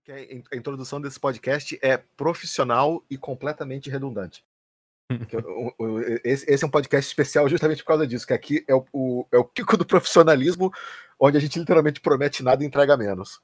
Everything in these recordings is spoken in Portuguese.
que a introdução desse podcast é profissional e completamente redundante. Esse é um podcast especial justamente por causa disso, que aqui é o pico do profissionalismo, onde a gente literalmente promete nada e entrega menos.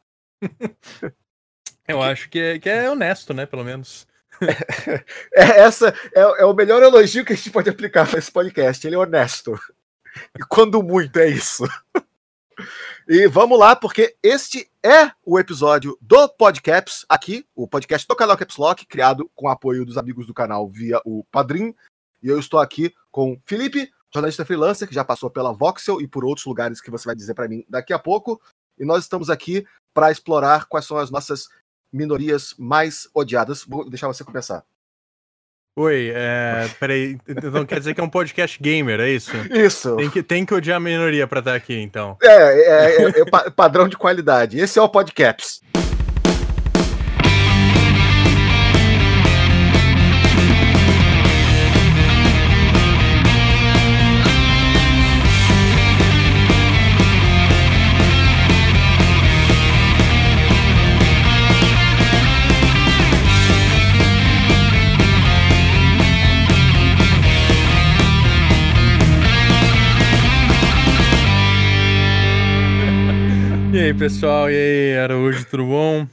Eu acho que é honesto, né, pelo menos. Essa é o melhor elogio que a gente pode aplicar para esse podcast. Ele é honesto. E quando muito, é isso. E vamos lá, porque este é o episódio do Podcaps, aqui, o podcast do canal Caps Lock, criado com o apoio dos amigos do canal via o Padrim. E eu estou aqui com Felipe, jornalista freelancer, que já passou pela Voxel e por outros lugares que você vai dizer para mim daqui a pouco. E nós estamos aqui para explorar quais são as nossas minorias mais odiadas. Vou deixar você começar. Oi, peraí, então quer dizer que é um podcast gamer, é isso? Isso. Tem que odiar a minoria pra estar aqui, então. É padrão de qualidade. Esse é o Podcaps. E aí, pessoal, e aí, Araújo, tudo bom?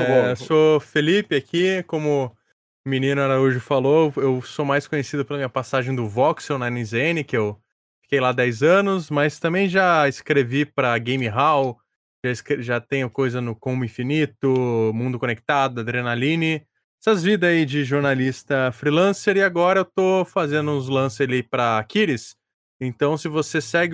Sou Felipe aqui, como o menino Araújo falou, eu sou mais conhecido pela minha passagem do Voxel na NZN, que eu fiquei lá 10 anos, mas também já escrevi para Game Hall, já tenho coisa no Combo Infinito, Mundo Conectado, Adrenaline, essas vidas aí de jornalista freelancer, e agora eu tô fazendo uns lances ali para Kiris. Então, se você segue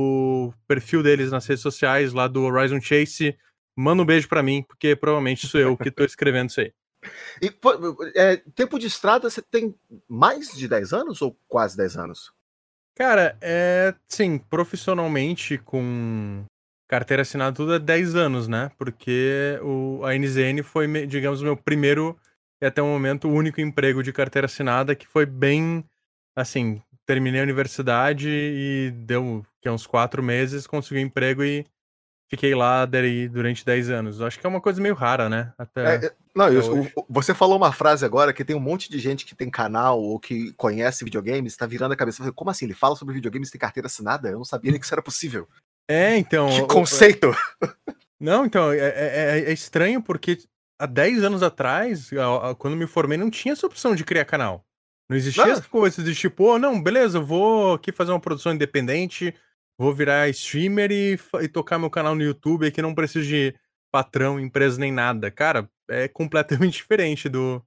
o perfil deles nas redes sociais, lá do Horizon Chase, manda um beijo pra mim, porque provavelmente sou eu que tô escrevendo isso aí. E tempo de estrada, você tem mais de 10 anos ou quase 10 anos? Cara, sim, profissionalmente, com carteira assinada tudo é 10 anos, né? Porque a NZN foi, digamos, o meu primeiro e até o momento único emprego de carteira assinada, que foi bem, assim, terminei a universidade e deu uns 4 meses, consegui um emprego e fiquei lá durante 10 anos. Acho que é uma coisa meio rara, né? Até hoje. Você falou uma frase agora que tem um monte de gente que tem canal ou que conhece videogames, tá virando a cabeça. Como assim? Ele fala sobre videogames e tem carteira assinada? Eu não sabia nem que isso era possível. Então... Que conceito! Não, então, é estranho porque há 10 anos atrás, quando me formei, não tinha essa opção de criar canal. Não existia essa coisa de tipo, não, beleza, eu vou aqui fazer uma produção independente, vou virar streamer e tocar meu canal no YouTube aqui, não preciso de patrão, empresa nem nada. Cara, é completamente diferente do...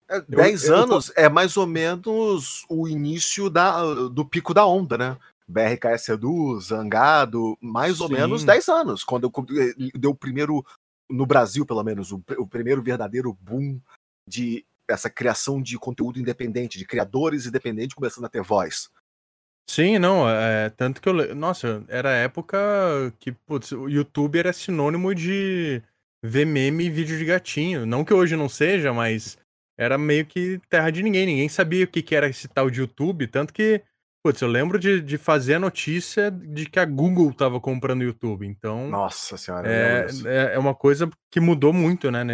10 anos é mais ou menos o início do pico da onda, né? BRKS Edu, Zangado, mais ou menos 10 anos, quando deu o primeiro, no Brasil pelo menos, o primeiro verdadeiro boom de essa criação de conteúdo independente, de criadores independentes começando a ter voz. Sim, não, tanto que nossa, era a época que, putz, o YouTube era sinônimo de ver meme e vídeo de gatinho. Não que hoje não seja, mas era meio que terra de ninguém. Ninguém sabia o que era esse tal de YouTube, tanto que, putz, eu lembro de fazer a notícia de que a Google tava comprando o YouTube. Então, nossa senhora, eu lembro disso. é uma coisa que mudou muito, né,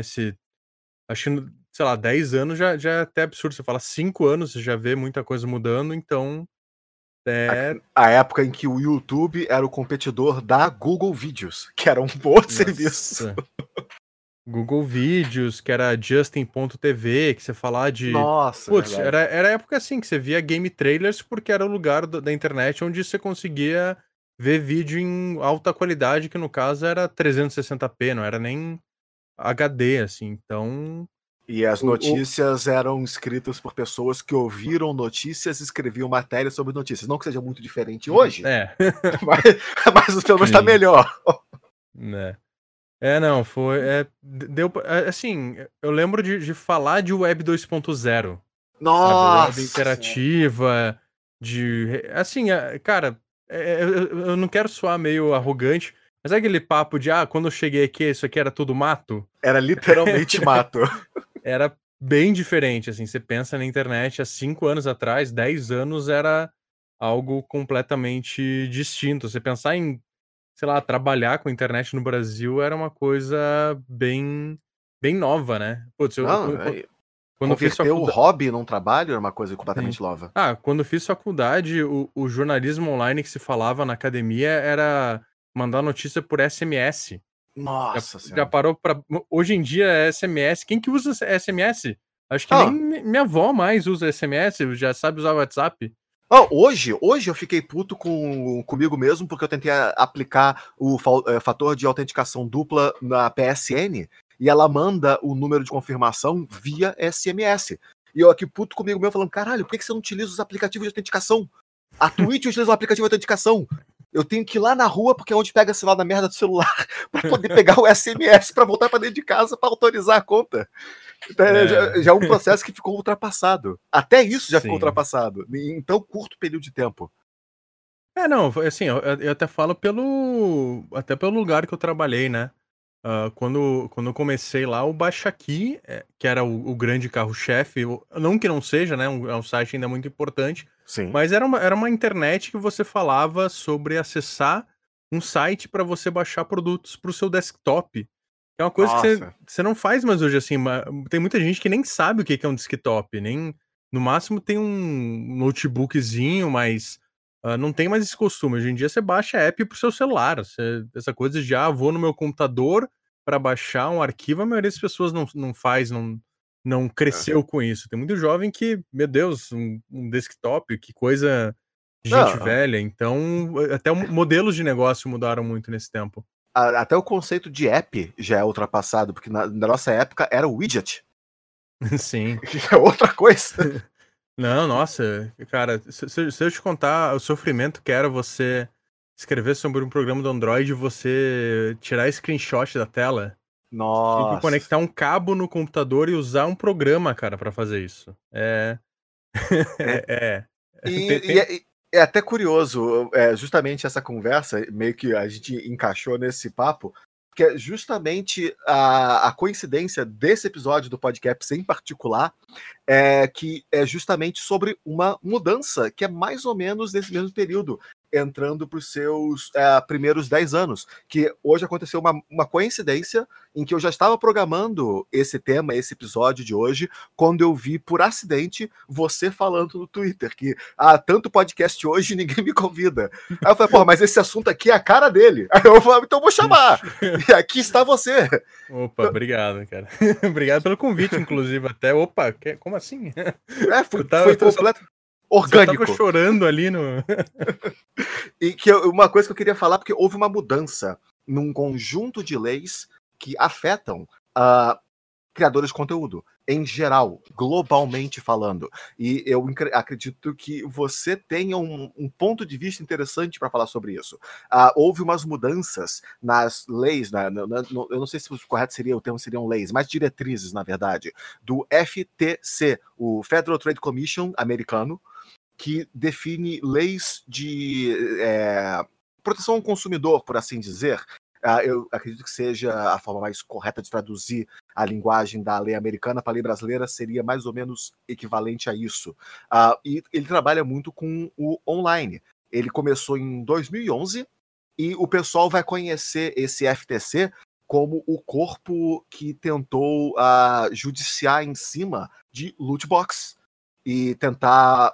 acho que, sei lá, 10 anos já é até absurdo. Você fala 5 anos, você já vê muita coisa mudando, então... A época em que o YouTube era o competidor da Google Vídeos, que era um outro serviço. Google Vídeos, que era Justin.tv, que você falava de... Nossa, putz, era a época assim, que você via game trailers porque era o lugar da internet onde você conseguia ver vídeo em alta qualidade, que no caso era 360p, não era nem HD, assim, então... E as notícias eram escritas por pessoas que ouviram notícias e escreviam matérias sobre notícias. Não que seja muito diferente hoje, mas pelo menos tá melhor. Não, foi... deu, assim, eu lembro de falar de Web 2.0. Nossa! Web interativa, assim, cara, eu não quero soar meio arrogante, mas é aquele papo de, quando eu cheguei aqui, isso aqui era tudo mato? Era literalmente mato. Era bem diferente, assim, você pensa na internet há 5 anos atrás, 10 anos era algo completamente distinto. Você pensar em, sei lá, trabalhar com internet no Brasil era uma coisa bem bem nova, né? Putz, quando eu fiz o hobby num trabalho era uma coisa completamente nova. Quando eu fiz faculdade, o jornalismo online que se falava na academia era mandar notícia por SMS. Nossa Já parou pra... Hoje em dia é SMS. Quem que usa SMS? Acho que nem minha avó mais usa SMS, já sabe usar o WhatsApp. Hoje eu fiquei puto comigo mesmo, porque eu tentei aplicar o fator de autenticação dupla na PSN, e ela manda o número de confirmação via SMS. E eu aqui puto comigo mesmo, falando, caralho, por que você não utiliza os aplicativos de autenticação? A Twitch utiliza o aplicativo de autenticação. Eu tenho que ir lá na rua, porque é onde pega sinal da merda do celular, pra poder pegar o SMS pra voltar pra dentro de casa pra autorizar a conta. Já é um processo que ficou ultrapassado. Até isso já ficou ultrapassado. Em tão curto período de tempo. Não, assim, eu até falo pelo lugar que eu trabalhei, né? Quando eu comecei lá, o Baixa Aqui, que era o grande carro-chefe, não que não seja, né? É um site ainda muito importante. Sim. Mas era uma internet que você falava sobre acessar um site para você baixar produtos para o seu desktop. É uma coisa que você não faz mais hoje, assim. Tem muita gente que nem sabe o que é um desktop. Nem, no máximo tem um notebookzinho, mas não tem mais esse costume. Hoje em dia você baixa app pro seu celular. Essa coisa de, vou no meu computador para baixar um arquivo, a maioria das pessoas não faz, não cresceu com isso. Tem muito jovem que, meu Deus, um desktop, que coisa de gente velha. Então, até modelos de negócio mudaram muito nesse tempo. Até o conceito de app já é ultrapassado, porque na nossa época era o widget. Sim. Que é outra coisa. Não, nossa, cara, se eu te contar o sofrimento que era você escrever sobre um programa do Android e você tirar screenshot da tela. Nossa. Tinha que conectar um cabo no computador e usar um programa, cara, pra fazer isso. É até curioso, justamente essa conversa, meio que a gente encaixou nesse papo, que é justamente a coincidência desse episódio do podcast em particular, que é justamente sobre uma mudança que é mais ou menos nesse mesmo período, entrando para os seus primeiros 10 anos, que hoje aconteceu uma coincidência em que eu já estava programando esse tema, esse episódio de hoje, quando eu vi por acidente você falando no Twitter, que tanto podcast hoje ninguém me convida. Aí eu falei, porra, mas esse assunto aqui é a cara dele. Aí eu falei, então eu vou chamar. E aqui está você. Opa, obrigado, cara. Obrigado pelo convite, inclusive, até. Opa, como assim? Foi completo. Orgânico. Eu tava chorando ali no... E que uma coisa que eu queria falar, porque houve uma mudança num conjunto de leis que afetam criadores de conteúdo, em geral, globalmente falando. E eu acredito que você tenha um ponto de vista interessante para falar sobre isso. Houve umas mudanças nas leis, eu não sei se o correto seria, o termo seriam leis, mas diretrizes, na verdade, do FTC, o Federal Trade Commission americano, que define leis de proteção ao consumidor, por assim dizer. Eu acredito que seja a forma mais correta de traduzir a linguagem da lei americana para a lei brasileira, seria mais ou menos equivalente a isso. E ele trabalha muito com o online. Ele começou em 2011 e o pessoal vai conhecer esse FTC como o corpo que tentou judiciar em cima de loot box e tentar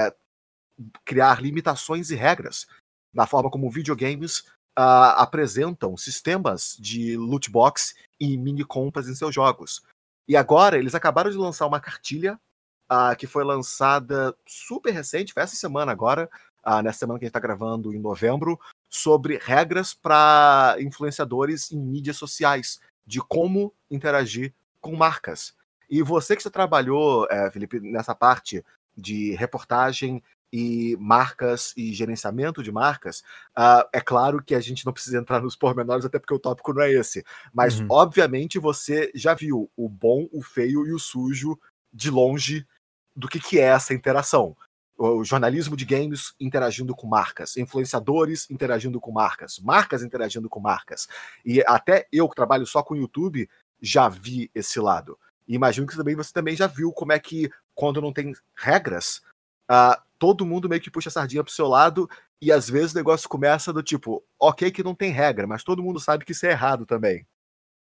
criar limitações e regras na forma como videogames apresentam sistemas de loot box e mini compras em seus jogos. E agora eles acabaram de lançar uma cartilha que foi lançada super recente, foi essa semana agora, nessa semana que a gente está gravando em novembro, sobre regras para influenciadores em mídias sociais, de como interagir com marcas. E você que já trabalhou, Felipe, nessa parte de reportagem e marcas e gerenciamento de marcas, é claro que a gente não precisa entrar nos pormenores, até porque o tópico não é esse. Mas, obviamente, você já viu o bom, o feio e o sujo de longe do que é essa interação. O jornalismo de games interagindo com marcas, influenciadores interagindo com marcas, marcas interagindo com marcas. E até eu, que trabalho só com YouTube, já vi esse lado. E imagino que você também já viu como é que, quando não tem regras, todo mundo meio que puxa a sardinha pro seu lado, e às vezes o negócio começa do tipo, ok que não tem regra, mas todo mundo sabe que isso é errado também.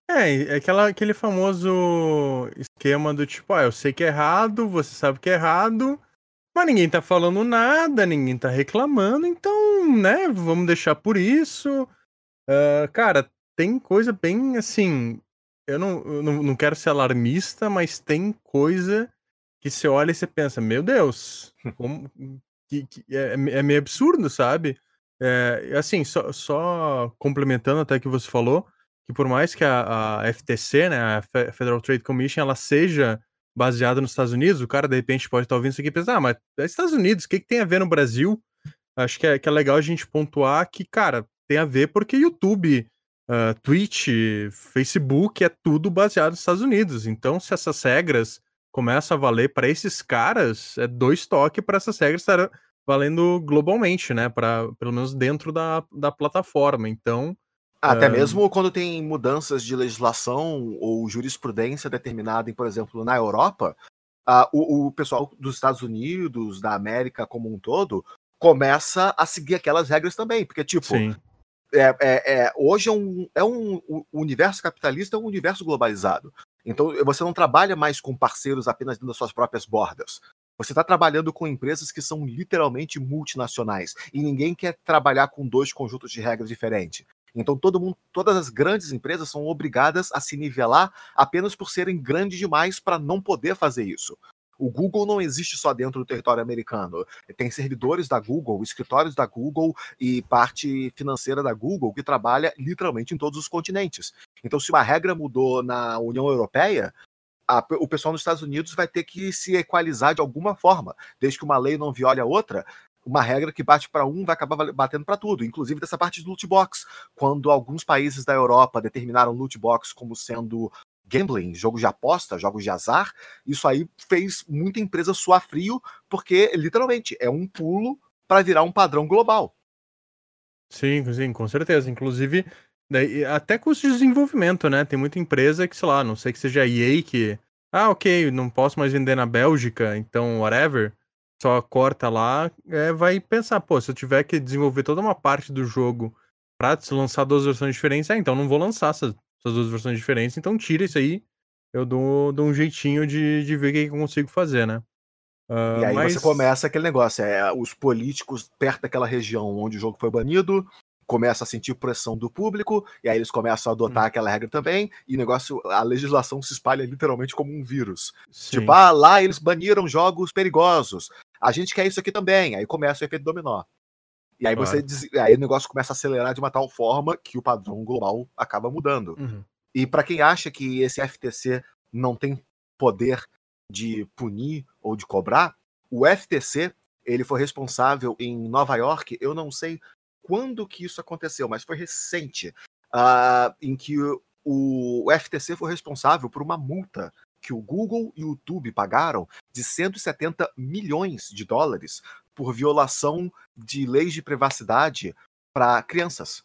Aquele famoso esquema do tipo, eu sei que é errado, você sabe que é errado, mas ninguém tá falando nada, ninguém tá reclamando, então, né, vamos deixar por isso. Cara, tem coisa bem assim. Eu não quero ser alarmista, mas tem coisa que você olha e você pensa, meu Deus, como que é meio absurdo, sabe? Assim, só complementando até o que você falou, que por mais que a FTC, né, a Federal Trade Commission, ela seja baseada nos Estados Unidos, o cara de repente pode estar ouvindo isso aqui e pensar, mas é Estados Unidos, o que tem a ver no Brasil? Acho que é legal a gente pontuar que, cara, tem a ver porque YouTube, Twitch, Facebook é tudo baseado nos Estados Unidos. Então, se essas regras começam a valer para esses caras, é 2 toques para essas regras estar valendo globalmente, né? Pelo menos dentro da plataforma. Então. Até mesmo quando tem mudanças de legislação ou jurisprudência determinada, por exemplo, na Europa, o pessoal dos Estados Unidos, da América como um todo, começa a seguir aquelas regras também. Porque, tipo, Sim. Hoje o universo capitalista é um universo globalizado. Então você não trabalha mais com parceiros apenas dentro das suas próprias bordas. Você está trabalhando com empresas que são literalmente multinacionais. E ninguém quer trabalhar com 2 conjuntos de regras diferentes. Então todas as grandes empresas são obrigadas a se nivelar apenas por serem grandes demais para não poder fazer isso. O Google não existe só dentro do território americano. Tem servidores da Google, escritórios da Google e parte financeira da Google que trabalha literalmente em todos os continentes. Então, se uma regra mudou na União Europeia, o pessoal nos Estados Unidos vai ter que se equalizar de alguma forma. Desde que uma lei não viole a outra, uma regra que bate para um vai acabar batendo para tudo, inclusive dessa parte de loot box. Quando alguns países da Europa determinaram loot box como sendo gambling, jogo de aposta, jogos de azar, isso aí fez muita empresa suar frio, porque literalmente é um pulo para virar um padrão global. Sim, sim, com certeza. Inclusive, até custo de desenvolvimento, né? Tem muita empresa que, sei lá, não sei que seja a EA que. Ok, não posso mais vender na Bélgica, então whatever. Só corta lá, vai pensar, pô, se eu tiver que desenvolver toda uma parte do jogo pra lançar 2 versões diferentes, então não vou lançar essas 2 versões diferentes, então tira isso aí, eu dou um jeitinho de ver o que eu consigo fazer, né? E aí você Mas. começa aquele negócio, os políticos perto daquela região onde o jogo foi banido, começam a sentir pressão do público, e aí eles começam a adotar aquela regra também, e o negócio, a legislação se espalha literalmente como um vírus. Sim. Tipo, lá eles baniram jogos perigosos, a gente quer isso aqui também, aí começa o efeito dominó. E aí Claro. aí o negócio começa a acelerar de uma tal forma que o padrão global acaba mudando. Uhum. E para quem acha que esse FTC não tem poder de punir ou de cobrar, o FTC, ele foi responsável em Nova York, eu não sei quando que isso aconteceu, mas foi recente, em que o FTC foi responsável por uma multa que o Google e o YouTube pagaram de 170 milhões de dólares por violação de leis de privacidade para crianças.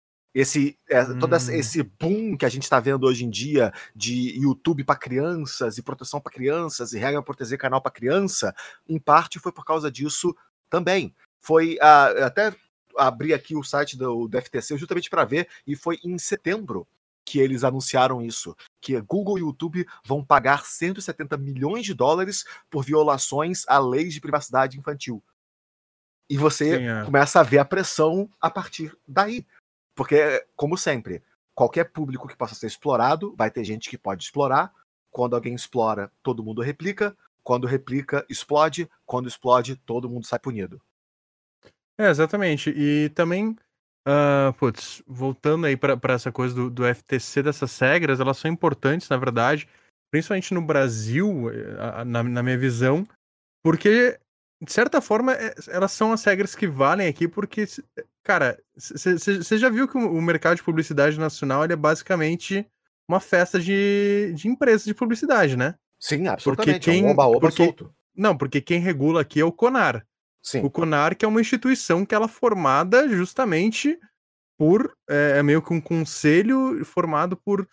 Todo esse boom que a gente está vendo hoje em dia de YouTube para crianças e proteção para crianças e regra para proteger canal para criança, em parte foi por causa disso também. Foi até abrir aqui o site do FTC justamente para ver, e foi em setembro que eles anunciaram isso, que Google e YouTube vão pagar 170 milhões de dólares por violações a leis de privacidade infantil. E você começa a ver a pressão a partir daí. Porque, como sempre, qualquer público que possa ser explorado, vai ter gente que pode explorar. Quando alguém explora, todo mundo replica. Quando replica, explode. Quando explode, todo mundo sai punido. Exatamente. E também, voltando aí pra essa coisa do FTC, dessas regras, elas são importantes, na verdade, principalmente no Brasil, na minha visão, porque, de certa forma, elas são as regras que valem aqui, porque, cara, você já viu que o mercado de publicidade nacional ele é basicamente uma festa de empresas de publicidade, né? Sim, absolutamente. É um oba-oba solto. Não, porque quem regula aqui é o CONAR. Sim. O CONAR, que é uma instituição que ela é formada justamente por meio que um conselho formado por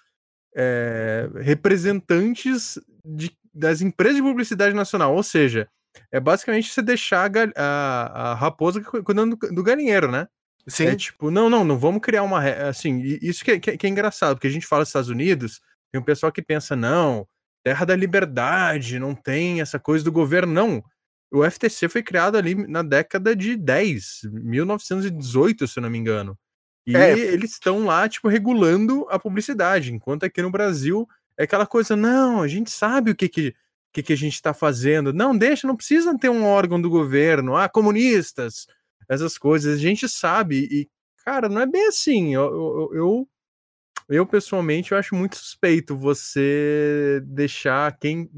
representantes das empresas de publicidade nacional. Ou seja, é basicamente você deixar a raposa cuidando do galinheiro, né? Sim. É tipo, não vamos criar uma assim, isso que é engraçado, porque a gente fala dos Estados Unidos, tem um pessoal que pensa, não, terra da liberdade, não tem essa coisa do governo, não. O FTC foi criado ali na década de 1918, se eu não me engano. E eles estão lá, tipo, regulando a publicidade, enquanto aqui no Brasil é aquela coisa, não, a gente sabe o que a gente tá fazendo. Não, deixa, não precisa ter um órgão do governo, comunistas, essas coisas, a gente sabe. E, cara, não é bem assim. Eu pessoalmente, eu acho muito suspeito você deixar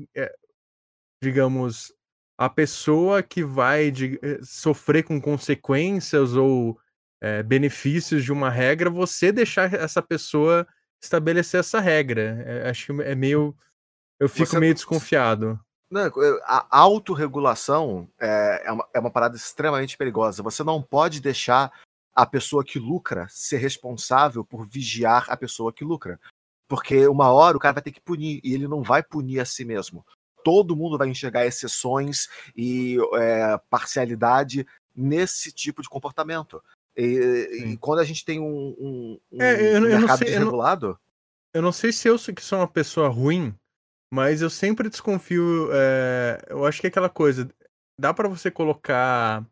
digamos, a pessoa que vai sofrer com consequências ou benefícios de uma regra, você deixar essa pessoa estabelecer essa regra. Acho que é meio. Eu fico meio desconfiado. Não, a autorregulação é uma parada extremamente perigosa. Você não pode deixar a pessoa que lucra ser responsável por vigiar a pessoa que lucra. Porque uma hora o cara vai ter que punir, e ele não vai punir a si mesmo. Todo mundo vai enxergar exceções e parcialidade nesse tipo de comportamento. E quando a gente tem um mercado desregulado... Eu não sei se eu que sou uma pessoa ruim, mas eu sempre desconfio. Eu acho que é aquela coisa. Dá pra você colocar.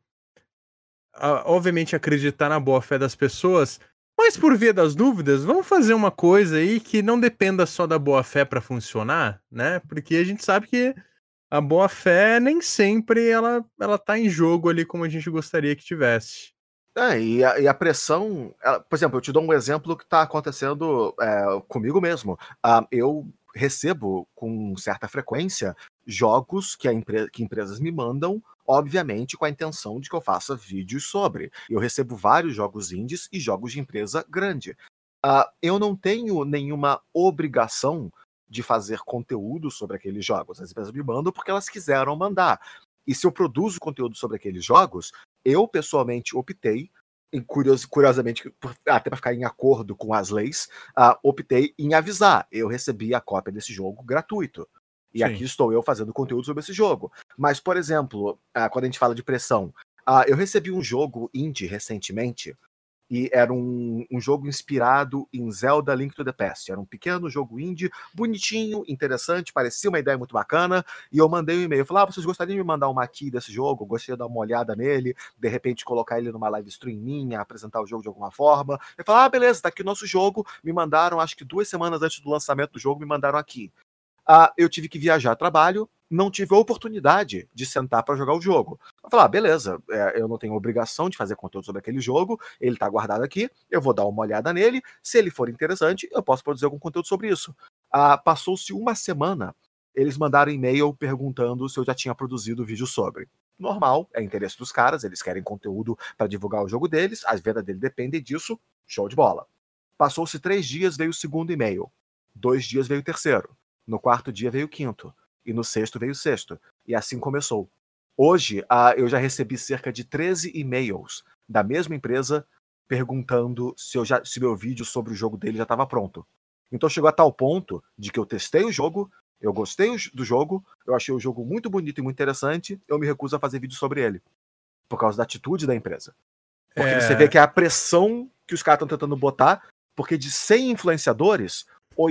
Obviamente, acreditar na boa fé das pessoas, mas por via das dúvidas, vamos fazer uma coisa aí que não dependa só da boa fé pra funcionar, né? Porque a gente sabe que a boa fé nem sempre ela tá em jogo ali como a gente gostaria que tivesse. E a pressão, por exemplo, eu te dou um exemplo que está acontecendo comigo mesmo. Eu recebo com certa frequência jogos que empresas me mandam, obviamente com a intenção de que eu faça vídeos sobre. Eu recebo vários jogos indies e jogos de empresa grande. Eu não tenho nenhuma obrigação de fazer conteúdo sobre aqueles jogos. As empresas me mandam porque elas quiseram mandar. E se eu produzo conteúdo sobre aqueles jogos, eu pessoalmente optei, curiosamente, até para ficar em acordo com as leis, optei em avisar. Eu recebi a cópia desse jogo gratuito. E Sim. Aqui estou eu fazendo conteúdo sobre esse jogo. Mas, por exemplo, quando a gente fala de pressão, eu recebi um jogo indie recentemente, e era um jogo inspirado em Zelda Link to the Past. Era um pequeno jogo indie, bonitinho, interessante, parecia uma ideia muito bacana, e eu mandei um e-mail, falei, vocês gostariam de me mandar uma key desse jogo? Eu gostaria de dar uma olhada nele, de repente colocar ele numa live stream minha, apresentar o jogo de alguma forma. Eu falei, beleza, tá aqui o nosso jogo, me mandaram, acho que 2 semanas antes do lançamento do jogo, me mandaram aqui. Eu tive que viajar a trabalho, não tive a oportunidade de sentar para jogar o jogo. Eu falei, beleza, eu não tenho obrigação de fazer conteúdo sobre aquele jogo, ele tá guardado aqui, eu vou dar uma olhada nele, se ele for interessante, eu posso produzir algum conteúdo sobre isso. Passou-se uma semana, eles mandaram e-mail perguntando se eu já tinha produzido vídeo sobre. Normal, é interesse dos caras, eles querem conteúdo para divulgar o jogo deles, as vendas dele dependem disso, show de bola. Passou-se 3 dias, veio o segundo e-mail. 2 dias veio o terceiro. No 4º dia veio o 5º. E no 6º veio o 6º. E assim começou. Hoje, eu já recebi cerca de 13 e-mails da mesma empresa perguntando se meu vídeo sobre o jogo dele já estava pronto. Então chegou a tal ponto de que eu testei o jogo, eu gostei do jogo, eu achei o jogo muito bonito e muito interessante, eu me recuso a fazer vídeo sobre ele. Por causa da atitude da empresa. Porque você vê que é a pressão que os caras estão tentando botar, porque de 100 influenciadores,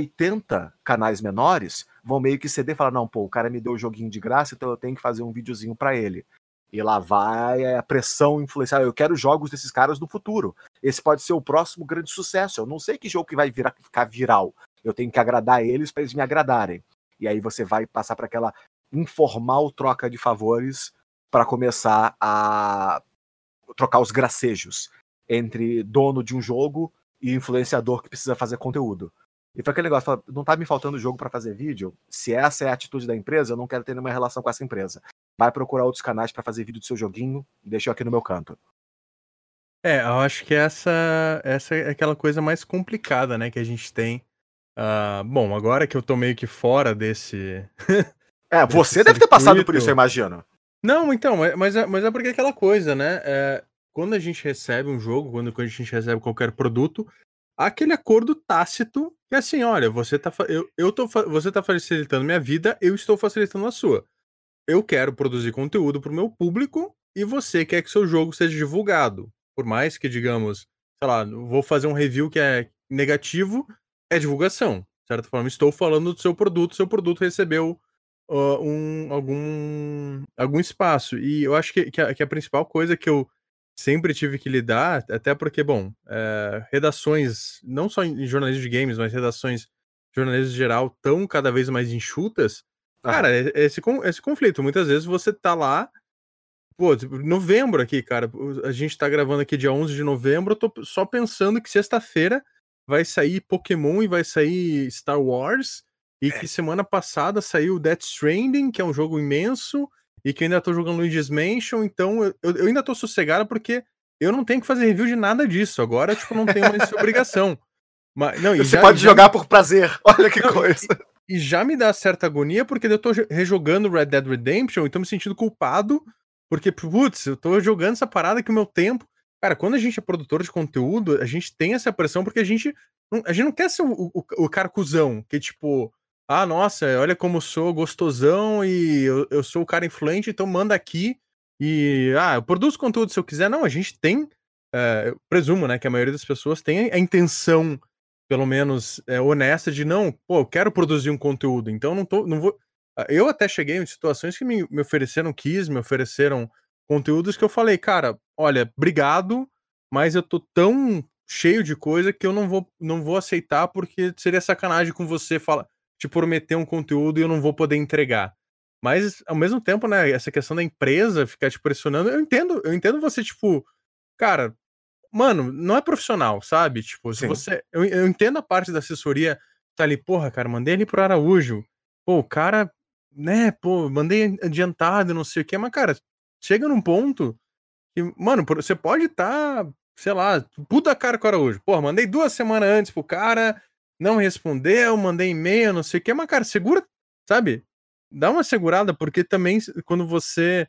80 canais menores vão meio que ceder e falar, não, o cara me deu o joguinho de graça, então eu tenho que fazer um videozinho pra ele. E lá vai a pressão influenciar. Eu quero jogos desses caras no futuro. Esse pode ser o próximo grande sucesso. Eu não sei que jogo que vai ficar viral. Eu tenho que agradar eles para eles me agradarem. E aí você vai passar para aquela informal troca de favores para começar a trocar os gracejos entre dono de um jogo e influenciador que precisa fazer conteúdo. E foi aquele negócio, não tá me faltando jogo para fazer vídeo? Se essa é a atitude da empresa, eu não quero ter nenhuma relação com essa empresa. Vai procurar outros canais para fazer vídeo do seu joguinho e deixa eu aqui no meu canto. Eu acho que essa é aquela coisa mais complicada, né, que a gente tem. Bom, agora que eu tô meio que fora desse... Você deve ter passado por isso, eu imagino. Não, então, mas é porque é aquela coisa, né? Quando a gente recebe um jogo, quando a gente recebe qualquer produto, há aquele acordo tácito que é assim, olha, você tá facilitando minha vida, eu estou facilitando a sua. Eu quero produzir conteúdo pro meu público e você quer que seu jogo seja divulgado. Por mais que, digamos, sei lá, vou fazer um review que é negativo, é divulgação. De certa forma, estou falando do seu produto recebeu algum espaço. E eu acho que a principal coisa que eu sempre tive que lidar, até porque, bom, redações, não só em jornalismo de games, mas redações de jornalismo geral, tão cada vez mais enxutas. Cara, esse conflito. Muitas vezes você tá lá, pô, novembro aqui, cara, a gente tá gravando aqui dia 11 de novembro, eu tô só pensando que sexta-feira vai sair Pokémon e vai sair Star Wars, e que semana passada saiu Death Stranding, que é um jogo imenso, e que eu ainda tô jogando Luigi's Mansion, então eu ainda tô sossegado porque eu não tenho que fazer review de nada disso. Agora, tipo, não tenho mais essa obrigação. Mas, não, Você pode jogar por prazer. Olha que coisa. E já me dá certa agonia porque eu tô rejogando Red Dead Redemption e tô me sentindo culpado porque, putz, eu tô jogando essa parada que o meu tempo... Cara, quando a gente é produtor de conteúdo, a gente tem essa pressão porque a gente não quer ser o cara cuzão, que tipo, ah, nossa, olha como eu sou gostosão e eu sou o cara influente, então manda aqui e, eu produzo conteúdo se eu quiser. Não, a gente tem, eu presumo, né, que a maioria das pessoas tem a intenção, pelo menos, honesta de não, pô, eu quero produzir um conteúdo, então não vou... Eu até cheguei em situações que me ofereceram me ofereceram conteúdos que eu falei, cara, olha, obrigado, mas eu tô tão cheio de coisa que eu não vou aceitar porque seria sacanagem com você te prometer um conteúdo e eu não vou poder entregar. Mas, ao mesmo tempo, né, essa questão da empresa ficar te pressionando, eu entendo você, tipo, cara, mano, não é profissional, sabe? Tipo, se você... Eu entendo a parte da assessoria, tá ali, porra, cara, mandei ele pro Araújo. Pô, o cara, né, pô, mandei adiantado, não sei o quê, mas, cara, chega num ponto que, mano, você pode sei lá, puta cara com o Araújo. Porra, mandei 2 semanas antes pro cara, não respondeu, mandei e-mail, não sei o quê, mas, cara, segura, sabe? Dá uma segurada, porque também quando você...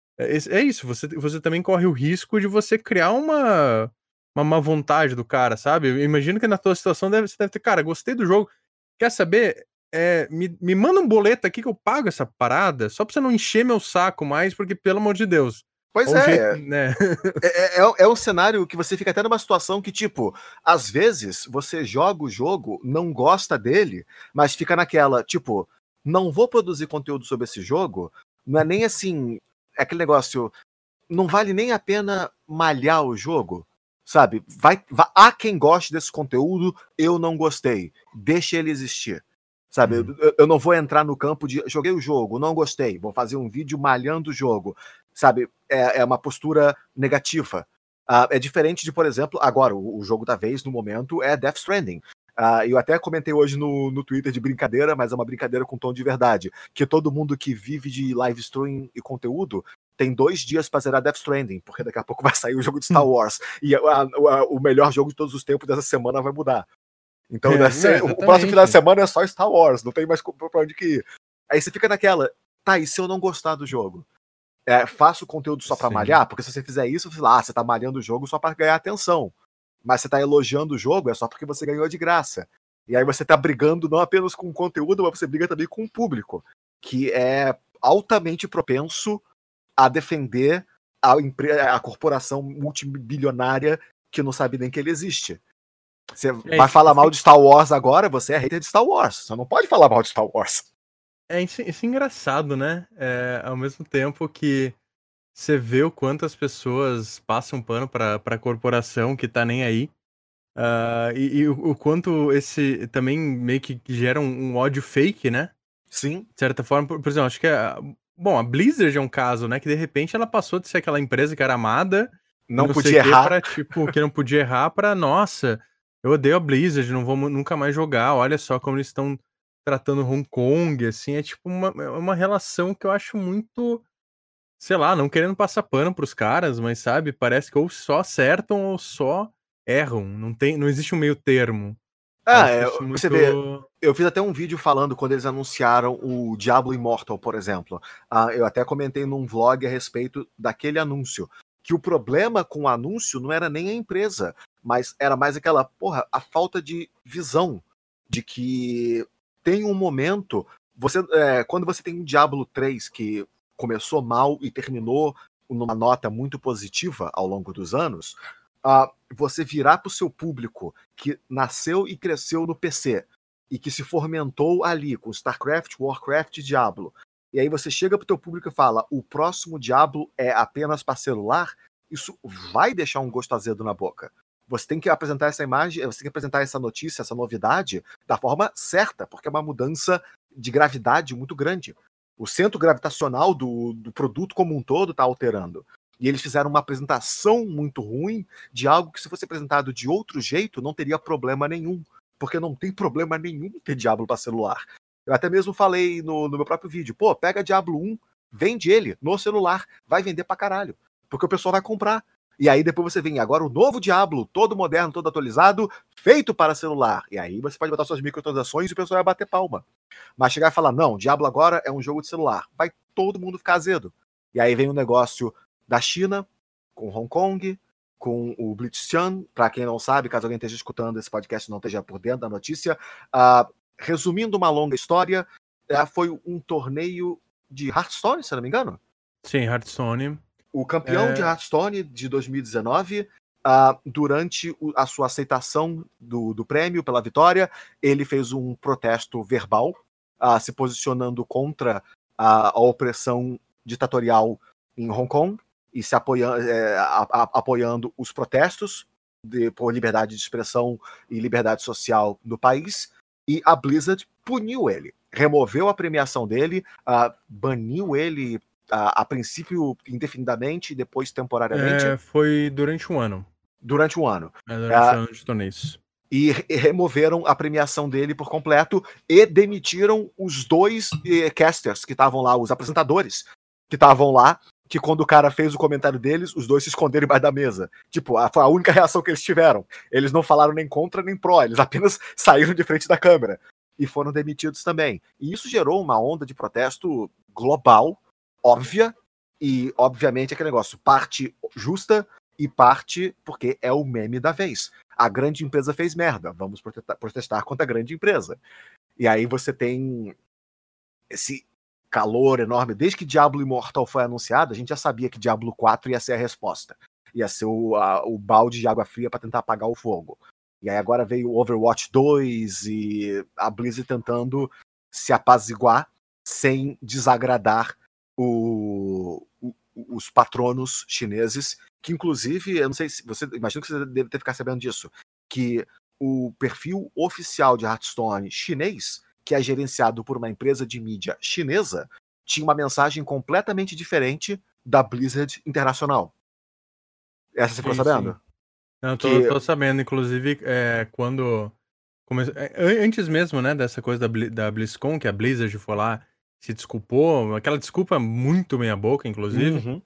É isso, você também corre o risco de você criar uma má vontade do cara, sabe? Eu imagino que na tua situação você deve ter, cara, gostei do jogo, quer saber? Me manda um boleto aqui que eu pago essa parada, só pra você não encher meu saco mais, porque, pelo amor de Deus. Pois Um jeito, né? É um cenário que você fica até numa situação que, tipo, às vezes você joga o jogo, não gosta dele, mas fica naquela, tipo, não vou produzir conteúdo sobre esse jogo, não é nem assim, é aquele negócio, não vale nem a pena malhar o jogo, sabe? Há quem goste desse conteúdo, eu não gostei, deixa ele existir. Sabe, eu não vou entrar no campo de joguei o jogo, não gostei, vou fazer um vídeo malhando o jogo. Sabe, é uma postura negativa. É diferente de, por exemplo, agora, o jogo da vez, no momento, é Death Stranding. Eu até comentei hoje no Twitter de brincadeira, mas é uma brincadeira com tom de verdade, que todo mundo que vive de live stream e conteúdo tem 2 dias pra zerar Death Stranding, porque daqui a pouco vai sair o jogo de Star Wars. E o melhor jogo de todos os tempos dessa semana vai mudar. Então, o próximo final de semana é só Star Wars, não tem mais pra onde que ir. Aí você fica naquela, tá, e se eu não gostar do jogo? Faço conteúdo só pra malhar? Porque se você fizer isso, você tá malhando o jogo só pra ganhar atenção. Mas você tá elogiando o jogo, é só porque você ganhou de graça. E aí você tá brigando não apenas com o conteúdo, mas você briga também com o público, que é altamente propenso a defender a corporação multibilionária que não sabe nem que ele existe. Você vai falar mal de Star Wars agora, você é hater de Star Wars. Você não pode falar mal de Star Wars. Isso é engraçado, né? Ao mesmo tempo que você vê o quanto as pessoas passam pano pra corporação que tá nem aí. E o quanto esse também meio que gera um ódio fake, né? Sim. De certa forma, por exemplo, acho que bom, a Blizzard é um caso, né? Que de repente ela passou de ser aquela empresa que era amada, não podia errar, pra, tipo, que não podia errar, pra, nossa, eu odeio a Blizzard, não vou nunca mais jogar, olha só como eles estão tratando Hong Kong, assim, é tipo uma relação que eu acho muito, sei lá, não querendo passar pano pros caras, mas sabe, parece que ou só acertam ou só erram, não existe um meio termo. Você vê, eu fiz até um vídeo falando quando eles anunciaram o Diablo Immortal, por exemplo. Eu até comentei num vlog a respeito daquele anúncio, que o problema com o anúncio não era nem a empresa, mas era mais aquela, a falta de visão, de que tem um momento, quando você tem um Diablo 3 que começou mal e terminou numa nota muito positiva ao longo dos anos, você virar pro seu público que nasceu e cresceu no PC e que se fomentou ali com StarCraft, Warcraft e Diablo, e aí você chega pro teu público e fala, o próximo Diablo é apenas para celular, isso vai deixar um gosto azedo na boca. Você tem que apresentar essa imagem, você tem que apresentar essa notícia, essa novidade, da forma certa, porque é uma mudança de gravidade muito grande. O centro gravitacional do produto como um todo está alterando. E eles fizeram uma apresentação muito ruim de algo que, se fosse apresentado de outro jeito, não teria problema nenhum. Porque não tem problema nenhum ter Diablo para celular. Eu até mesmo falei no meu próprio vídeo, pô, pega Diablo 1, vende ele no celular, vai vender pra caralho. Porque o pessoal vai comprar. E aí depois você vem agora o novo Diablo, todo moderno, todo atualizado, feito para celular. E aí você pode botar suas microtransações e o pessoal vai bater palma. Mas chegar e falar, não, Diablo agora é um jogo de celular. Vai todo mundo ficar azedo. E aí vem o negócio da China, com Hong Kong, com o Blitzchung. Para quem não sabe, caso alguém esteja escutando esse podcast e não esteja por dentro da notícia, resumindo uma longa história, foi um torneio de Hearthstone, se não me engano? Sim, Hearthstone. O campeão de Hearthstone de 2019, durante a sua aceitação do prêmio pela vitória, ele fez um protesto verbal, se posicionando contra a opressão ditatorial em Hong Kong e se apoiando os protestos por liberdade de expressão e liberdade social no país. E a Blizzard puniu ele, removeu a premiação dele, baniu ele a princípio indefinidamente, depois temporariamente. Foi durante um ano. Durante um ano. Durante um ano de torneios. E removeram a premiação dele por completo e demitiram os 2 casters que estavam lá, os apresentadores que estavam lá, que quando o cara fez o comentário deles, os 2 se esconderam embaixo da mesa. Tipo, foi a única reação que eles tiveram. Eles não falaram nem contra nem pró, eles apenas saíram de frente da câmera. E foram demitidos também. E isso gerou uma onda de protesto global, óbvia, e obviamente aquele negócio, parte justa e parte porque é o meme da vez. A grande empresa fez merda, vamos protestar contra a grande empresa. E aí você tem esse calor enorme. Desde que Diablo Immortal foi anunciado, a gente já sabia que Diablo 4 ia ser a resposta. Ia ser o balde de água fria para tentar apagar o fogo. E aí agora veio o Overwatch 2 e a Blizzard tentando se apaziguar sem desagradar os patronos chineses, que inclusive, eu não sei se você, imagino que você deve ter ficado sabendo disso, que o perfil oficial de Hearthstone chinês, que é gerenciado por uma empresa de mídia chinesa, tinha uma mensagem completamente diferente da Blizzard internacional. Essa você ficou sabendo? Sim. Não, tô sabendo, inclusive, quando... Antes mesmo, né, dessa coisa da BlizzCon, que a Blizzard foi lá, se desculpou, aquela desculpa muito meia boca, inclusive. Uhum.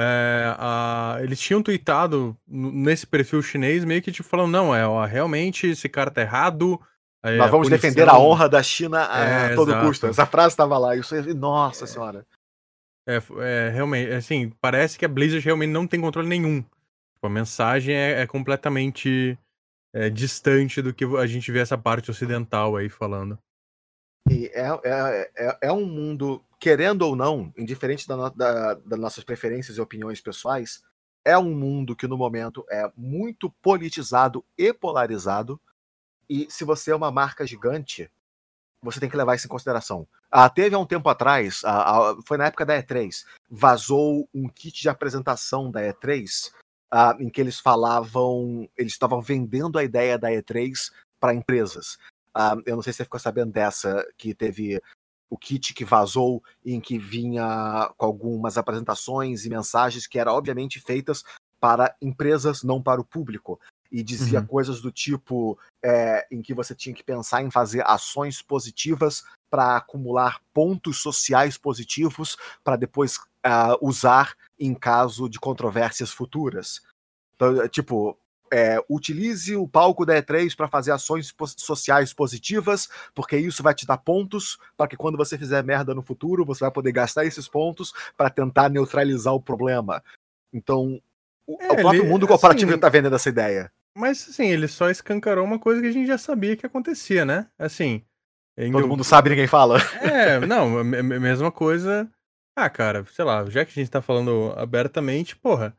Eles tinham tweetado nesse perfil chinês, meio que tipo, falando, não, realmente esse cara tá errado. Nós vamos defender a honra da China a todo custo. Essa frase estava lá, isso nossa senhora. Realmente, assim, parece que a Blizzard realmente não tem controle nenhum. Tipo, a mensagem é completamente distante do que a gente vê essa parte ocidental aí falando. E é um mundo, querendo ou não, indiferente das nossas preferências e opiniões pessoais, é um mundo que no momento é muito politizado e polarizado. E se você é uma marca gigante, você tem que levar isso em consideração. Teve há um tempo atrás, foi na época da E3, vazou um kit de apresentação da E3, em que eles estavam vendendo a ideia da E3 para empresas. Eu não sei se você ficou sabendo dessa, que teve o kit que vazou, em que vinha com algumas apresentações e mensagens que eram obviamente feitas para empresas, não para o público. E dizia coisas do tipo em que você tinha que pensar em fazer ações positivas para acumular pontos sociais positivos para depois usar em caso de controvérsias futuras. Então, tipo, utilize o palco da E3 para fazer ações sociais positivas, porque isso vai te dar pontos para que quando você fizer merda no futuro, você vai poder gastar esses pontos para tentar neutralizar o problema. Então, o próprio mundo corporativo já tá vendendo essa ideia. Mas, assim, ele só escancarou uma coisa que a gente já sabia que acontecia, né? Assim... Todo mundo sabe, ninguém fala. Não, mesma coisa... cara, sei lá, já que a gente tá falando abertamente, porra,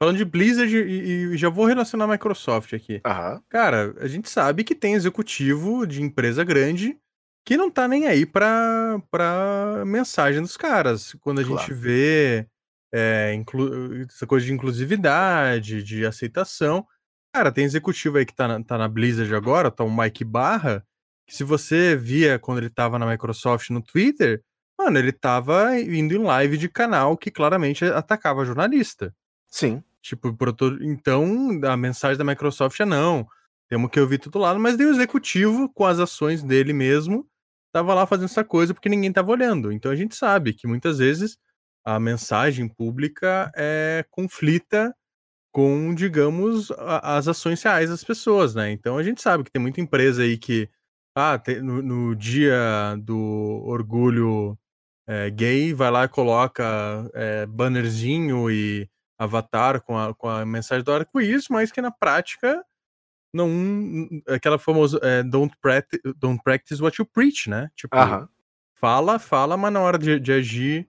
falando de Blizzard e já vou relacionar a Microsoft aqui. Cara, a gente sabe que tem executivo de empresa grande que não tá nem aí pra mensagem dos caras. Quando a gente vê essa coisa de inclusividade, de aceitação. Cara, tem executivo aí que tá na Blizzard agora, tá o Mike Barra, que se você via quando ele tava na Microsoft no Twitter, mano, ele tava indo em live de canal que claramente atacava jornalista. Sim. Tipo, então a mensagem da Microsoft é não, temos que ouvir tudo lado, mas daí o executivo, com as ações dele mesmo, tava lá fazendo essa coisa porque ninguém tava olhando. Então a gente sabe que muitas vezes a mensagem pública conflita com, digamos, as ações reais das pessoas, né? Então a gente sabe que tem muita empresa aí que no dia do orgulho gay, vai lá e coloca bannerzinho e avatar com a mensagem do arco-íris, mas que na prática não. Aquela famosa don't practice what you preach, né? Tipo, fala, mas na hora de agir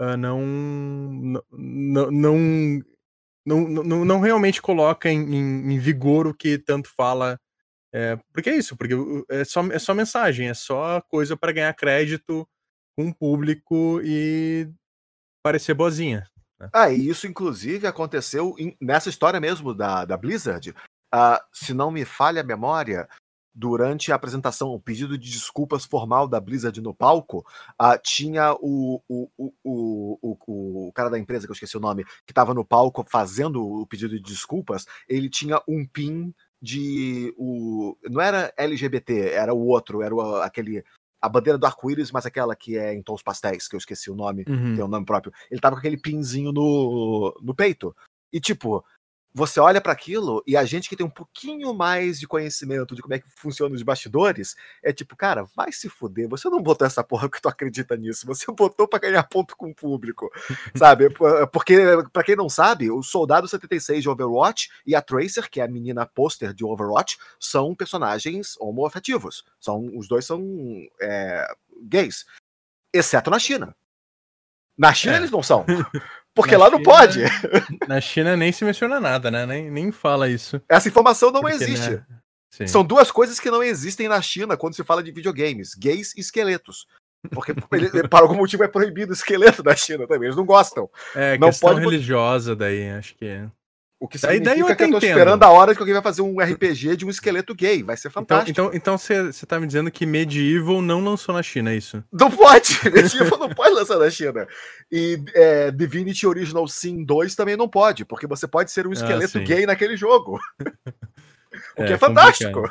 não realmente coloca em vigor o que tanto fala. Porque é isso, porque é só mensagem, é só coisa para ganhar crédito com o público e parecer boazinha. Né? E isso inclusive aconteceu nessa história mesmo da Blizzard. Se não me falha a memória, durante a apresentação, o pedido de desculpas formal da Blizzard no palco, tinha o cara da empresa, que eu esqueci o nome, que estava no palco fazendo o pedido de desculpas, ele tinha um pin de... não era LGBT, era o outro, era aquele... A bandeira do arco-íris, mas aquela que é em tons pastéis, que eu esqueci o nome, tem um nome próprio. Ele tava com aquele pinzinho no peito. E tipo... Você olha para aquilo e a gente que tem um pouquinho mais de conhecimento de como é que funciona os bastidores, é tipo, cara, vai se fuder, você não botou essa porra porque tu acredita nisso, você botou para ganhar ponto com o público, sabe? Porque, para quem não sabe, o Soldado 76 de Overwatch e a Tracer, que é a menina pôster de Overwatch, são personagens homoafetivos. Os dois são gays, exceto na China. Na China eles não são. Porque lá não pode. Na China nem se menciona nada, né? Nem fala isso. Essa informação não existe. Né? São duas coisas que não existem na China quando se fala de videogames: gays e esqueletos. Porque para algum motivo é proibido o esqueleto da China também. Eles não gostam. Não questão pode... religiosa daí, acho que é. O que significa que eu tô esperando a hora que alguém vai fazer um RPG de um esqueleto gay. Vai ser fantástico. Então você tá me dizendo que Medieval não lançou na China, é isso? Não pode! Medieval não pode lançar na China. E Divinity Original Sin 2 também não pode, porque você pode ser um esqueleto gay naquele jogo. O que é fantástico.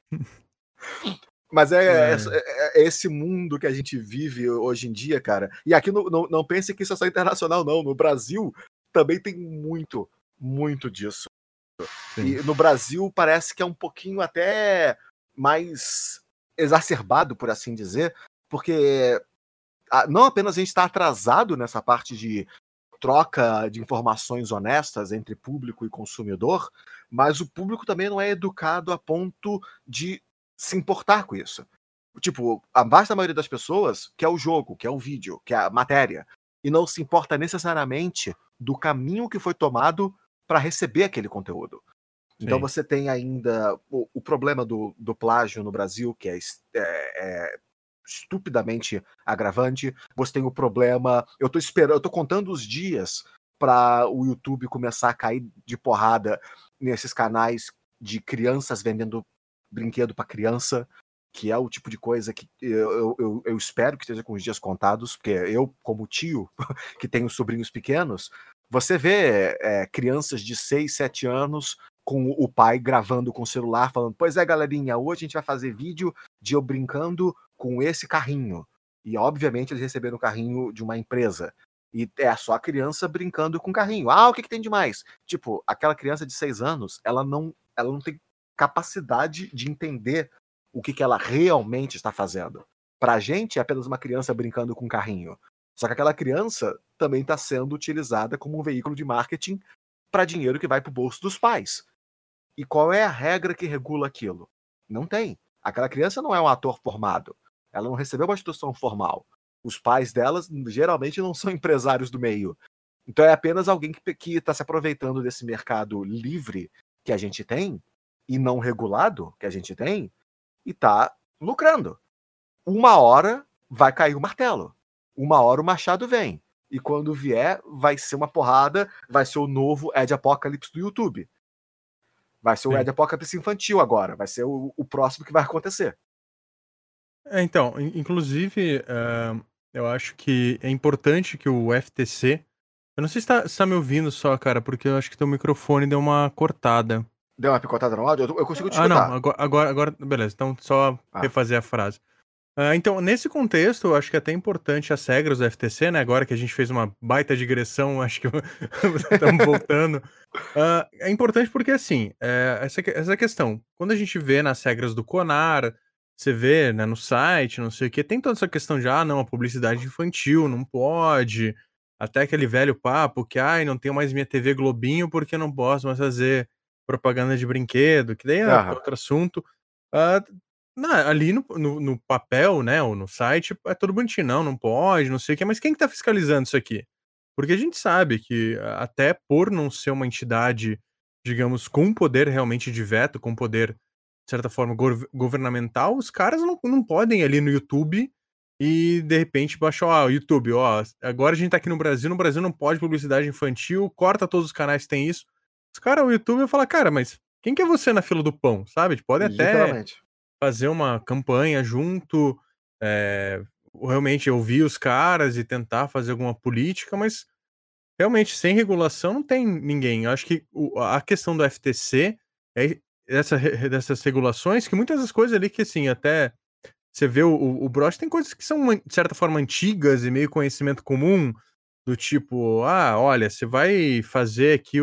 Mas é esse mundo que a gente vive hoje em dia, cara. E aqui não pense que isso é só internacional, não. No Brasil também tem muito disso. Sim. E no Brasil parece que é um pouquinho até mais exacerbado, por assim dizer, porque não apenas a gente está atrasado nessa parte de troca de informações honestas entre público e consumidor, mas o público também não é educado a ponto de se importar com isso. Tipo, a vasta maioria das pessoas quer o jogo, quer o vídeo, quer a matéria, e não se importa necessariamente do caminho que foi tomado para receber aquele conteúdo. Então você tem ainda o problema do plágio no Brasil, que é estupidamente agravante. Você tem o problema... Eu tô contando os dias para o YouTube começar a cair de porrada nesses canais de crianças vendendo brinquedo para criança, que é o tipo de coisa que eu espero que esteja com os dias contados, porque eu, como tio, que tenho sobrinhos pequenos, você vê crianças de 6, 7 anos com o pai gravando com o celular, falando, pois é, galerinha, hoje a gente vai fazer vídeo de eu brincando com esse carrinho. E, obviamente, eles receberam o carrinho de uma empresa. E é só a criança brincando com o carrinho. O que tem de mais? Tipo, aquela criança de 6 anos, ela não tem capacidade de entender o que ela realmente está fazendo. Pra gente, é apenas uma criança brincando com um carrinho. Só que aquela criança também está sendo utilizada como um veículo de marketing para dinheiro que vai para o bolso dos pais. E qual é a regra que regula aquilo? Não tem. Aquela criança não é um ator formado. Ela não recebeu uma instrução formal. Os pais delas geralmente não são empresários do meio. Então é apenas alguém que está se aproveitando desse mercado livre que a gente tem, e não regulado que a gente tem, e está lucrando. Uma hora vai cair o martelo. Uma hora o machado vem. E quando vier, vai ser uma porrada, vai ser o novo Ed Apocalypse do YouTube. Vai ser o Ed Apocalypse infantil agora. Vai ser o próximo que vai acontecer. Então, inclusive, eu acho que é importante que o FTC... Eu não sei se tá me ouvindo só, cara, porque eu acho que teu microfone deu uma cortada. Deu uma picotada no áudio? Eu consigo te Ah, não, escutar. agora, beleza, então só refazer a frase. Então, nesse contexto, eu acho que é até importante as regras do FTC, né? Agora que a gente fez uma baita digressão, acho que estamos voltando. É importante porque, assim, essa questão, quando a gente vê nas regras do CONAR, você vê, né, no site, não sei o quê, tem toda essa questão de, não, a publicidade infantil não pode, até aquele velho papo que, não tenho mais minha TV Globinho porque não posso mais fazer propaganda de brinquedo, que daí é outro assunto. Ali no papel, né, ou no site, é tudo bonitinho, não pode, não sei o quê, mas quem que tá fiscalizando isso aqui? Porque a gente sabe que até por não ser uma entidade, digamos, com poder realmente de veto, com poder, de certa forma, governamental, os caras não podem ir ali no YouTube e, de repente, baixar, o YouTube, agora a gente tá aqui no Brasil não pode publicidade infantil, corta todos os canais que tem isso. Os caras, o YouTube, eu falo, cara, mas quem que é você na fila do pão, sabe? Podem até fazer uma campanha junto, realmente ouvir os caras e tentar fazer alguma política, mas realmente sem regulação não tem ninguém. Eu acho que a questão do FTC é dessas regulações, que muitas das coisas ali que, assim, até você vê o Broch, tem coisas que são, de certa forma, antigas e meio conhecimento comum, do tipo, olha, você vai fazer aqui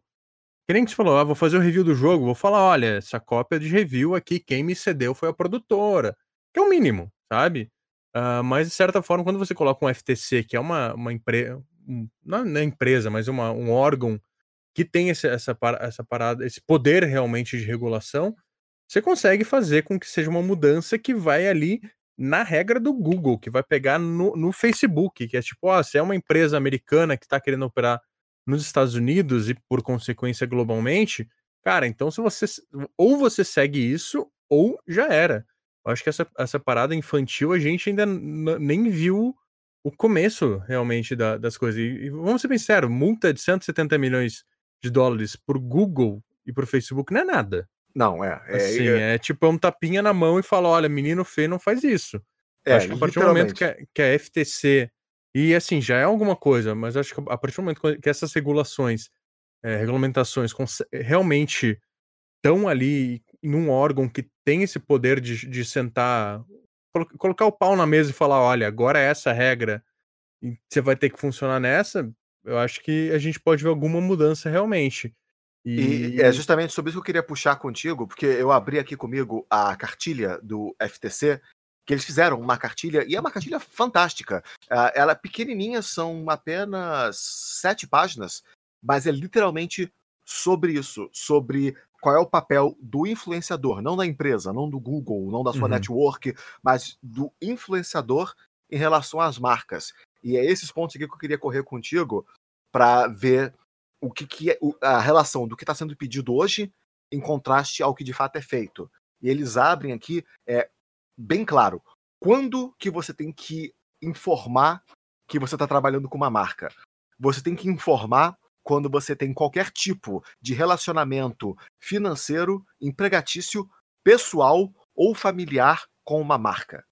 que nem que você falou, vou fazer o review do jogo, vou falar, olha, essa cópia de review aqui, quem me cedeu foi a produtora. Que é o mínimo, sabe? Mas, de certa forma, quando você coloca um FTC, que é uma empresa, não é empresa, mas um órgão que tem essa parada, esse poder realmente de regulação, você consegue fazer com que seja uma mudança que vai ali na regra do Google, que vai pegar no Facebook, que é tipo, se é uma empresa americana que está querendo operar nos Estados Unidos e, por consequência, globalmente, cara, então se você ou você segue isso ou já era. Eu acho que essa parada infantil a gente ainda nem viu o começo realmente das coisas. E vamos ser bem sinceros, multa de 170 milhões de dólares por Google e por Facebook não é nada. Não, Assim, tipo, um tapinha na mão e fala, olha, menino feio não faz isso. Eu acho que a partir do momento que a FTC, e assim, já é alguma coisa, mas acho que a partir do momento que essas regulações, regulamentações realmente estão ali em um órgão que tem esse poder de sentar, colocar o pau na mesa e falar, olha, agora é essa a regra, e você vai ter que funcionar nessa, eu acho que a gente pode ver alguma mudança realmente. E é justamente sobre isso que eu queria puxar contigo, porque eu abri aqui comigo a cartilha do FTC, que eles fizeram uma cartilha, e é uma cartilha fantástica. Ela é pequenininha, são apenas 7 páginas, mas é literalmente sobre isso, sobre qual é o papel do influenciador, não da empresa, não do Google, não da sua network, mas do influenciador em relação às marcas. E é esses pontos aqui que eu queria correr contigo para ver o que é a relação do que está sendo pedido hoje em contraste ao que de fato é feito. E eles abrem aqui, bem claro, quando que você tem que informar que você está trabalhando com uma marca. Você tem que informar quando você tem qualquer tipo de relacionamento financeiro, empregatício, pessoal ou familiar com uma marca.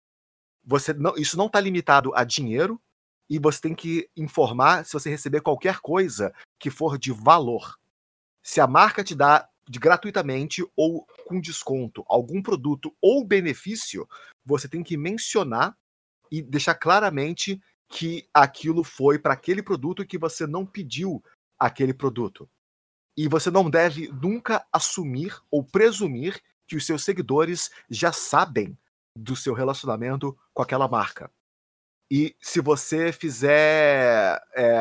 Isso não está limitado a dinheiro, e você tem que informar se você receber qualquer coisa que for de valor. Se a marca te dá gratuitamente ou com desconto algum produto ou benefício, você tem que mencionar e deixar claramente que aquilo foi para aquele produto e que você não pediu aquele produto. E você não deve nunca assumir ou presumir que os seus seguidores já sabem do seu relacionamento com aquela marca. E se você fizer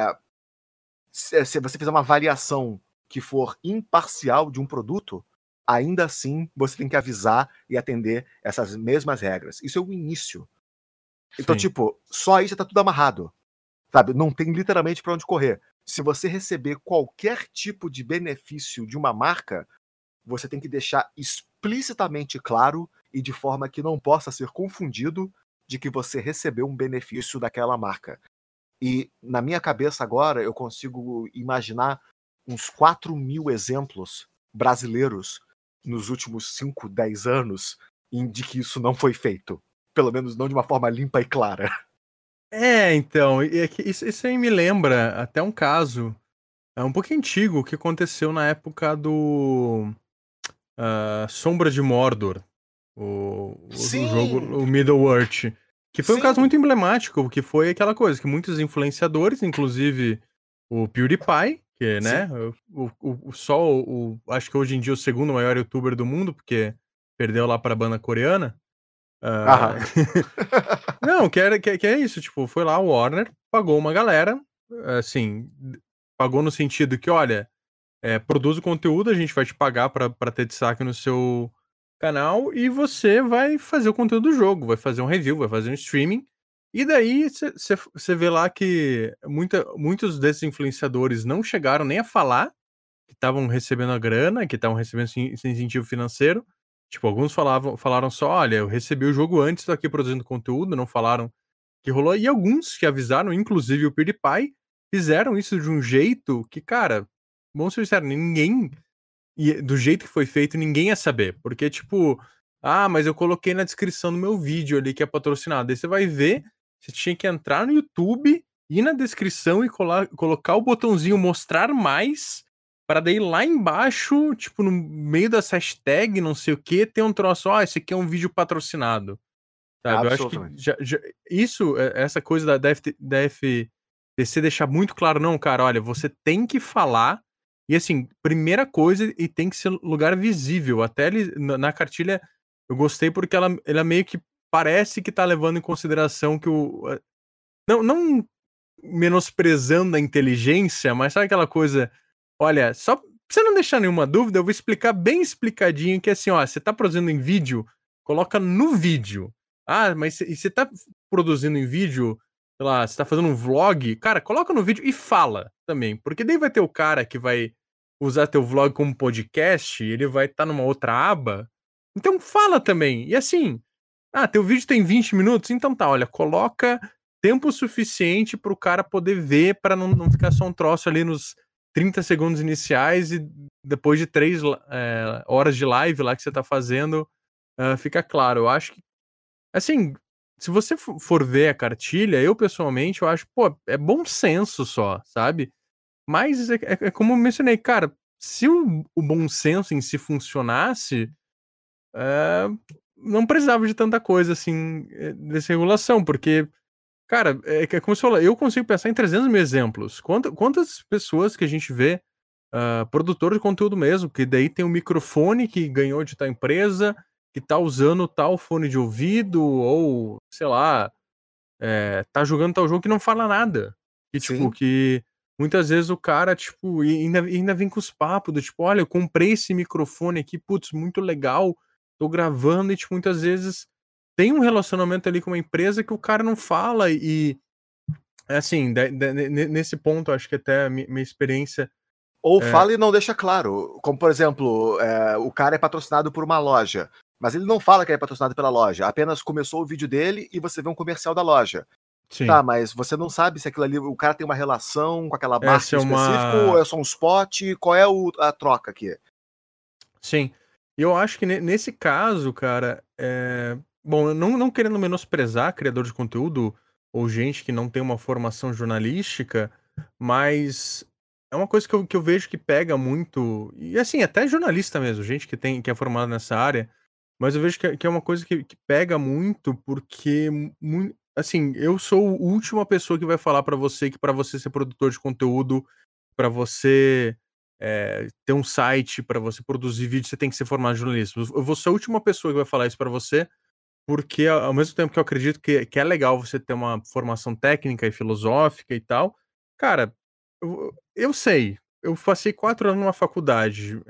se você fizer uma avaliação que for imparcial de um produto, ainda assim você tem que avisar e atender essas mesmas regras. Isso é o início. Então, tipo, só aí já tá tudo amarrado. Sabe? Não tem literalmente pra onde correr. se você receber qualquer tipo de benefício de uma marca, você tem que deixar explicitamente claro e de forma que não possa ser confundido de que você recebeu um benefício daquela marca. E na minha cabeça agora eu consigo imaginar uns 4.000 exemplos brasileiros nos últimos 5, 10 anos de que isso não foi feito. Pelo menos não de uma forma limpa e clara. Então, é que isso aí me lembra até um caso um pouco antigo que aconteceu na época do Sombra de Mordor, o jogo, Sim! o Middle-earth, que foi um caso Sim! muito emblemático, que foi aquela coisa que muitos influenciadores, inclusive o PewDiePie, que, né, acho que hoje em dia o segundo maior youtuber do mundo, porque perdeu lá pra banda coreana. Aham. Não, que é isso, tipo, foi lá o Warner, pagou uma galera, assim, pagou no sentido que, olha, produz o conteúdo, a gente vai te pagar pra ter destaque no seu canal e você vai fazer o conteúdo do jogo, vai fazer um review, vai fazer um streaming. E daí você vê lá que muitos desses influenciadores não chegaram nem a falar que estavam recebendo a grana, que estavam recebendo esse incentivo financeiro. Tipo, alguns falaram só: olha, eu recebi o jogo antes, tô aqui produzindo conteúdo, não falaram que rolou. E alguns que avisaram, inclusive o PewDiePie, fizeram isso de um jeito que, cara, vamos ser sinceros, ninguém. E do jeito que foi feito, ninguém ia saber. Porque, tipo, mas eu coloquei na descrição do meu vídeo ali que é patrocinado. Aí você vai ver, você tinha que entrar no YouTube, ir na descrição e colocar o botãozinho mostrar mais, para daí lá embaixo, tipo, no meio das hashtags, não sei o que, ter um troço, esse aqui é um vídeo patrocinado. Sabe? Eu acho que Absolutamente. isso, essa coisa da FTC deixar muito claro, não, cara, olha, você tem que falar, e assim, primeira coisa, e tem que ser lugar visível. Até na cartilha eu gostei porque ela meio que parece que tá levando em consideração que não menosprezando a inteligência, mas sabe aquela coisa, olha, só pra você não deixar nenhuma dúvida, eu vou explicar bem explicadinho que assim, ó, você tá produzindo em vídeo, coloca no vídeo. Mas você tá produzindo em vídeo, sei lá, você tá fazendo um vlog, cara, coloca no vídeo e fala também, porque daí vai ter o cara que vai usar teu vlog como podcast, ele vai estar numa outra aba, então fala também. E assim, teu vídeo tem 20 minutos? Então tá, olha, coloca tempo suficiente para o cara poder ver, para não ficar só um troço ali nos 30 segundos iniciais e depois de 3 horas de live lá que você tá fazendo, fica claro. Eu acho que, assim, se você for ver a cartilha, eu pessoalmente, eu acho, pô, é bom senso só, sabe? Mas é como eu mencionei, cara, se o bom senso em si funcionasse, não precisava de tanta coisa assim, dessa regulação, porque, cara, é como você falou, eu consigo pensar em 300 mil exemplos. Quantas pessoas que a gente vê, produtor de conteúdo mesmo, que daí tem um microfone que ganhou de tal empresa, que tá usando tal fone de ouvido, ou, sei lá, tá jogando tal jogo que não fala nada. E, tipo, Sim. que muitas vezes o cara, tipo, e ainda vem com os papos do tipo, olha, eu comprei esse microfone aqui, putz, muito legal, tô gravando, e, tipo, muitas vezes tem um relacionamento ali com uma empresa que o cara não fala, e assim, nesse ponto, acho que até a minha experiência. Ou fala e não deixa claro. Como, por exemplo, o cara é patrocinado por uma loja, mas ele não fala que é patrocinado pela loja. Apenas começou o vídeo dele e você vê um comercial da loja. Sim, Tá, mas você não sabe se aquilo ali, o cara tem uma relação com aquela marca essa em é específico ou uma. é só um spot? Qual é a troca aqui? Sim. E eu acho que nesse caso, cara, bom, não querendo menosprezar criador de conteúdo ou gente que não tem uma formação jornalística, mas é uma coisa que eu vejo que pega muito, e assim, até jornalista mesmo, gente que é formada nessa área, mas eu vejo que é uma coisa que pega muito, porque, assim, eu sou a última pessoa que vai falar pra você que pra você ser produtor de conteúdo, pra você ter um site, pra você produzir vídeo, você tem que ser formado em jornalismo. Eu vou ser a última pessoa que vai falar isso pra você, porque ao mesmo tempo que eu acredito que é legal você ter uma formação técnica e filosófica e tal, cara, eu sei, eu passei 4 anos numa faculdade,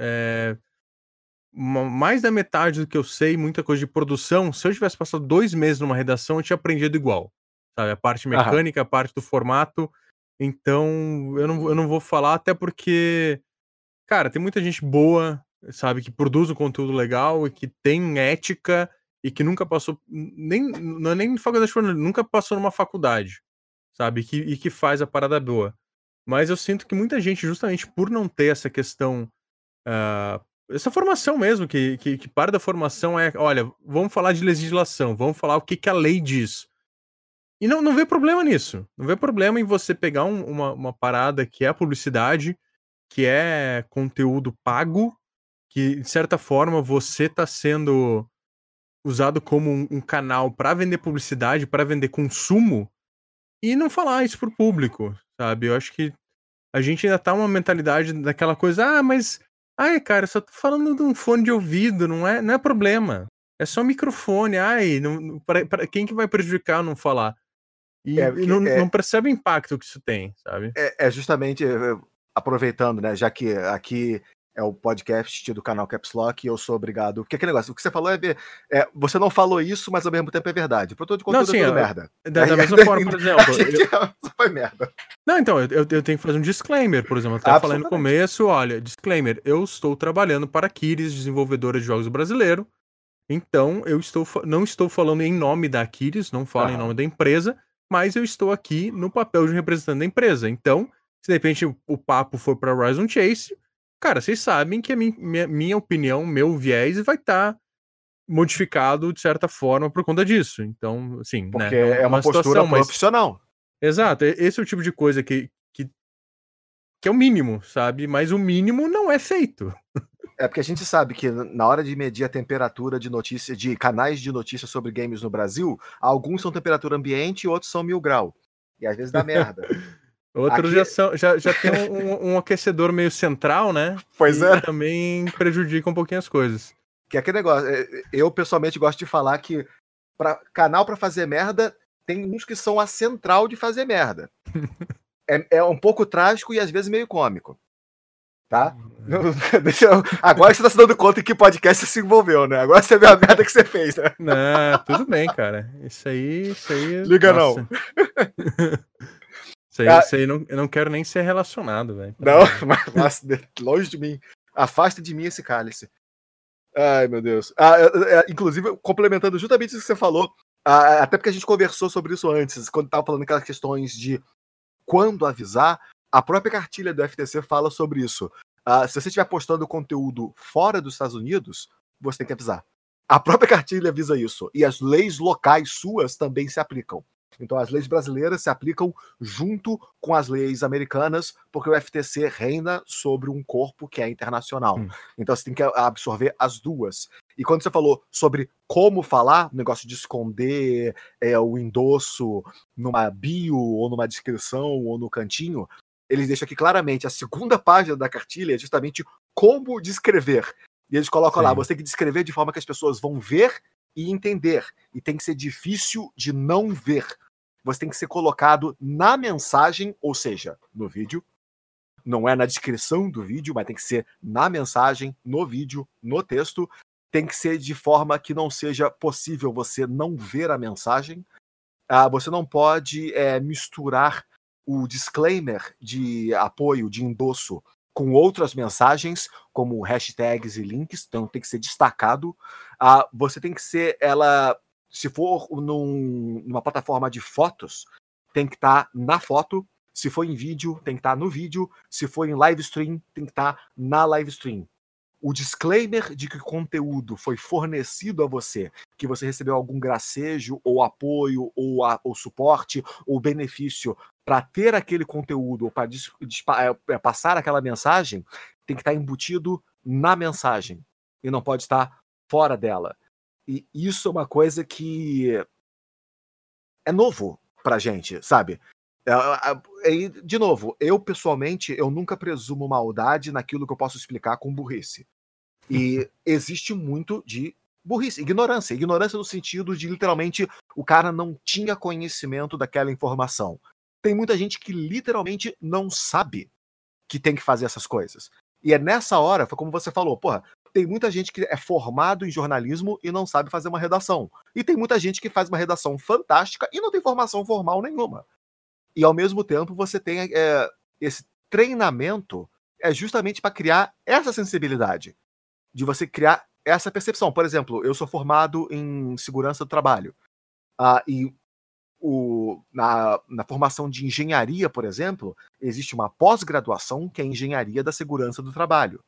mais da metade do que eu sei, muita coisa de produção, se eu tivesse passado 2 meses numa redação, eu tinha aprendido igual, sabe, a parte Aham. mecânica, a parte do formato, Então, eu não vou falar, até porque, cara, tem muita gente boa, sabe, que produz um conteúdo legal e que tem ética e que nunca passou não é nem faculdade de jornalismo, nunca passou numa faculdade, sabe, e que faz a parada boa. Mas eu sinto que muita gente, justamente por não ter essa questão, essa formação mesmo, que parte da formação é: "Olha, vamos falar de legislação, vamos falar o que que a lei diz". E não vê problema nisso. Não vê problema em você pegar uma parada que é a publicidade, que é conteúdo pago, que de certa forma você tá sendo usado como um canal pra vender publicidade, pra vender consumo, e não falar isso para o público, sabe. Eu acho que a gente ainda tá uma mentalidade daquela coisa: "Ah, mas, ai, cara, só tô falando de um fone de ouvido, não é problema. É só microfone. Ai, não pra quem que vai prejudicar não falar?". E Porque não percebe o impacto que isso tem, sabe. é justamente, aproveitando, né, já que aqui é o podcast do canal Caps Lock e eu sou obrigado, porque aquele negócio, o que você falou você não falou isso, mas ao mesmo tempo é verdade. Produtor de Não, conteúdo é assim, tudo merda. da mesma forma, por exemplo, A gente só foi merda. não, então, eu tenho que fazer um disclaimer, por exemplo, até falei no Absolutamente. começo: "Olha, disclaimer, eu estou trabalhando para a Aquiles, desenvolvedora de jogos brasileiro, então eu não estou falando em nome da Aquiles, não falo em Aham. nome da empresa, mas eu estou aqui no papel de representante da empresa. Então, se de repente o papo for para Horizon Chase, cara, vocês sabem que a minha opinião, meu viés vai estar modificado de certa forma por conta disso. Então, assim, Porque né, é é uma uma postura situação, mas profissional. exato, esse é o tipo de coisa que é o mínimo, sabe, mas o mínimo não é feito. É porque a gente sabe que na hora de medir a temperatura de notícia de canais de notícias sobre games no Brasil, alguns são temperatura ambiente e outros são 1000 grau. E às vezes dá merda. Outros Aqui, já tem um aquecedor meio central, né, pois e é, também prejudica um pouquinho as coisas. que é aquele negócio, eu pessoalmente gosto de falar que canal pra fazer merda, tem uns que são a central de fazer merda. É um pouco trágico e às vezes meio cômico, tá? Agora você tá se dando conta em que podcast você se envolveu, né? Agora você vê a merda que você fez, né? Não, tudo bem, cara. Isso aí, Liga não. nossa. Ah, Isso aí eu não quero nem ser relacionado, velho, pelo não, amor de Deus. mas longe de mim. Afasta de mim esse cálice. Ai, meu Deus. Inclusive, complementando justamente isso que você falou, até porque a gente conversou sobre isso antes, quando estava falando aquelas questões de quando avisar, a própria cartilha do FTC fala sobre isso. Se você estiver postando conteúdo fora dos Estados Unidos, você tem que avisar. A própria cartilha avisa isso. E as leis locais suas também se aplicam. Então, as leis brasileiras se aplicam junto com as leis americanas, porque o FTC reina sobre um corpo que é internacional. Então, você tem que absorver as duas. E quando você falou sobre como falar, o negócio de esconder o endosso numa bio, ou numa descrição, ou no cantinho, eles deixam aqui claramente, a segunda página da cartilha é justamente como descrever. E eles colocam lá, Sim. você tem que descrever de forma que as pessoas vão ver e entender. E tem que ser difícil de não ver. Você tem que ser colocado na mensagem, ou seja, no vídeo. Não é na descrição do vídeo, mas tem que ser na mensagem, no vídeo, no texto. Tem que ser de forma que não seja possível você não ver a mensagem. Você não pode misturar o disclaimer de apoio, de endosso, com outras mensagens, como hashtags e links, então tem que ser destacado. Você tem que ser se for numa plataforma de fotos, tem que estar na foto. Se for em vídeo, tem que estar no vídeo. Se for em live stream, tem que estar na live stream. O disclaimer de que o conteúdo foi fornecido a você, que você recebeu algum gracejo, ou apoio, ou suporte, ou benefício para ter aquele conteúdo, ou para passar aquela mensagem, tem que estar embutido na mensagem. E não pode estar fora dela. E isso é uma coisa que é novo pra gente, sabe? De novo, eu pessoalmente, eu nunca presumo maldade naquilo que eu posso explicar com burrice. E existe muito de burrice, ignorância. Ignorância no sentido de, literalmente, o cara não tinha conhecimento daquela informação. Tem muita gente que literalmente não sabe que tem que fazer essas coisas. E é nessa hora, foi como você falou, porra, tem muita gente que é formado em jornalismo e não sabe fazer uma redação. E tem muita gente que faz uma redação fantástica e não tem formação formal nenhuma. E ao mesmo tempo você tem esse treinamento justamente para criar essa sensibilidade, de você criar essa percepção. Por exemplo, eu sou formado em segurança do trabalho. E na formação de engenharia, por exemplo, existe uma pós-graduação que é engenharia da segurança do trabalho.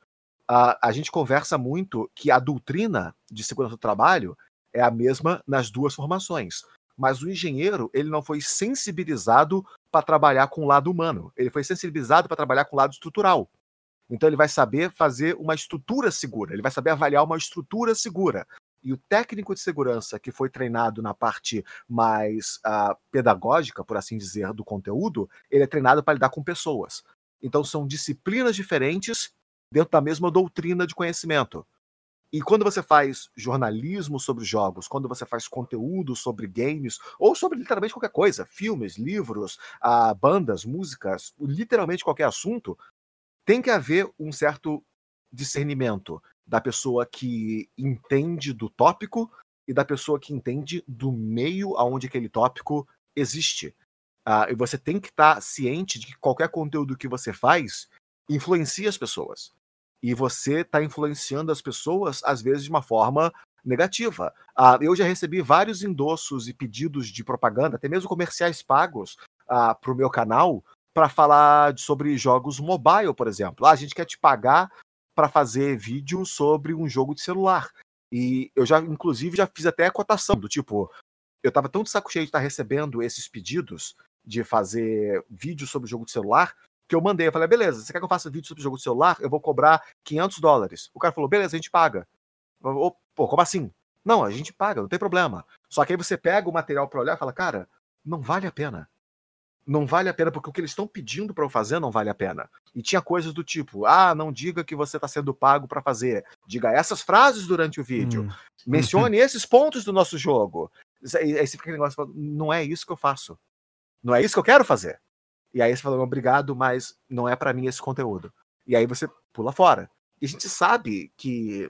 A gente conversa muito que a doutrina de segurança do trabalho é a mesma nas duas formações. Mas o engenheiro, ele não foi sensibilizado para trabalhar com o lado humano. Ele foi sensibilizado para trabalhar com o lado estrutural. Então ele vai saber fazer uma estrutura segura, ele vai saber avaliar uma estrutura segura. E o técnico de segurança que foi treinado na parte mais pedagógica, por assim dizer, do conteúdo, ele é treinado para lidar com pessoas. Então são disciplinas diferentes dentro da mesma doutrina de conhecimento. E quando você faz jornalismo sobre jogos, quando você faz conteúdo sobre games, ou sobre literalmente qualquer coisa, filmes, livros, bandas, músicas, literalmente qualquer assunto, tem que haver um certo discernimento da pessoa que entende do tópico e da pessoa que entende do meio aonde aquele tópico existe. E você tem que estar ciente de que qualquer conteúdo que você faz influencia as pessoas. E você está influenciando as pessoas, às vezes, de uma forma negativa. Eu já recebi vários endossos e pedidos de propaganda, até mesmo comerciais pagos para o meu canal, para falar sobre jogos mobile, por exemplo. A gente quer te pagar para fazer vídeo sobre um jogo de celular. E eu já, inclusive, já fiz até a cotação do tipo, eu estava tão de saco cheio de estar recebendo esses pedidos de fazer vídeo sobre jogo de celular, que eu mandei, eu falei, beleza, você quer que eu faça vídeo sobre jogo de celular? Eu vou cobrar $500. O cara falou, beleza, a gente paga. Pô, como assim? Não, a gente paga, não tem problema. Só que aí você pega o material para olhar e fala, cara, não vale a pena. Não vale a pena, porque o que eles estão pedindo para eu fazer não vale a pena. E tinha coisas do tipo, não diga que você está sendo pago para fazer. Diga essas frases durante o vídeo. Mencione esses pontos do nosso jogo. Aí você fica aquele negócio, não é isso que eu faço. Não é isso que eu quero fazer. E aí você fala, obrigado, mas não é para mim esse conteúdo. E aí você pula fora. E a gente sabe que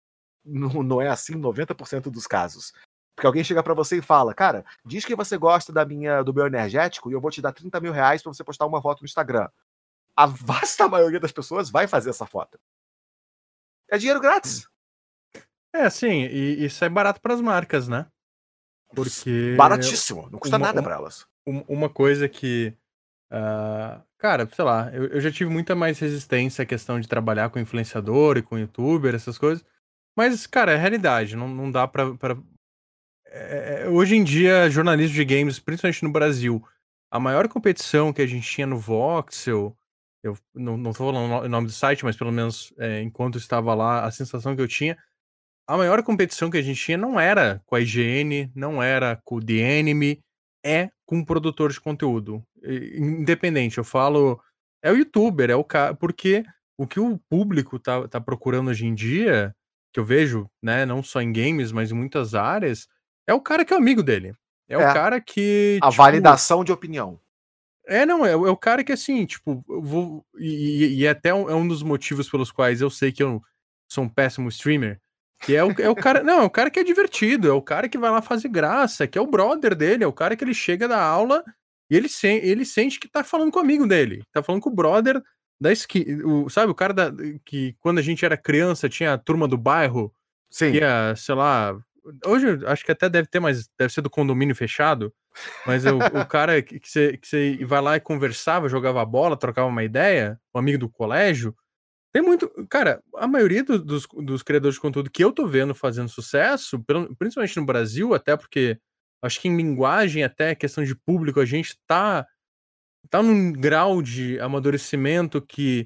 não é assim em 90% dos casos. Porque alguém chega pra você e fala, cara, diz que você gosta do meu energético e eu vou te dar R$30 mil pra você postar uma foto no Instagram. A vasta maioria das pessoas vai fazer essa foto. É dinheiro grátis. Sim, e sai barato pras marcas, né? Porque... Baratíssimo, não custa nada pra elas. Uma coisa que... cara, sei lá, eu já tive muita mais resistência à questão de trabalhar com influenciador e com youtuber, essas coisas. Mas, cara, é realidade, não dá pra hoje em dia, jornalismo de games, principalmente no Brasil, a maior competição que a gente tinha no Voxel, eu não tô falando o nome do site, mas pelo menos enquanto eu estava lá, a sensação que eu tinha, a maior competição que a gente tinha não era com a IGN, não era com o The Enemy, é com um produtor de conteúdo. Independente, eu falo, é o youtuber, é o cara, porque o que o público tá procurando hoje em dia, que eu vejo, né, não só em games, mas em muitas áreas, é o cara que é amigo dele. É o cara que, a validação de opinião. Não, é o cara que, assim, tipo, eu vou... E até é um dos motivos pelos quais eu sei que eu sou um péssimo streamer, que é o cara... Não, é o cara que é divertido, é o cara que vai lá fazer graça, que é o brother dele, é o cara que ele chega da aula e ele sente que tá falando com o amigo dele, tá falando com o brother da esquina, sabe, o cara que quando a gente era criança tinha a turma do bairro, Sim. que ia, sei lá... Hoje acho que até deve ter, mas deve ser do condomínio fechado. Mas o cara que você vai lá e conversava, jogava bola, trocava uma ideia, um amigo do colégio, tem muito... Cara, a maioria dos criadores de conteúdo que eu tô vendo fazendo sucesso, principalmente no Brasil, até porque acho que em linguagem, até questão de público, a gente tá num grau de amadurecimento que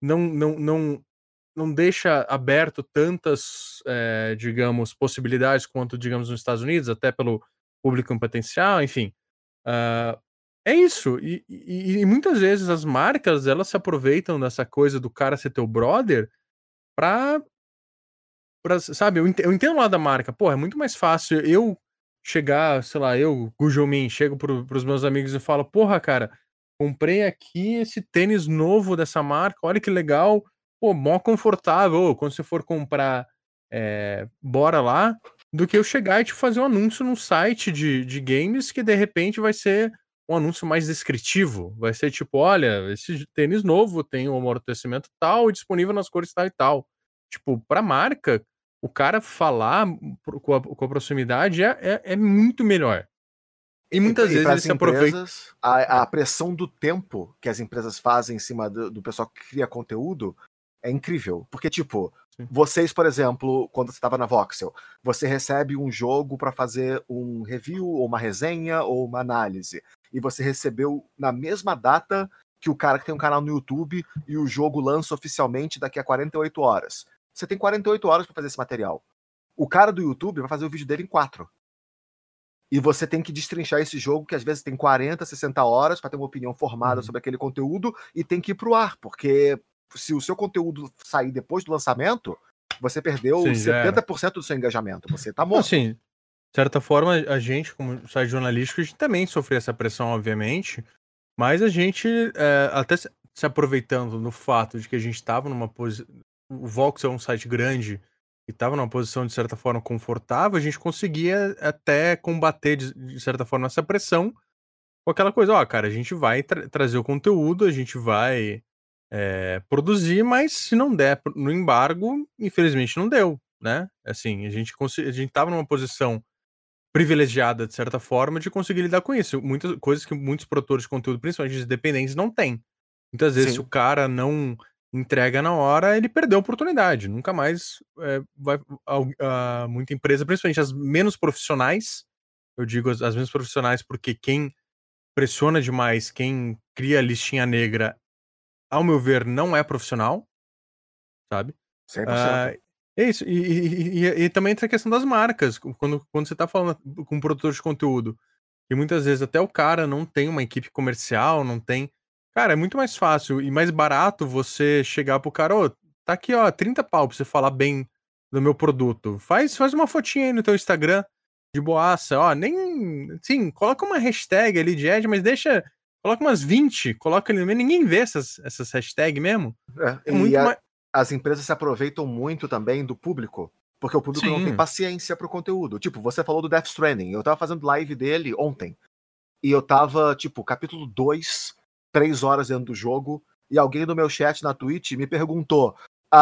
não deixa aberto tantas, digamos, possibilidades quanto, digamos, nos Estados Unidos, até pelo público em potencial, enfim. É isso. E muitas vezes as marcas, elas se aproveitam dessa coisa do cara ser teu brother pra sabe, eu entendo lá da marca. Pô, é muito mais fácil eu chegar, sei lá, Gujomin, chego pros meus amigos e falo, porra, cara, comprei aqui esse tênis novo dessa marca, olha que legal, pô, mó confortável, quando você for comprar, bora lá, do que eu chegar e te fazer um anúncio num site de games que de repente vai ser um anúncio mais descritivo. Vai ser tipo, olha, esse tênis novo tem um amortecimento tal e disponível nas cores tal e tal. Tipo, pra marca, o cara falar com a proximidade é muito melhor. E muitas vezes para ele as se aproveita. empresas, a pressão do tempo que as empresas fazem em cima do pessoal que cria conteúdo é incrível. Porque, tipo, Sim. vocês, por exemplo, quando você estava na Voxel, você recebe um jogo para fazer um review, ou uma resenha, ou uma análise. E você recebeu na mesma data que o cara que tem um canal no YouTube e o jogo lança oficialmente daqui a 48 horas. Você tem 48 horas para fazer esse material. O cara do YouTube vai fazer o vídeo dele em 4. E você tem que destrinchar esse jogo, que às vezes tem 40, 60 horas para ter uma opinião formada sobre aquele conteúdo e tem que ir pro ar, porque se o seu conteúdo sair depois do lançamento, você perdeu Sim, 70% do seu engajamento. Você tá morto. Assim, de certa forma, a gente, como site jornalístico, a gente também sofreu essa pressão, obviamente, mas a gente, até se aproveitando do fato de que a gente estava numa posição. O Vox é um site grande e estava numa posição, de certa forma, confortável, a gente conseguia até combater, de certa forma, essa pressão com aquela coisa, ó, cara, a gente vai trazer o conteúdo, a gente vai produzir, mas se não der no embargo, infelizmente não deu, né? Assim, a gente tava numa posição privilegiada, de certa forma, de conseguir lidar com isso. Muitas coisas que muitos produtores de conteúdo, principalmente os independentes, não têm. Muitas vezes, se o Sim. cara não entrega na hora, ele perdeu a oportunidade. Nunca mais vai. Muita empresa, principalmente as menos profissionais, eu digo as menos profissionais porque quem pressiona demais, quem cria listinha negra, ao meu ver, não é profissional, sabe? 100%. Ah, é isso. E também entra a questão das marcas. Quando você tá falando com um produtor de conteúdo, e muitas vezes até o cara não tem uma equipe comercial, não tem. Cara, é muito mais fácil e mais barato você chegar pro cara, ô, tá aqui, ó, 30 pau pra você falar bem do meu produto. Faz uma fotinha aí no teu Instagram de boaça, ó, nem. Sim, coloca uma hashtag ali de ad, mas deixa. Coloca umas 20, coloca ali no meio, ninguém vê essas hashtags mesmo. É E muito mais. as empresas se aproveitam muito também do público, porque o público não tem Sim. paciência pro conteúdo. Tipo, você falou do Death Stranding, eu tava fazendo live dele ontem. E eu tava, tipo, capítulo 2, 3 horas dentro do jogo, e alguém no meu chat na Twitch me perguntou: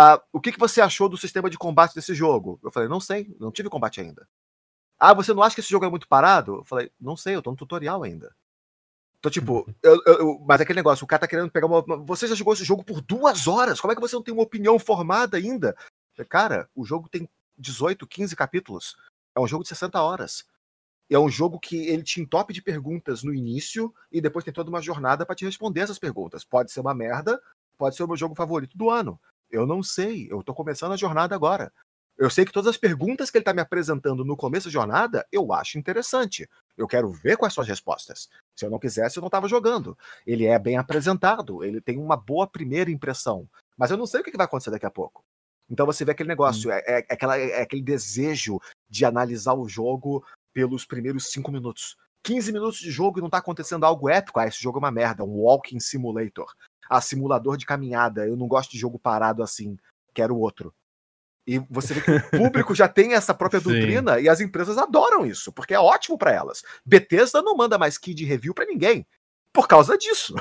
o que você achou do sistema de combate desse jogo? Eu falei, não sei, não tive combate ainda. Você não acha que esse jogo é muito parado? Eu falei, não sei, eu tô no tutorial ainda. Então, tipo, mas aquele negócio, o cara tá querendo pegar uma. Você já jogou esse jogo por 2 horas? Como é que você não tem uma opinião formada ainda? Eu falei, cara, o jogo tem 18, 15 capítulos. É um jogo de 60 horas. É um jogo que ele te entope de perguntas no início e depois tem toda uma jornada para te responder essas perguntas. Pode ser uma merda, pode ser o meu jogo favorito do ano. Eu não sei, eu tô começando a jornada agora. Eu sei que todas as perguntas que ele tá me apresentando no começo da jornada, eu acho interessante. Eu quero ver quais são as respostas. Se eu não quisesse, eu não tava jogando. Ele é bem apresentado, ele tem uma boa primeira impressão. Mas eu não sei o que vai acontecer daqui a pouco. Então você vê aquele negócio, é aquele desejo de analisar o jogo pelos primeiros 5 minutos. 15 minutos de jogo e não tá acontecendo algo épico. Esse jogo é uma merda, um walking simulator. Simulador de caminhada. Eu não gosto de jogo parado assim. Quero outro. E você vê que o público já tem essa própria doutrina e as empresas adoram isso, porque é ótimo para elas. Bethesda não manda mais key de review para ninguém por causa disso.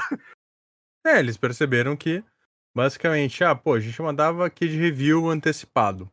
Eles perceberam que, basicamente, a gente mandava key de review antecipado.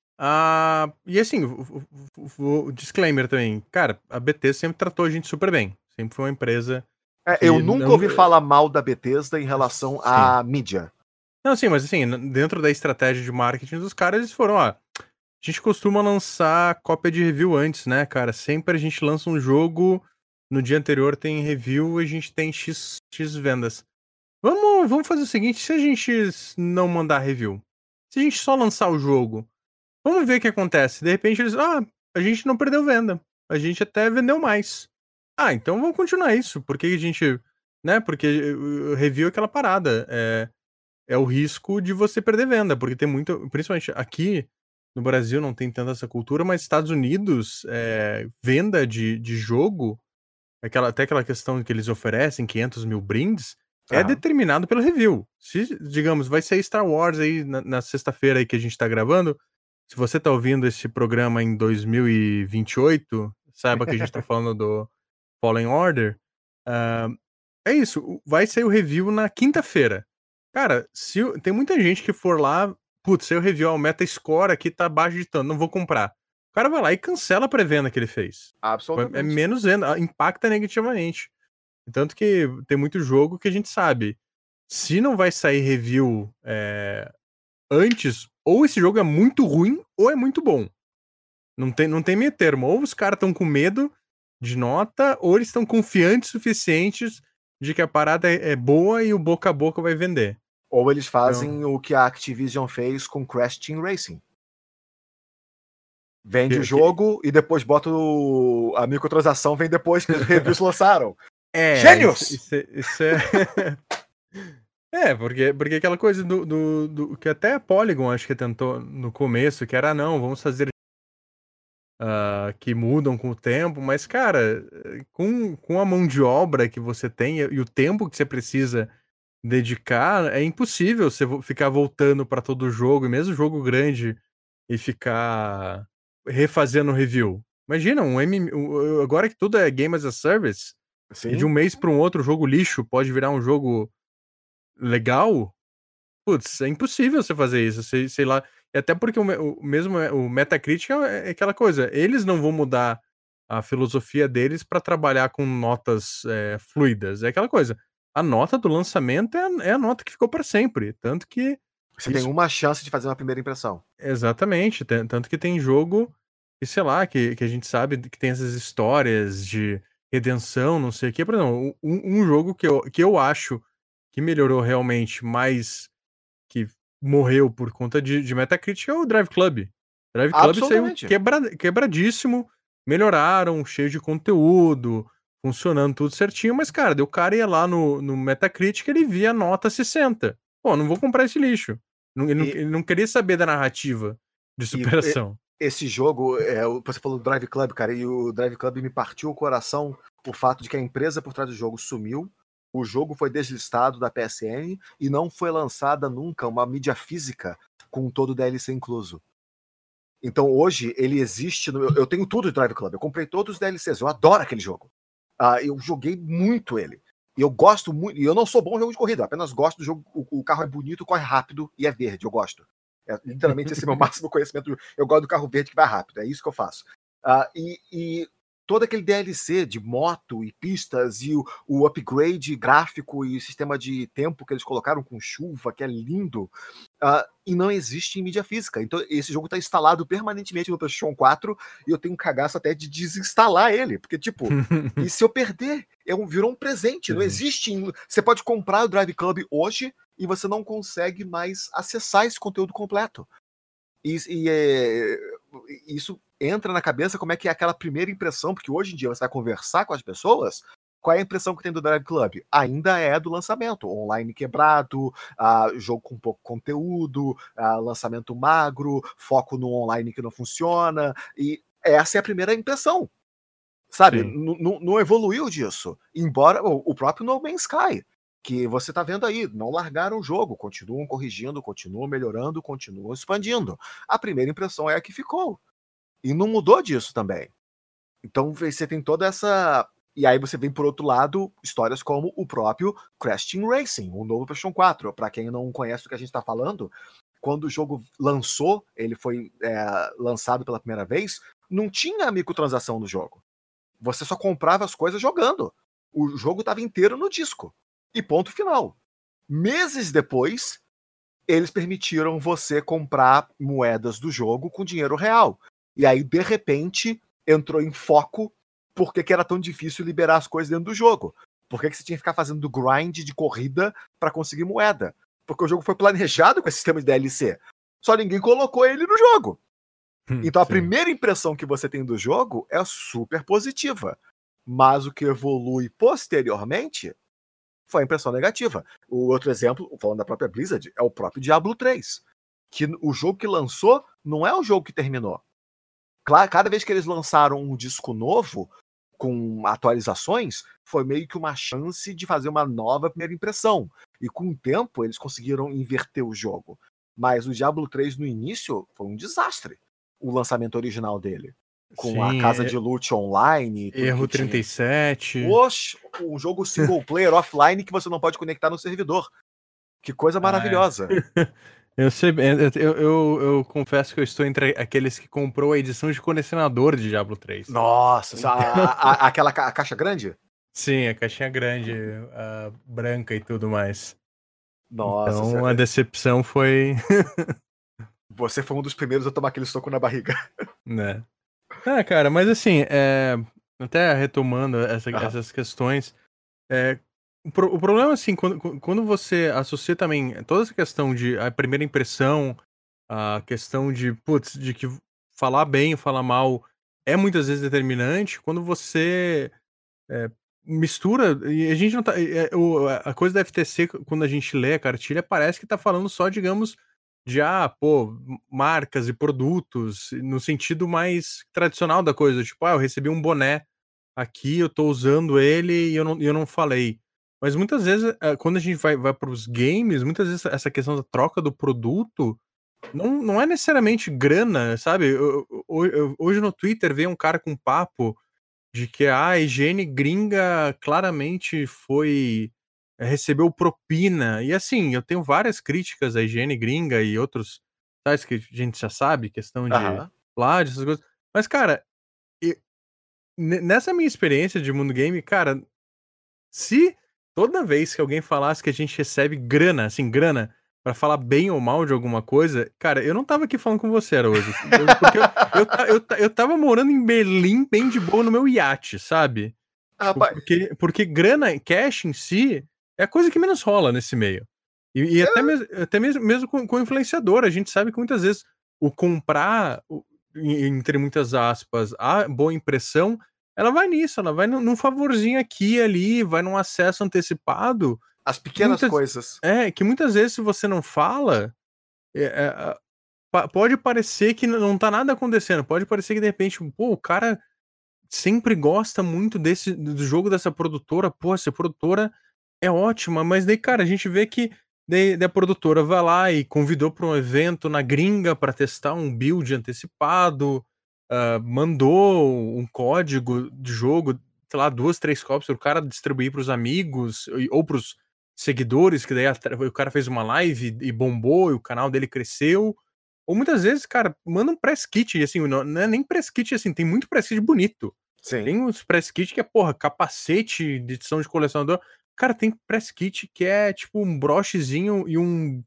E assim, o disclaimer também, cara, a Bethesda sempre tratou a gente super bem. Sempre foi uma empresa Eu que nunca não. ouvi falar mal da Bethesda em relação Sim. à mídia. Não, sim, mas assim, dentro da estratégia de marketing dos caras, eles foram, a gente costuma lançar cópia de review antes, né, cara? Sempre a gente lança um jogo, no dia anterior tem review e a gente tem X vendas. Vamos fazer o seguinte, se a gente não mandar review, se a gente só lançar o jogo, vamos ver o que acontece. De repente eles, a gente não perdeu venda, a gente até vendeu mais. Então vamos continuar isso, porque a gente, né, porque o review é aquela parada, é o risco de você perder venda, porque tem muito, principalmente aqui no Brasil não tem tanta essa cultura, mas Estados Unidos, venda de jogo, até aquela questão que eles oferecem 500 mil brindes, é determinado pelo review. Se, digamos, vai sair Star Wars aí na sexta-feira aí que a gente tá gravando, se você tá ouvindo esse programa em 2028, saiba que a gente tá falando do Fallen Order, É isso, vai sair o review na quinta-feira. Cara, tem muita gente que for lá, putz, saiu o review, o Metascore aqui tá abaixo de tanto, não vou comprar. O cara vai lá e cancela a pré-venda que ele fez. É menos venda, impacta negativamente. Tanto que tem muito jogo que a gente sabe, se não vai sair review antes, ou esse jogo é muito ruim ou é muito bom. Não tem meio termo. Ou os caras estão com medo de nota, ou eles estão confiantes suficientes de que a parada é boa e o boca a boca vai vender. Ou eles fazem o que a Activision fez com Crash Team Racing. Vende o jogo e depois bota a microtransação, vem depois que os reviews lançaram. Gênios! Isso é. Porque aquela coisa do que até a Polygon acho que tentou no começo, que era não, vamos fazer que mudam com o tempo, mas cara, com a mão de obra que você tem e o tempo que você precisa dedicar, é impossível você ficar voltando para todo jogo, e mesmo jogo grande, e ficar refazendo review. Imagina, agora que tudo é Game as a Service, e de um mês para um outro jogo lixo pode virar um jogo legal, putz, é impossível você fazer isso, sei lá. E até porque o Metacritic é aquela coisa, eles não vão mudar a filosofia deles para trabalhar com notas fluidas. É aquela coisa, a nota do lançamento é a nota que ficou para sempre. Tanto que. Você tem uma chance de fazer uma primeira impressão. Exatamente. Tanto que tem jogo que, sei lá, que a gente sabe que tem essas histórias de redenção, não sei o quê. Por exemplo, um jogo que eu acho que melhorou realmente, mas que morreu por conta de Metacritic é o Drive Club. Drive Club saiu quebradíssimo, melhoraram, cheio de conteúdo, funcionando tudo certinho, mas, cara, o cara ia lá no Metacritic, ele via a nota 60. Pô, não vou comprar esse lixo. Ele não queria saber da narrativa de superação. Esse jogo, você falou do Drive Club, cara, e o Drive Club me partiu o coração por fato de que a empresa por trás do jogo sumiu. O jogo foi deslistado da PSN e não foi lançada nunca uma mídia física com todo o DLC incluso. Então hoje ele existe. Eu tenho tudo de Drive Club, eu comprei todos os DLCs, eu adoro aquele jogo. Eu joguei muito ele. E eu gosto muito. E eu não sou bom em jogo de corrida, eu apenas gosto do jogo. O carro é bonito, corre rápido e é verde, eu gosto. Literalmente esse é o meu máximo conhecimento. Eu gosto do carro verde que vai rápido, é isso que eu faço. E todo aquele DLC de moto e pistas e o upgrade gráfico e o sistema de tempo que eles colocaram com chuva, que é lindo, e não existe em mídia física. Então esse jogo está instalado permanentemente no PlayStation 4 e eu tenho um cagaço até de desinstalar ele, porque tipo, e se eu perder? Virou um presente, não existe. Você pode comprar o Drive Club hoje e você não consegue mais acessar esse conteúdo completo. Isso entra na cabeça como é que é aquela primeira impressão, porque hoje em dia você vai conversar com as pessoas, qual é a impressão que tem do Drive Club? Ainda é do lançamento, online quebrado, jogo com pouco conteúdo, lançamento magro, foco no online que não funciona, e essa é a primeira impressão, sabe? Não evoluiu disso, embora o próprio No Man's Sky, que você tá vendo aí, não largaram o jogo, continuam corrigindo, continuam melhorando, continuam expandindo. A primeira impressão é a que ficou. E não mudou disso também. Então você tem toda essa... E aí você vem por outro lado, histórias como o próprio Crash Team Racing, o novo PlayStation 4. Para quem não conhece o que a gente está falando, quando o jogo lançou, ele foi lançado pela primeira vez, não tinha microtransação no jogo. Você só comprava as coisas jogando. O jogo estava inteiro no disco. E ponto final. Meses depois, eles permitiram você comprar moedas do jogo com dinheiro real. E aí, de repente, entrou em foco por que era tão difícil liberar as coisas dentro do jogo. Por que você tinha que ficar fazendo grind de corrida para conseguir moeda? Porque o jogo foi planejado com esse sistema de DLC. Só ninguém colocou ele no jogo. Então a primeira impressão que você tem do jogo é super positiva. Mas o que evolui posteriormente foi a impressão negativa. O outro exemplo, falando da própria Blizzard, é o próprio Diablo 3. Que o jogo que lançou não é o jogo que terminou. Claro, cada vez que eles lançaram um disco novo, com atualizações, foi meio que uma chance de fazer uma nova primeira impressão. E com o tempo, eles conseguiram inverter o jogo. Mas o Diablo 3 no início foi um desastre, o lançamento original dele. com a casa de loot online. Erro 37. Oxe, um jogo single player offline que você não pode conectar no servidor. Que coisa maravilhosa. Eu sei, eu confesso que eu estou entre aqueles que comprou a edição de colecionador de Diablo 3. Nossa, aquela caixa grande? Sim, a caixinha grande, branca e tudo mais. Nossa, então a decepção foi... Você foi um dos primeiros a tomar aquele soco na barriga. Né? Cara, mas assim, até retomando essas questões, o problema, assim, quando você associa também toda essa questão de a primeira impressão, a questão de, de que falar bem ou falar mal é muitas vezes determinante, quando você mistura, e a gente não tá. A coisa da FTC, quando a gente lê a cartilha, parece que tá falando só, digamos, de marcas e produtos, no sentido mais tradicional da coisa, tipo, eu recebi um boné aqui, eu tô usando ele e eu não falei. Mas muitas vezes, quando a gente vai para os games, muitas vezes essa questão da troca do produto não é necessariamente grana, sabe? Hoje no Twitter veio um cara com um papo de que a higiene gringa claramente recebeu propina. E assim, eu tenho várias críticas à higiene gringa e outros sites que a gente já sabe, questão de plágio, essas coisas. Mas, cara, nessa minha experiência de mundo game, cara, se toda vez que alguém falasse que a gente recebe grana, assim, grana, pra falar bem ou mal de alguma coisa, cara, eu não tava aqui falando com você, Araújo. Porque eu tava morando em Berlim, bem de boa, no meu iate, sabe? Tipo, porque grana, cash em si, é a coisa que menos rola nesse meio. E até mesmo com influenciador, a gente sabe que muitas vezes o comprar, entre muitas aspas, a boa impressão, ela vai nisso, ela vai num favorzinho aqui e ali, vai num acesso antecipado. As pequenas coisas. Que muitas vezes, se você não fala, pode parecer que não tá nada acontecendo. Pode parecer que, de repente, o cara sempre gosta muito do jogo dessa produtora. Pô, essa produtora é ótima, mas daí, cara, a gente vê que daí a produtora vai lá e convidou para um evento na gringa para testar um build antecipado, mandou um código de jogo, sei lá, 2, 3 cópias para o cara distribuir para os amigos ou para os seguidores, que daí o cara fez uma live e bombou e o canal dele cresceu. Ou muitas vezes, cara, manda um press kit, e assim, não é nem press kit, assim, tem muito press kit bonito. Sim. Tem uns press kit que é, capacete de edição de colecionador. Cara, tem press kit que é tipo um brochezinho e um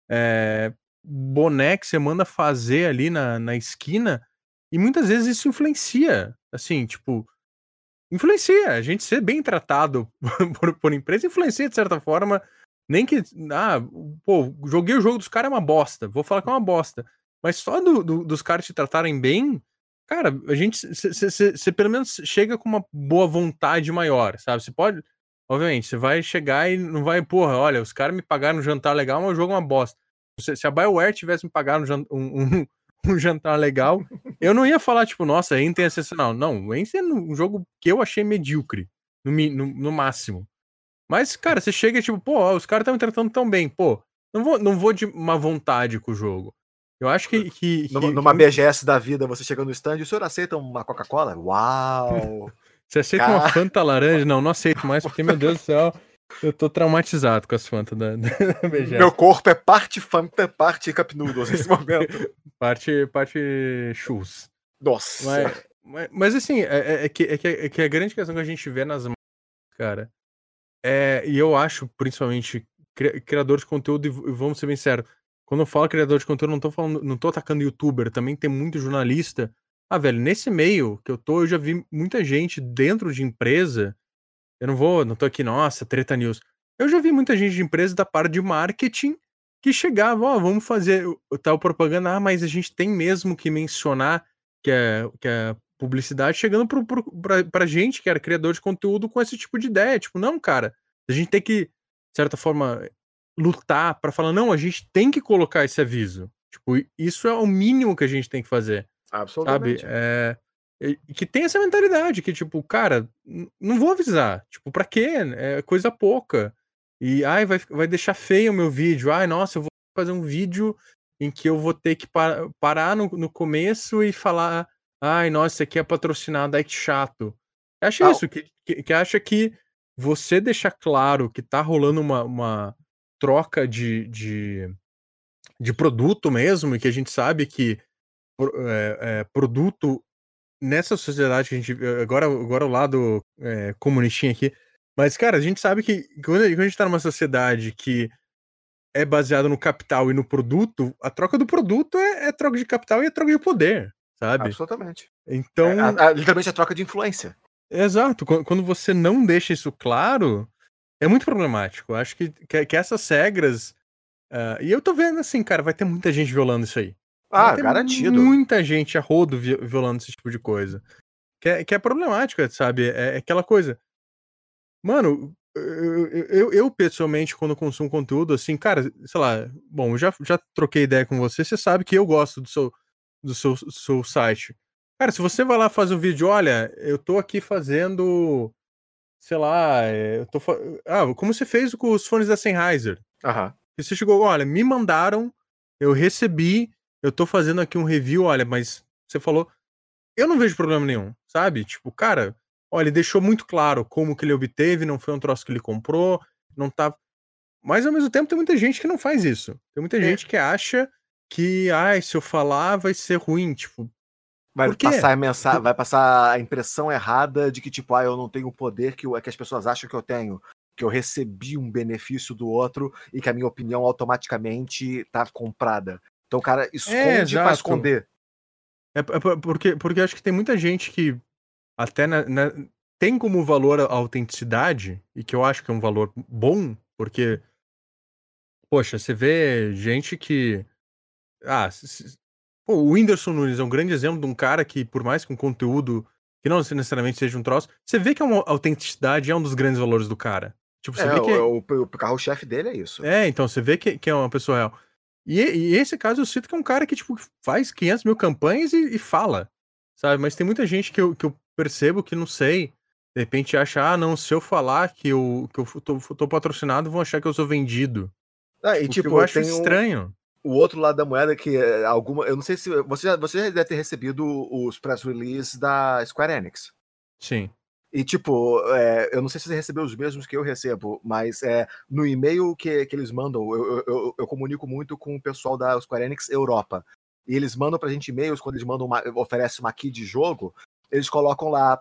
boné que você manda fazer ali na esquina. E muitas vezes isso influencia. Assim, tipo, influencia. A gente ser bem tratado por empresa influencia de certa forma. Nem que, joguei o jogo dos caras é uma bosta. Vou falar que é uma bosta. Mas só dos caras te tratarem bem, cara, a gente. Você pelo menos chega com uma boa vontade maior, sabe? Você pode. Obviamente, você vai chegar e não vai, olha, os caras me pagaram um jantar legal, mas o jogo é uma bosta. Se a BioWare tivesse me pagado um jantar legal, eu não ia falar, tipo, nossa, Enten é sensacional. Não, Enten é um jogo que eu achei medíocre, no máximo. Mas, cara, você chega e, tipo, os caras estão me tratando tão bem, não vou de má vontade com o jogo. Eu acho que numa BGS da vida, você chega no stand e o senhor aceita uma Coca-Cola? Uau! Você aceita uma Fanta laranja? Não aceito mais, porque, meu Deus do céu, eu tô traumatizado com as Fanta da BGS. Meu corpo é parte Fanta, parte Cup Noodles nesse momento. parte chus. Nossa! Mas assim, é que a grande questão que a gente vê nas marcas, cara, e eu acho, principalmente, criador de conteúdo, e vamos ser bem sérios, quando eu falo criador de conteúdo, não tô atacando youtuber, também tem muito jornalista. Velho, nesse meio que eu já vi muita gente dentro de empresa, não tô aqui, nossa, treta news. Eu já vi muita gente de empresa da parte de marketing que chegava, vamos fazer tal propaganda, mas a gente tem mesmo que mencionar que a publicidade chegando pra gente, que era criador de conteúdo, com esse tipo de ideia. Tipo, não, cara, a gente tem que, de certa forma, lutar pra falar, não, a gente tem que colocar esse aviso. Tipo, isso é o mínimo que a gente tem que fazer. Absolutamente. Sabe? Que tem essa mentalidade, que tipo, cara, não vou avisar. Tipo, pra quê? É coisa pouca. E, vai deixar feio o meu vídeo. Nossa, eu vou fazer um vídeo em que eu vou ter que parar no começo e falar ai, nossa, isso aqui é patrocinado, ai que chato. Acha isso, que acha que você deixar claro que tá rolando uma troca de produto mesmo, e que a gente sabe que produto nessa sociedade que a gente agora o lado, comunistinha aqui, mas cara, a gente sabe que quando a gente tá numa sociedade que é baseada no capital e no produto, a troca do produto é troca de capital e é troca de poder, sabe. Absolutamente. Então Literalmente a troca de influência. exato, quando você não deixa isso claro, é muito problemático. Eu acho que essas regras, e eu tô vendo assim, cara, vai ter muita gente violando isso aí. Vai ter Garantido. muita gente a rodo violando esse tipo de coisa. Que é problemático, sabe, é aquela coisa. Mano, eu pessoalmente, quando consumo conteúdo, assim, cara, sei lá, bom, eu já troquei ideia com você sabe que eu gosto do seu site. Cara, se você vai lá fazer um vídeo, olha, eu tô aqui fazendo, sei lá, eu tô como você fez com os fones da Sennheiser. Aham. E você chegou, olha, me mandaram, eu recebi, eu tô fazendo aqui um review, olha, mas você falou, eu não vejo problema nenhum, sabe? Tipo, cara, olha, ele deixou muito claro como que ele obteve, não foi um troço que ele comprou, não tá. Mas ao mesmo tempo tem muita gente que não faz isso. Tem muita É. gente que acha que, ai, se eu falar vai ser ruim, tipo, Vai por quê? passar vai passar a impressão errada de que, tipo, eu não tenho o poder que as pessoas acham que eu tenho. Que eu recebi um benefício do outro e que a minha opinião automaticamente tá comprada. Então o cara esconde pra Exato. esconder. Porque acho que tem muita gente que até tem como valor a autenticidade, e que eu acho que é um valor bom, porque, poxa, você vê gente que. Ah, pô, o Whindersson Nunes é um grande exemplo de um cara que, por mais que um conteúdo que não necessariamente seja um troço, você vê que a autenticidade é um dos grandes valores do cara. Tipo, você vê que O carro-chefe dele é isso. então, você vê que é uma pessoa real. E esse caso eu sinto que é um cara que, tipo, faz 500 mil campanhas e fala, sabe? Mas tem muita gente que eu percebo que, não sei, de repente acha, não, se eu falar que eu tô patrocinado, vão achar que eu sou vendido. E Tipo, que eu acho tem estranho. o outro lado da moeda que é alguma. Eu não sei se. Você já deve ter recebido os press releases da Square Enix. Sim. E, tipo, eu não sei se você recebeu os mesmos que eu recebo, mas no e-mail que eles mandam, eu comunico muito com o pessoal da Square Enix Europa. E eles mandam pra gente e-mails, quando eles oferecem uma key de jogo, eles colocam lá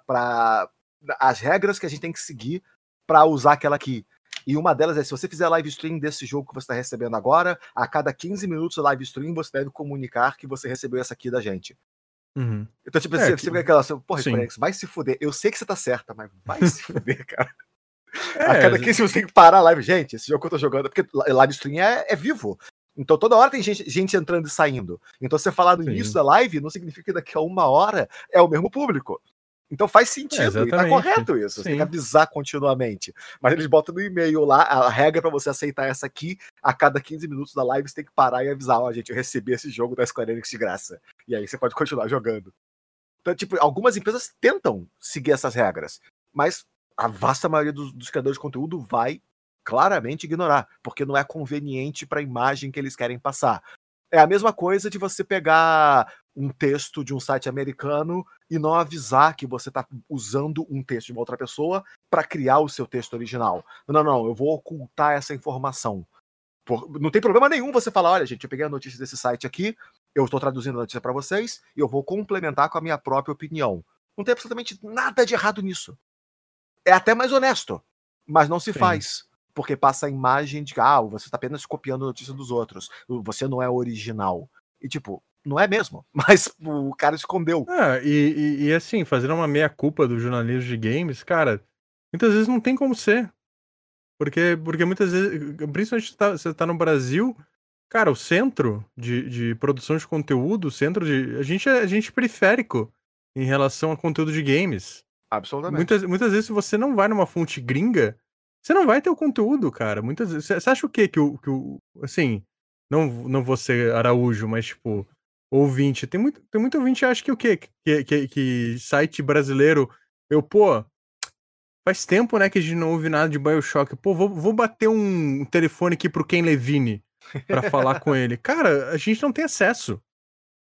as regras que a gente tem que seguir pra usar aquela key. E uma delas é, se você fizer live stream desse jogo que você está recebendo agora, a cada 15 minutos de live stream você deve comunicar que você recebeu essa key da gente. Uhum. Então, tipo, você fica aquela, porra, Square Enix, vai se fuder. Eu sei que você tá certa, mas vai se fuder, cara. A cada 15 você tem que parar a live. Gente, esse jogo que eu tô jogando, porque live stream é vivo. Então toda hora tem gente entrando e saindo. Então você falar no início da live não significa que daqui a 1 hora é o mesmo público. Então faz sentido, e tá correto isso. Você tem que avisar continuamente. Mas eles botam no e-mail lá a regra pra você aceitar essa aqui. A cada 15 minutos da live você tem que parar e avisar: gente, eu recebi esse jogo da Square Enix de graça. E aí você pode continuar jogando. Então, tipo, algumas empresas tentam seguir essas regras, mas a vasta maioria dos criadores de conteúdo vai claramente ignorar, porque não é conveniente para a imagem que eles querem passar. É a mesma coisa de você pegar um texto de um site americano e não avisar que você está usando um texto de uma outra pessoa para criar o seu texto original. Não, eu vou ocultar essa informação. Não tem problema nenhum você falar, olha, gente, eu peguei a notícia desse site aqui, eu estou traduzindo a notícia para vocês e eu vou complementar com a minha própria opinião. Não tem absolutamente nada de errado nisso. É até mais honesto, mas não se faz. Porque passa a imagem de que você está apenas copiando a notícia dos outros. Você não é original. E tipo, não é mesmo. Mas o cara escondeu. E assim, fazendo uma meia-culpa do jornalismo de games, cara, muitas vezes não tem como ser. Porque muitas vezes, principalmente você tá no Brasil, cara, o centro de produção de conteúdo, o centro de. A gente é periférico em relação a conteúdo de games. Absolutamente. Muitas vezes, se você não vai numa fonte gringa, você não vai ter o conteúdo, cara. Muitas vezes. Você acha o quê? Assim, não vou ser Araújo, mas, tipo, ouvinte. Tem muito ouvinte que acha que o quê? Que site brasileiro. Pô, faz tempo, né, que a gente não ouve nada de BioShock. Pô, vou bater um telefone aqui pro Ken Levine pra falar com ele. Cara, a gente não tem acesso.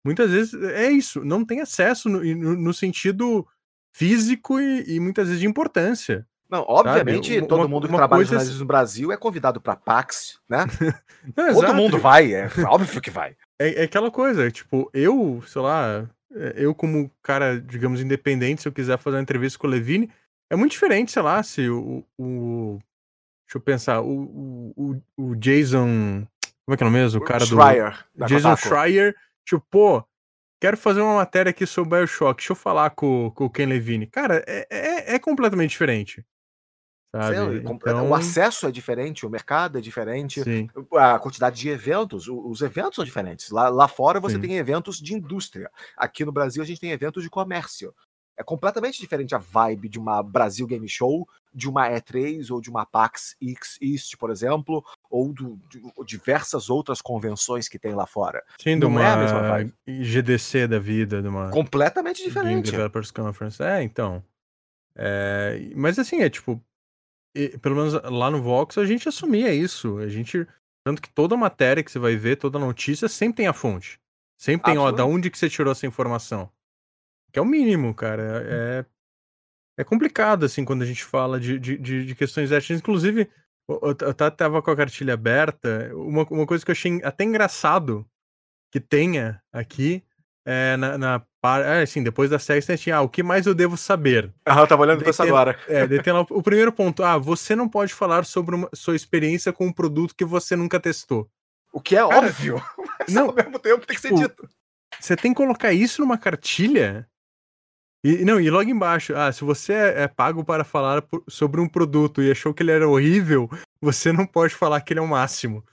muitas vezes é isso, não tem acesso no sentido físico e muitas vezes de importância. Não, obviamente, Sabe? todo mundo que Uma trabalha em coisa. jornalismo no Brasil é convidado para PAX, né? Não, Todo exato. mundo vai, é óbvio que vai. É aquela coisa, tipo, eu, sei lá, eu como cara, digamos, independente, se eu quiser fazer uma entrevista com o Levine, é muito diferente, sei lá, se deixa eu pensar, o Jason, como é que é o nome mesmo? O cara Schreier, do Jason Schreier, tipo, pô, quero fazer uma matéria aqui sobre BioShock, deixa eu falar com o Ken Levine. Cara, é completamente diferente, sabe? Então, o acesso é diferente, o mercado é diferente, sim. a quantidade de eventos, os eventos são diferentes. Lá fora você Sim. tem eventos de indústria. Aqui no Brasil a gente tem eventos de comércio. É completamente diferente a vibe de uma Brasil Game Show, de uma E3 ou de uma PAX East, por exemplo, ou de diversas outras convenções que tem lá fora. Sim, Não é a mesma vibe. GDC da vida, de uma completamente Game diferente. Developers Conference. Então. Mas assim, tipo, pelo menos lá no Vox a gente assumia isso. Tanto que toda matéria que você vai ver, toda notícia, sempre tem a fonte. Sempre tem, ó, da onde que você tirou essa informação. Que é o mínimo, cara. É complicado, assim, quando a gente fala de questões éticas. Inclusive, eu tava com a cartilha aberta. Uma coisa que eu achei até engraçado que tenha aqui assim, depois da sexta tinha o que mais eu devo saber. Eu tava olhando pra isso agora. Daí tem lá o primeiro ponto. Você não pode falar sobre sua experiência com um produto que você nunca testou. O que é óbvio, mas não, ao mesmo tempo tem que ser dito. Você tem que colocar isso numa cartilha? E logo embaixo, se você é pago para falar sobre um produto e achou que ele era horrível, você não pode falar que ele é o máximo.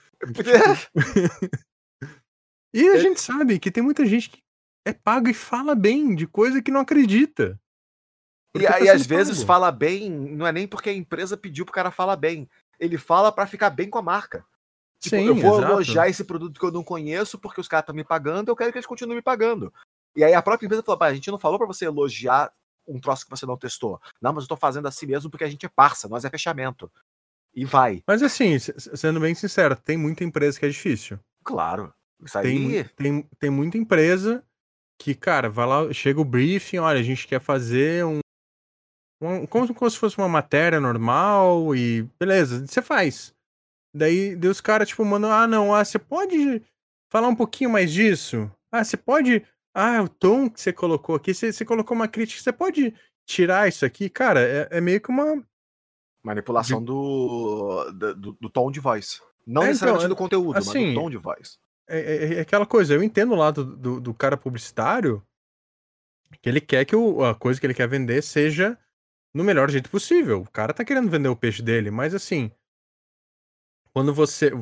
E a gente sabe que tem muita gente que é paga e fala bem de coisa que não acredita. E aí, às vezes, fala bem, não é nem porque a empresa pediu pro cara falar bem. Ele fala pra ficar bem com a marca. Tipo, sim, eu vou exato. elogiar esse produto que eu não conheço porque os caras estão me pagando, eu quero que eles continuem me pagando. E aí a própria empresa falou, a gente não falou pra você elogiar um troço que você não testou. Não, mas eu tô fazendo assim mesmo porque a gente é parça, nós é fechamento. E vai. Mas assim, sendo bem sincero, tem muita empresa que é difícil. Claro. Isso aí... Tem muita empresa que, cara, vai lá, chega o briefing, olha, a gente quer fazer como se fosse uma matéria normal e beleza, você faz. Daí os caras, tipo, mandam, não, você pode falar um pouquinho mais disso? Você pode... o tom que você colocou aqui, você colocou uma crítica, você pode tirar isso aqui? Cara, é meio que uma... manipulação do tom de voz. Não necessariamente do conteúdo, assim, mas do tom de voz. É aquela coisa, eu entendo o lado do cara publicitário, que ele quer que a coisa que ele quer vender seja no melhor jeito possível. O cara tá querendo vender o peixe dele, mas assim, quando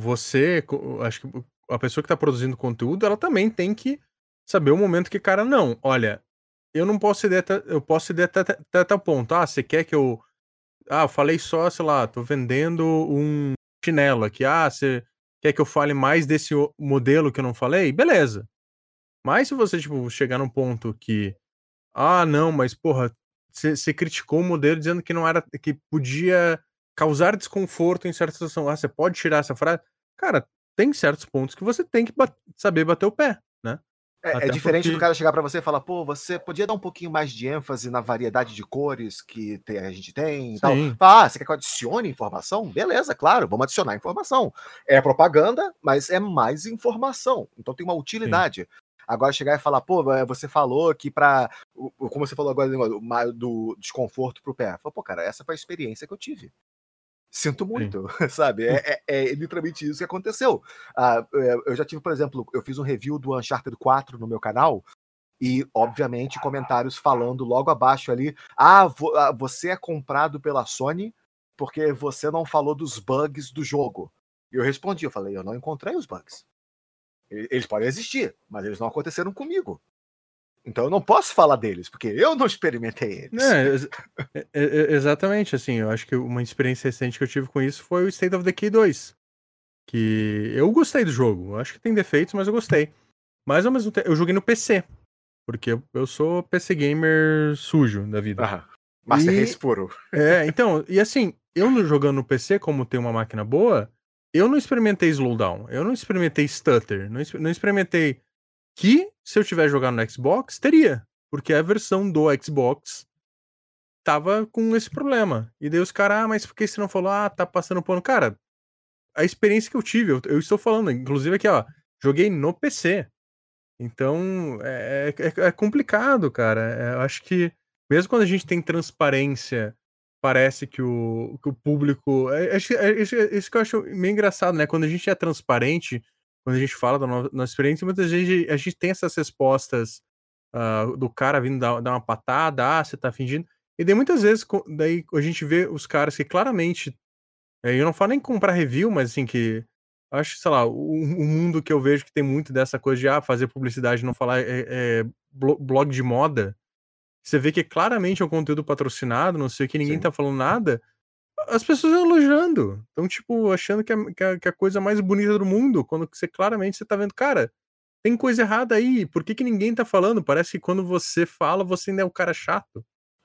acho que a pessoa que tá produzindo conteúdo, ela também tem que saber o momento que, cara, não, olha, eu não posso ir eu posso ir até tal ponto. Você quer que eu... eu falei só, sei lá, tô vendendo um chinelo aqui. Você quer que eu fale mais desse modelo que eu não falei? Beleza. Mas se você, tipo, chegar num ponto que... não, mas porra, você criticou o modelo dizendo que não era... que podia causar desconforto em certa situação. Você pode tirar essa frase? Cara, tem certos pontos que você tem que saber bater o pé, né? É diferente do cara chegar pra você e falar, você podia dar um pouquinho mais de ênfase na variedade de cores que a gente tem e tal. Você quer que eu adicione informação? Beleza, claro, vamos adicionar informação. É propaganda, mas é mais informação. Então tem uma utilidade. Sim. Agora chegar e falar, você falou que como você falou agora do desconforto pro pé. Fala, cara, essa foi a experiência que eu tive. Sinto muito, sabe? É literalmente isso que aconteceu. Eu já tive, por exemplo, eu fiz um review do Uncharted 4 no meu canal e, obviamente, comentários falando logo abaixo ali, você é comprado pela Sony porque você não falou dos bugs do jogo. E eu respondi, eu falei, eu não encontrei os bugs. Eles podem existir, mas eles não aconteceram comigo. Então eu não posso falar deles, porque eu não experimentei eles. Exatamente, assim, eu acho que uma experiência recente que eu tive com isso foi o State of Decay 2. Que eu gostei do jogo, acho que tem defeitos, mas eu gostei. Mas ao mesmo tempo, eu joguei no PC, porque eu sou PC gamer sujo da vida. Master Race puro. Então, e assim, eu jogando no PC, como tem uma máquina boa, eu não experimentei slowdown, eu não experimentei stutter, não experimentei Que, se eu tiver jogado no Xbox, teria. Porque a versão do Xbox tava com esse problema. E daí os caras, mas por que você não falou? Tá passando pano. Cara, a experiência que eu tive, eu estou falando, inclusive aqui, ó, joguei no PC. Então, é complicado, cara. Eu acho que, mesmo quando a gente tem transparência, parece que o público. Isso que eu acho meio engraçado, né? Quando a gente é transparente, quando a gente fala da nossa experiência, muitas vezes a gente tem essas respostas do cara vindo dar uma patada, você tá fingindo. E daí muitas vezes, daí a gente vê os caras que claramente. Eu não falo nem comprar review, mas assim, que acho, sei lá, o mundo que eu vejo que tem muito dessa coisa de fazer publicidade e não falar blog de moda. Você vê que claramente é um conteúdo patrocinado, não sei o que, ninguém Sim. tá falando nada. As pessoas elogiando. Então, tipo, achando que é a coisa mais bonita do mundo, quando você claramente você tá vendo, cara, tem coisa errada aí, por que ninguém tá falando? Parece que quando você fala, você ainda é o cara chato.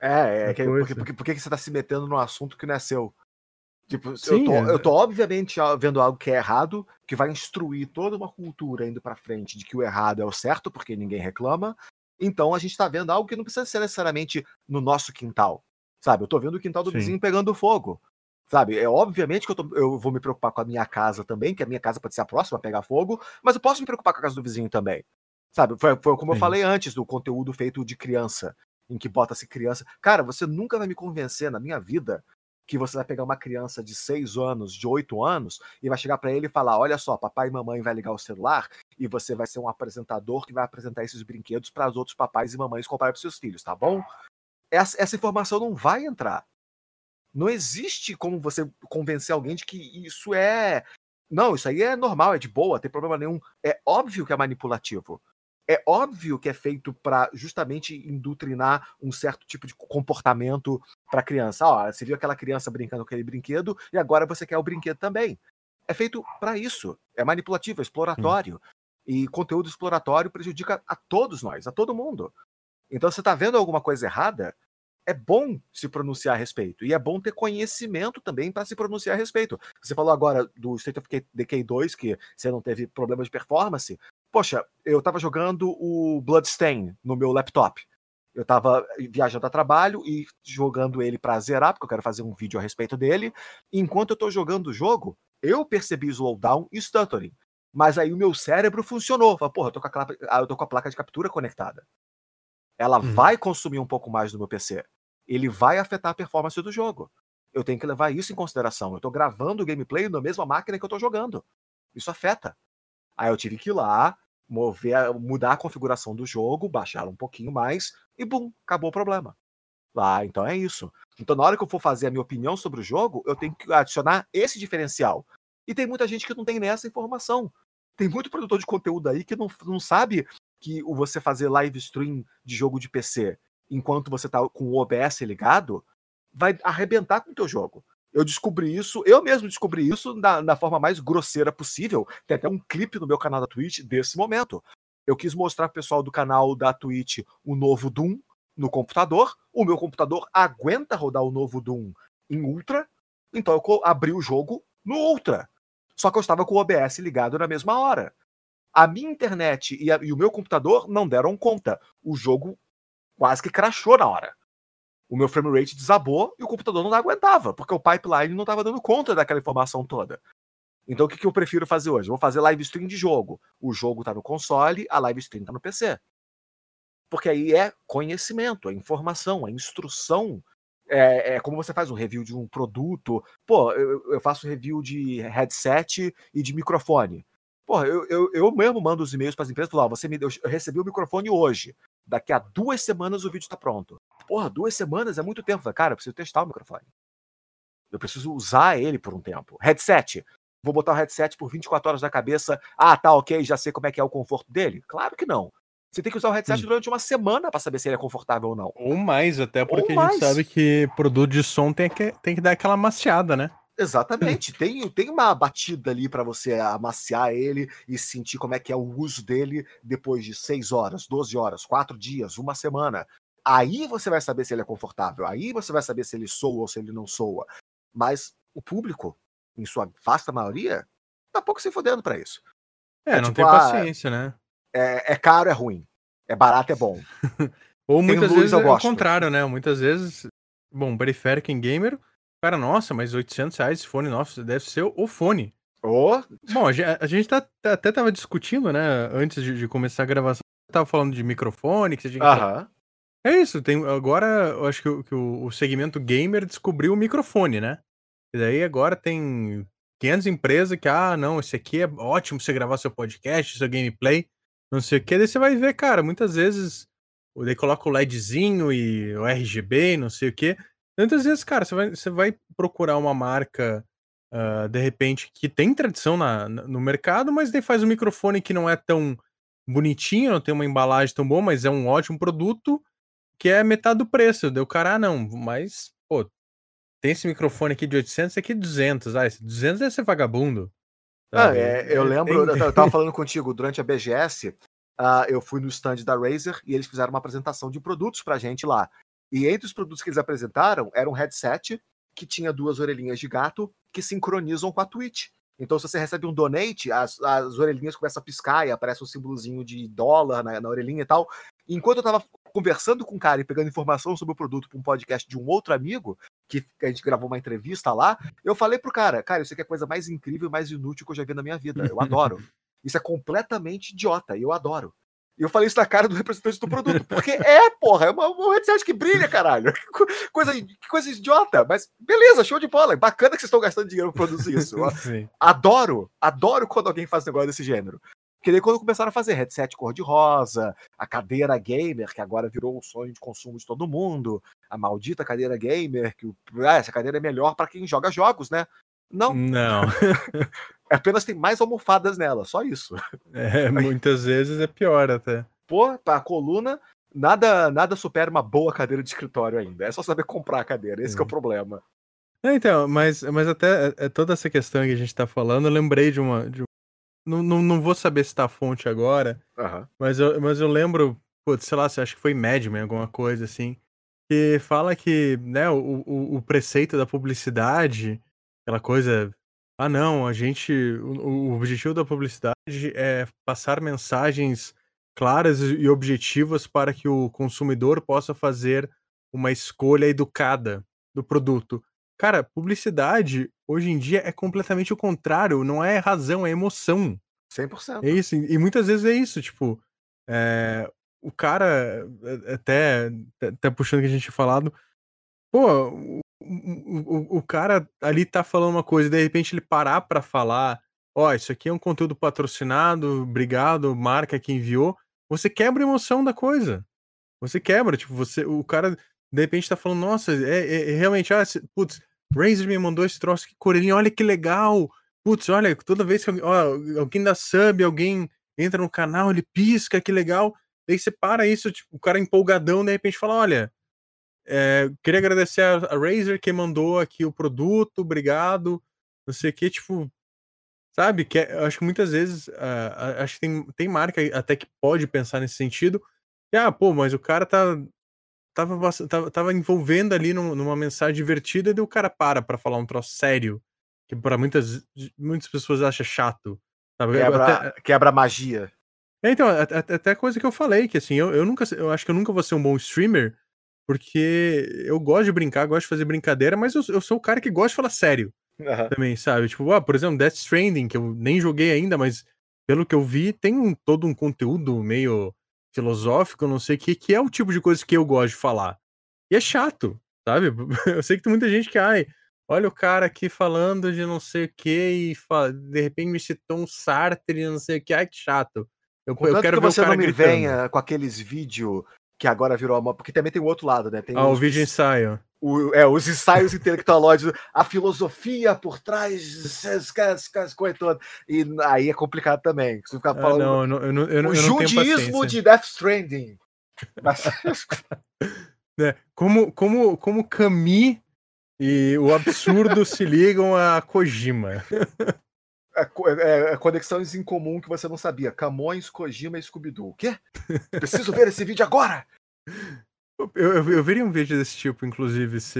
Por que você tá se metendo num assunto que não é seu? Tipo, Sim, eu tô obviamente vendo algo que é errado, que vai instruir toda uma cultura indo pra frente de que o errado é o certo, porque ninguém reclama. Então a gente tá vendo algo que não precisa ser necessariamente no nosso quintal. Sabe? Eu tô vendo o quintal do sim. vizinho pegando fogo. Sabe? É obviamente que eu vou me preocupar com a minha casa também, que a minha casa pode ser a próxima a pegar fogo, mas eu posso me preocupar com a casa do vizinho também. Sabe? Foi como eu Sim. falei antes do conteúdo feito de criança, em que bota-se criança. Cara, você nunca vai me convencer na minha vida que você vai pegar uma criança de 6 anos, de 8 anos, e vai chegar pra ele e falar: olha só, papai e mamãe vai ligar o celular e você vai ser um apresentador que vai apresentar esses brinquedos para os outros papais e mamães comprarem para seus filhos, tá bom? Essa informação não vai entrar. Não existe como você convencer alguém de que isso é. Não, isso aí é normal, é de boa, não tem problema nenhum. É óbvio que é manipulativo. É óbvio que é feito para justamente doutrinar um certo tipo de comportamento para criança. Ó, você viu aquela criança brincando com aquele brinquedo e agora você quer o brinquedo também. É feito para isso. É manipulativo, é exploratório. E conteúdo exploratório prejudica a todos nós, a todo mundo. Então, você está vendo alguma coisa errada, é bom se pronunciar a respeito. E é bom ter conhecimento também para se pronunciar a respeito. Você falou agora do State of Decay 2, que você não teve problema de performance. Poxa, eu tava jogando o Bloodstain no meu laptop. Eu tava viajando a trabalho e jogando ele pra zerar, porque eu quero fazer um vídeo a respeito dele. E enquanto eu tô jogando o jogo, eu percebi slowdown e stuttering. Mas aí o meu cérebro funcionou. Falei, porra, eu tô com a placa de captura conectada. Ela vai consumir um pouco mais do meu PC. Ele vai afetar a performance do jogo. Eu tenho que levar isso em consideração. Eu tô gravando o gameplay na mesma máquina que eu tô jogando. Isso afeta. Aí eu tive que ir lá, mudar a configuração do jogo, baixar um pouquinho mais e bum, acabou o problema. Então é isso. Então na hora que eu for fazer a minha opinião sobre o jogo, eu tenho que adicionar esse diferencial. E tem muita gente que não tem nessa informação. Tem muito produtor de conteúdo aí que não sabe que você fazer live stream de jogo de PC enquanto você tá com o OBS ligado vai arrebentar com o teu jogo. Eu mesmo descobri isso da forma mais grosseira possível. Tem até um clipe no meu canal da Twitch desse momento. Eu quis mostrar pro pessoal do canal da Twitch o novo Doom no computador. O meu computador aguenta rodar o novo Doom em Ultra, então eu abri o jogo no Ultra. Só que eu estava com o OBS ligado na mesma hora. A minha internet e o meu computador não deram conta. O jogo quase que crashou na hora. O meu frame rate desabou e o computador não aguentava, porque o pipeline não estava dando conta daquela informação toda. Então o que eu prefiro fazer hoje? Eu vou fazer live stream de jogo. O jogo está no console, a live stream está no PC. Porque aí é conhecimento, é informação, é instrução. É como você faz um review de um produto. Pô, eu faço review de headset e de microfone. Pô, eu mesmo mando os e-mails para as empresas e falo, eu recebi o microfone hoje. Daqui a 2 semanas o vídeo está pronto. Porra, 2 semanas é muito tempo. Cara, eu preciso testar o microfone. Eu preciso usar ele por um tempo. Headset. Vou botar o headset por 24 horas na cabeça. Tá, ok, já sei como é que é o conforto dele? Claro que não. Você tem que usar o headset durante uma semana para saber se ele é confortável ou não. Ou mais, até porque a gente sabe que produto de som tem que dar aquela maciada, né? Exatamente. Tem uma batida ali para você amaciar ele e sentir como é que é o uso dele depois de 6 horas, 12 horas, 4 dias, uma semana. Aí você vai saber se ele é confortável. Aí você vai saber se ele soa ou se ele não soa. Mas o público, em sua vasta maioria, tá pouco se fodendo para isso. Não tem paciência, né? É caro, é ruim. É barato, é bom. Ou muitas vezes é o contrário, né? Muitas vezes, bom, periférico em gamer, cara, nossa, mas R$800 esse fone, nossa, deve ser o fone. Bom, a gente até tava discutindo, né, antes de começar a gravação, tava falando de microfone, que você tinha que... É isso, agora eu acho que o segmento gamer descobriu o microfone, né? E daí agora tem 500 empresas que, não, esse aqui é ótimo pra você gravar seu podcast, seu gameplay, não sei o que, daí você vai ver, cara, muitas vezes, daí coloca o LEDzinho e o RGB, não sei o que, muitas vezes, cara, você vai procurar uma marca, de repente, que tem tradição no mercado, mas daí faz um microfone que não é tão bonitinho, não tem uma embalagem tão boa, mas é um ótimo produto, que é metade do preço. Daí o cara, não, mas, pô, tem esse microfone aqui de 800, esse aqui de 200. Esse 200 deve ser vagabundo. Eu lembro, eu tava falando contigo, durante a BGS, eu fui no stand da Razer e eles fizeram uma apresentação de produtos pra gente lá. E entre os produtos que eles apresentaram, era um headset que tinha 2 orelhinhas de gato que sincronizam com a Twitch. Então, se você recebe um donate, as orelhinhas começam a piscar e aparece um símbolozinho de dólar na orelhinha e tal. E enquanto eu tava conversando com o cara e pegando informação sobre o produto para um podcast de um outro amigo, que a gente gravou uma entrevista lá, eu falei pro cara, isso aqui é a coisa mais incrível e mais inútil que eu já vi na minha vida. Eu adoro. Isso é completamente idiota e eu adoro. E eu falei isso na cara do representante do produto, porque porra, é um headset que brilha, caralho. Que coisa idiota, mas beleza, show de bola. Bacana que vocês estão gastando dinheiro pra produzir isso. Adoro quando alguém faz um negócio desse gênero. Porque daí quando começaram a fazer headset cor-de-rosa, a cadeira gamer, que agora virou um sonho de consumo de todo mundo, a maldita cadeira gamer, que essa cadeira é melhor pra quem joga jogos, né? Não. Apenas tem mais almofadas nela, só isso. Muitas vezes é pior até. Pô, pra coluna, nada supera uma boa cadeira de escritório ainda. É só saber comprar a cadeira, esse que é o problema. Então, mas até toda essa questão que a gente tá falando, eu lembrei de uma... Não vou saber se tá a fonte agora, mas eu lembro, sei lá, acho que foi Mad Men, alguma coisa assim, que fala que, né, o preceito da publicidade, aquela coisa, não, o objetivo da publicidade é passar mensagens claras e objetivas para que o consumidor possa fazer uma escolha educada do produto. Cara, publicidade, hoje em dia, é completamente o contrário, não é razão, é emoção. 100%. É isso, e muitas vezes é isso, tipo, o cara, até puxando o que a gente tinha falado, o cara ali tá falando uma coisa e de repente ele parar pra falar, isso aqui é um conteúdo patrocinado, obrigado, marca que enviou, você quebra a emoção da coisa. Você quebra, tipo, o cara de repente tá falando, nossa, realmente, putz, Razer me mandou esse troço aqui, Corelinha, olha que legal, putz, olha, toda vez que alguém dá sub, alguém entra no canal, ele pisca, que legal, daí você para isso, tipo, o cara empolgadão, de repente fala, olha, queria agradecer a Razer que mandou aqui o produto, obrigado, não sei o que, tipo, sabe, eu acho que muitas vezes, acho que tem marca até que pode pensar nesse sentido, mas o cara tava envolvendo ali numa mensagem divertida, e o cara pra falar um troço sério, que pra muitas pessoas acha chato, sabe? Quebra a magia. Então, até coisa que eu falei, que assim, eu acho que eu nunca vou ser um bom streamer, porque eu gosto de brincar, gosto de fazer brincadeira, mas eu sou o cara que gosta de falar sério também, sabe? Tipo, por exemplo, Death Stranding, que eu nem joguei ainda, mas pelo que eu vi, tem todo um conteúdo meio filosófico, não sei o que é o tipo de coisa que eu gosto de falar. E é chato, sabe? Eu sei que tem muita gente que, olha o cara aqui falando de não sei o que e de repente me citou um Sartre e não sei o que, que chato. Eu quero que ver você o cara não me gritando. venha com aqueles vídeos que agora virou uma... Porque também tem o outro lado, né? Tem o vídeo ensaio. Os ensaios intelectuológicos, a filosofia por trás dessas coisas todas. E aí é complicado também. Você ficar falando eu o judaísmo de Death Stranding. Mas... como Camille e o absurdo se ligam a Kojima. Conexões em comum que você não sabia. Camões, Kojima e Scooby-Doo. O quê? Preciso ver esse vídeo agora! Eu veria um vídeo desse tipo, inclusive, se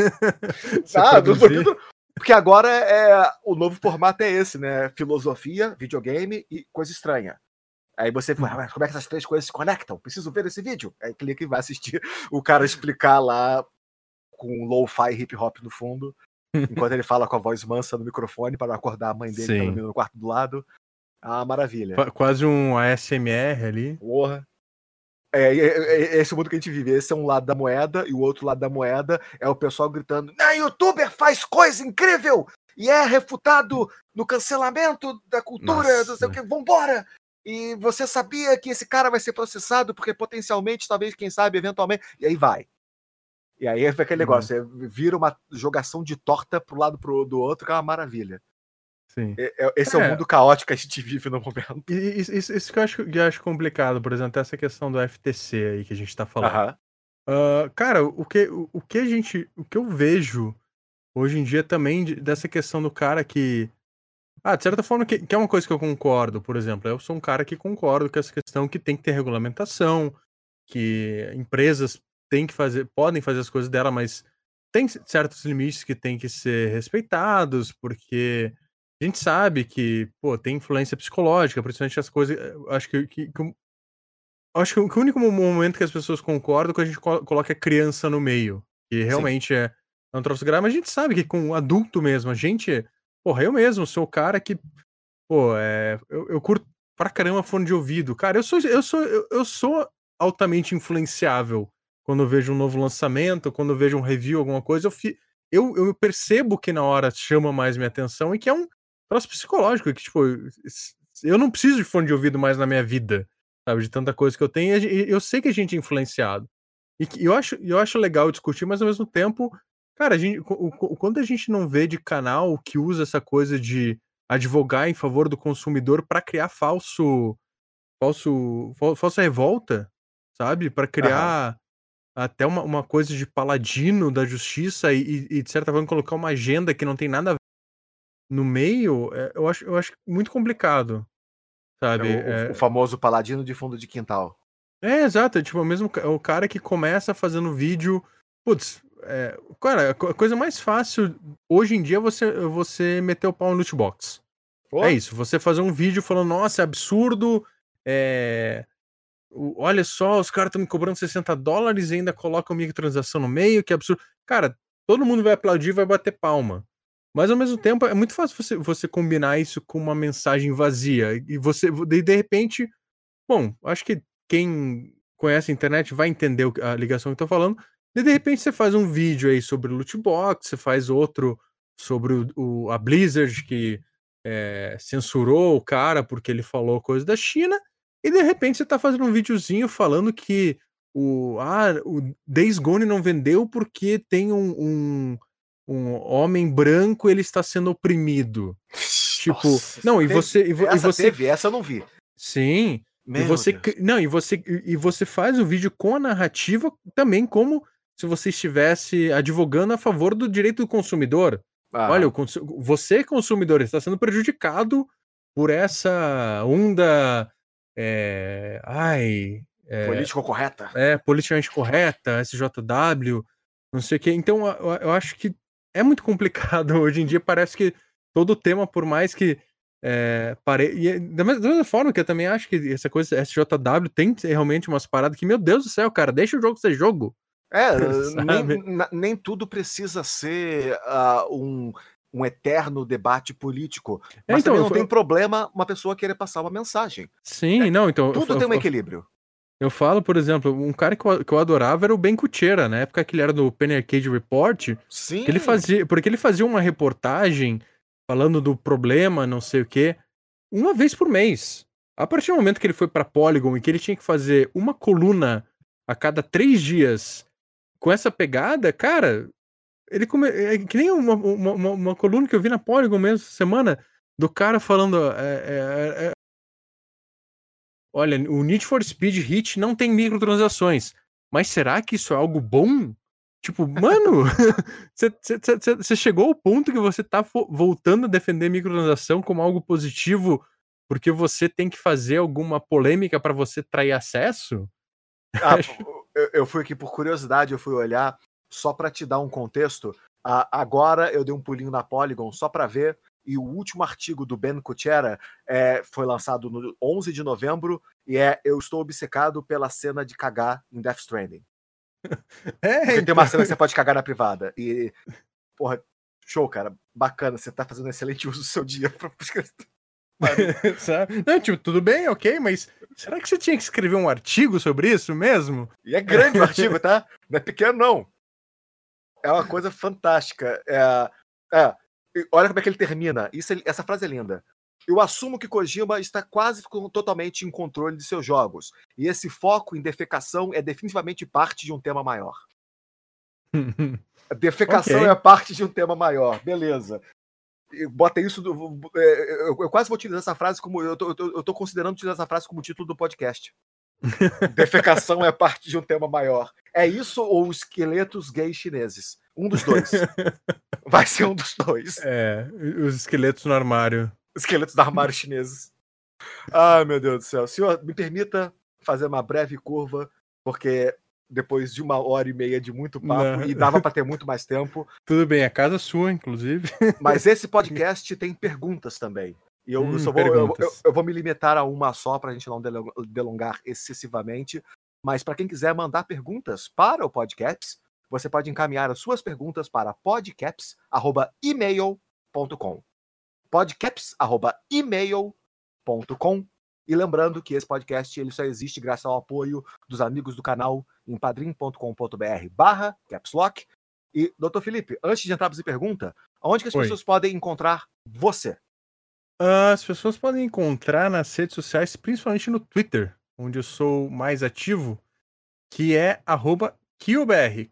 porque agora o novo formato é esse, né? Filosofia, videogame e coisa estranha. Aí você fala, como é que essas 3 coisas se conectam? Preciso ver esse vídeo. Aí clica e vai assistir o cara explicar lá com lo-fi hip hop no fundo, enquanto ele fala com a voz mansa no microfone para não acordar a mãe dele que tá dormindo no quarto do lado. Ah, maravilha. Quase um ASMR ali. Porra. Esse é o mundo que a gente vive. Esse é um lado da moeda, e o outro lado da moeda é o pessoal gritando: youtuber faz coisa incrível! E é refutado no cancelamento da cultura, não sei o que, vambora! E você sabia que esse cara vai ser processado porque potencialmente, talvez, quem sabe, eventualmente. E aí vai. E aí fica aquele negócio, vira uma jogação de torta pro lado do outro, que é uma maravilha. Sim. Esse é o mundo caótico que a gente vive no momento. Isso que eu acho complicado, por exemplo, essa questão do FTC aí que a gente tá falando. Cara, o que eu vejo hoje em dia também dessa questão do cara que... de certa forma, que é uma coisa que eu concordo, por exemplo. Eu sou um cara que concordo com essa questão que tem que ter regulamentação, que empresas podem fazer as coisas dela, mas tem certos limites que tem que ser respeitados, porque a gente sabe que, tem influência psicológica, principalmente as coisas. Acho que o único momento que as pessoas concordam é quando a gente coloca a criança no meio, que realmente é um troço grave, mas a gente sabe que com o adulto mesmo, a gente. Eu mesmo sou o cara que. Eu curto pra caramba fone de ouvido. Cara, eu sou altamente influenciável quando eu vejo um novo lançamento, quando eu vejo um review, alguma coisa, eu percebo que na hora chama mais minha atenção e que é um troço psicológico, que, tipo, eu não preciso de fone de ouvido mais na minha vida, sabe, de tanta coisa que eu tenho, e eu sei que a gente é influenciado. E que eu acho legal discutir, mas ao mesmo tempo, cara, quando a gente não vê de canal que usa essa coisa de advogar em favor do consumidor para criar falsa revolta, sabe? Para criar até uma coisa de paladino da justiça e de certa forma colocar uma agenda que não tem nada a ver no meio, eu acho muito complicado, sabe? O famoso paladino de fundo de quintal. Exato, tipo, o cara que começa fazendo vídeo, cara, a coisa mais fácil hoje em dia é você meter o pau no loot box. É isso, você fazer um vídeo falando, nossa, é absurdo, olha só, os caras estão me cobrando $60 e ainda colocam microtransação no meio, que absurdo. Cara, todo mundo vai aplaudir e vai bater palma. Mas ao mesmo tempo, é muito fácil você combinar isso com uma mensagem vazia. E de repente, acho que quem conhece a internet vai entender a ligação que eu tô falando. E de repente você faz um vídeo aí sobre o loot box, você faz outro sobre a Blizzard que censurou o cara porque ele falou coisa da China, e de repente você tá fazendo um videozinho falando que o Days Gone não vendeu porque tem um homem branco, ele está sendo oprimido. Tipo, nossa, não, e você... Essa eu não vi. Sim, e você faz o vídeo com a narrativa também como se você estivesse advogando a favor do direito do consumidor. Olha, você, consumidor, está sendo prejudicado por essa onda. Político correta. Politicamente correta, SJW, não sei o quê. Então, eu acho que é muito complicado hoje em dia. Parece que todo tema, por mais que. Da mesma forma que eu também acho que essa coisa SJW tem realmente umas paradas que, meu Deus do céu, cara, deixa o jogo ser jogo. Nem tudo precisa ser um eterno debate político. Mas então, também não tem problema uma pessoa querer passar uma mensagem. Sim, não, então... Tudo tem um equilíbrio. Eu falo, por exemplo, um cara que eu adorava era o Ben Kuchera, na época que ele era do Penny Arcade Report. Sim. Porque ele fazia uma reportagem falando do problema, não sei o quê, uma vez por mês. A partir do momento que ele foi pra Polygon e que ele tinha que fazer uma coluna a cada 3 dias com essa pegada, cara, ele que nem uma coluna que eu vi na Polygon mesmo essa semana, do cara falando, olha, o Need for Speed Heat não tem microtransações, mas será que isso é algo bom? Tipo, mano, você chegou ao ponto que você tá voltando a defender microtransação como algo positivo porque você tem que fazer alguma polêmica pra você trair acesso? Eu fui aqui por curiosidade, eu fui olhar só pra te dar um contexto. Agora eu dei um pulinho na Polygon só pra ver e o último artigo do Ben Kuchera foi lançado no 11 de novembro, e eu estou obcecado pela cena de cagar em Death Stranding. Porque tem uma cena que você pode cagar na privada, e, porra, show, cara, bacana, você tá fazendo um excelente uso do seu dia pra Não, tipo, tudo bem, ok, mas será que você tinha que escrever um artigo sobre isso mesmo? E é grande o artigo, tá? Não é pequeno, não. É uma coisa fantástica. Olha como é que ele termina. Essa frase é linda. Eu assumo que Kojima está quase totalmente em controle de seus jogos. E esse foco em defecação é definitivamente parte de um tema maior. A defecação Ok. é parte de um tema maior. Beleza. Bota isso. Eu quase vou utilizar essa frase como. Eu tô considerando utilizar essa frase como título do podcast. Defecação é parte de um tema maior. É isso ou esqueletos gays chineses? Um dos dois. Vai ser um dos dois. Os esqueletos no armário. Esqueletos do armário chineses. Ai, meu Deus do céu. Senhor, me permita fazer uma breve curva, porque depois de 1h30 de muito papo, e dava para ter muito mais tempo. Tudo bem, a casa é sua, inclusive. Mas esse podcast tem perguntas também. E eu vou me limitar a uma só para a gente não delongar excessivamente. Mas para quem quiser mandar perguntas para o Podcaps, você pode encaminhar as suas perguntas para podcaps@email.com. podcaps@email.com. E lembrando que esse podcast ele só existe graças ao apoio dos amigos do canal em padrim.com.br/capslock. E, Dr. Felipe, antes de entrarmos em pergunta, onde que as pessoas podem encontrar você? As pessoas podem encontrar nas redes sociais, principalmente no Twitter, onde eu sou mais ativo, que é @KyobR,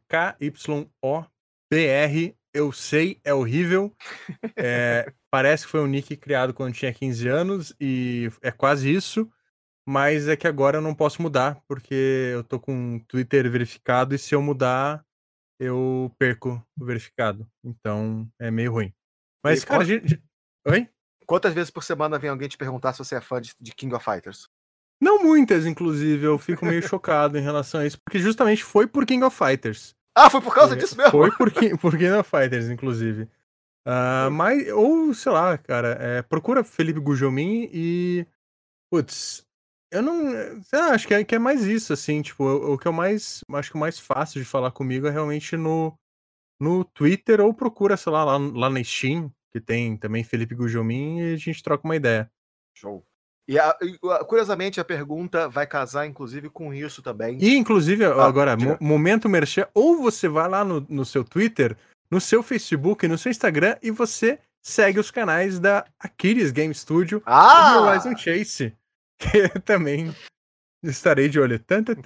KYOBR. Eu sei, é horrível. Parece que foi um nick criado quando eu tinha 15 anos e é quase isso, mas é que agora eu não posso mudar, porque eu tô com o Twitter verificado e se eu mudar, eu perco o verificado. Então é meio ruim. Mas, cara, Oi? Quantas vezes por semana vem alguém te perguntar se você é fã de King of Fighters? Não muitas, inclusive. Eu fico meio chocado em relação a isso, porque justamente foi por King of Fighters. Foi por causa disso mesmo? Foi por King of Fighters, inclusive. Mas, ou, sei lá, cara, procura Felipe Gugelmin e... Putz, eu não... Sei lá, acho que é mais isso, assim, tipo, o que eu mais... Acho que o mais fácil de falar comigo é realmente no Twitter, ou procura, sei lá na Steam, que tem também Felipe Gugelmin, e a gente troca uma ideia. Show. E curiosamente a pergunta vai casar inclusive com isso também. E inclusive agora, momento merchan, ou você vai lá no seu Twitter, no seu Facebook, no seu Instagram e você segue os canais da Aquiles Game Studio e do Horizon Chase, que também estarei de olho.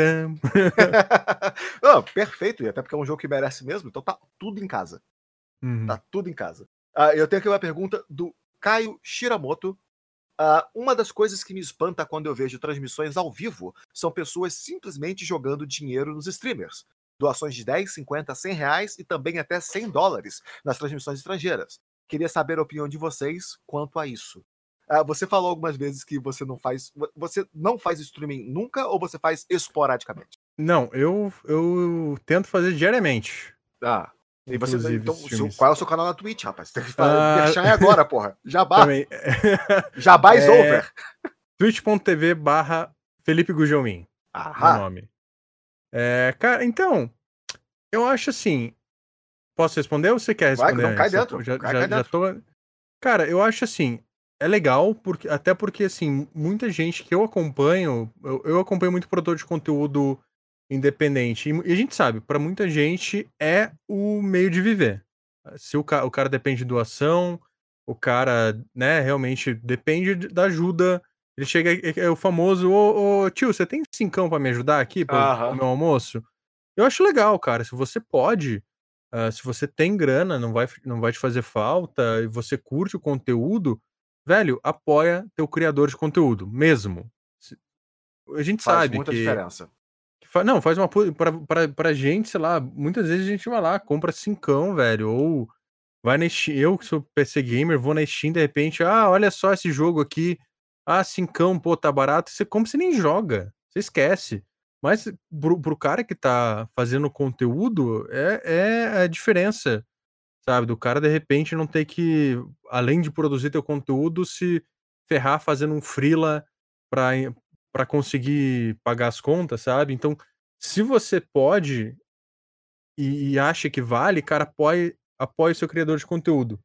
Perfeito, e até porque é um jogo que merece mesmo, então tá tudo em casa. Uhum. Tá tudo em casa. Eu tenho aqui uma pergunta do Caio Shiramoto. Uma das coisas que me espanta quando eu vejo transmissões ao vivo são pessoas simplesmente jogando dinheiro nos streamers. Doações de 10, 50, 100 reais e também até $100 nas transmissões estrangeiras. Queria saber a opinião de vocês quanto a isso. Você falou algumas vezes que você não faz streaming nunca ou você faz esporadicamente? Não, eu tento fazer diariamente. E você, então, qual é o seu canal na Twitch, rapaz? Tem que deixar agora, porra. Jabá. Também. Jabá is over. twitch.tv/Felipe Gugelmin. O nome. Cara, então, eu acho assim. Posso responder ou você quer responder? Não, cai dentro. Já tô. Cara, eu acho assim. É legal, até porque, assim, muita gente que eu acompanho. Eu acompanho muito produtor de conteúdo independente. E a gente sabe, pra muita gente é o meio de viver. Se o cara depende de doação, o cara, né, realmente depende da ajuda. Ele chega, é o famoso, ô tio, você tem 5 pra me ajudar aqui para o meu almoço? Eu acho legal, cara. Se você pode, se você tem grana, não vai te fazer falta, e você curte o conteúdo, velho, apoia teu criador de conteúdo, mesmo. A gente sabe que... Faz muita diferença. Não, faz uma... Pra gente, sei lá, muitas vezes a gente vai lá, compra 5, velho, ou vai na Steam, eu que sou PC gamer, vou na Steam, de repente, olha só esse jogo aqui, 5, pô, tá barato, você compra, você nem joga, você esquece. Mas pro cara que tá fazendo conteúdo, é a diferença, sabe? Do cara, de repente, não ter que, além de produzir teu conteúdo, se ferrar fazendo um freela pra pra conseguir pagar as contas, sabe? Então, se você pode e acha que vale, cara, apoie o seu criador de conteúdo.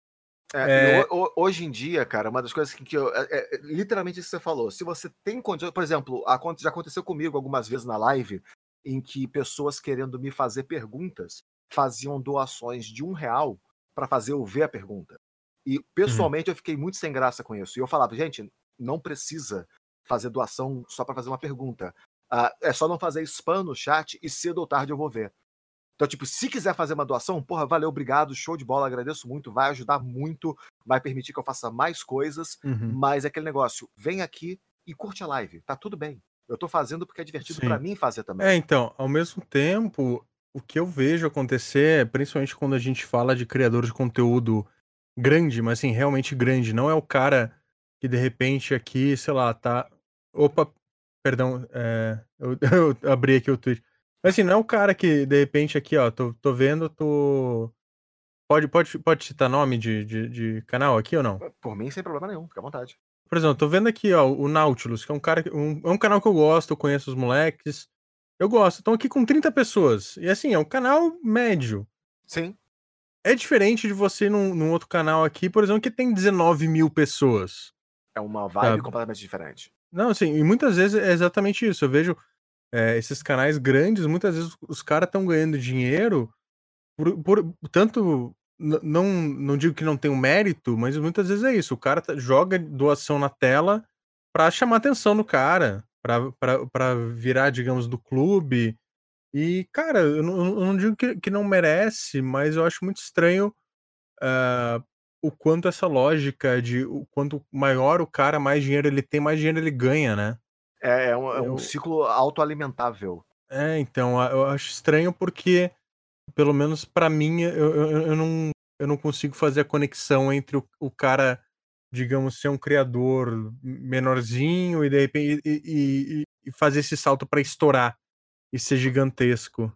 Hoje em dia, cara, uma das coisas que eu. Literalmente isso que você falou. Se você tem condições. Por exemplo, já aconteceu comigo algumas vezes na live em que pessoas querendo me fazer perguntas faziam doações de R$ 1 para fazer eu ver a pergunta. E pessoalmente eu fiquei muito sem graça com isso. E eu falava, gente, não precisa fazer doação só para fazer uma pergunta. É só não fazer spam no chat e cedo ou tarde eu vou ver. Então, tipo, se quiser fazer uma doação, porra, valeu, obrigado, show de bola, agradeço muito, vai ajudar muito, vai permitir que eu faça mais coisas, mas é aquele negócio, vem aqui e curte a live, tá tudo bem. Eu tô fazendo porque é divertido pra mim fazer também. Então, ao mesmo tempo, o que eu vejo acontecer, principalmente quando a gente fala de criador de conteúdo grande, mas assim, realmente grande, não é o cara que de repente aqui, sei lá, tá. Opa, perdão, eu abri aqui o Twitch. Mas assim, não é o cara que de repente aqui, ó, tô vendo, tô. Pode citar nome de canal aqui ou não? Por mim, sem problema nenhum, fica à vontade. Por exemplo, tô vendo aqui, ó, o Nautilus, que é um cara, é um canal que eu gosto, eu conheço os moleques. Eu gosto. Estão aqui com 30 pessoas. E assim, é um canal médio. Sim. É diferente de você num outro canal aqui, por exemplo, que tem 19 mil pessoas. É uma vibe completamente diferente. Não, assim, e muitas vezes é exatamente isso. Eu vejo esses canais grandes, muitas vezes os caras estão ganhando dinheiro por tanto. Não digo que não tem um mérito, mas muitas vezes é isso. O cara joga doação na tela pra chamar a atenção do cara, pra virar, digamos, do clube. E, cara, eu não digo que não merece, mas eu acho muito estranho o quanto essa lógica de o quanto maior o cara, mais dinheiro ele tem, mais dinheiro ele ganha, né? É um ciclo autoalimentável. Então, eu acho estranho porque, pelo menos pra mim, eu não consigo fazer a conexão entre o cara, digamos, ser um criador menorzinho e de repente e fazer esse salto pra estourar e ser gigantesco.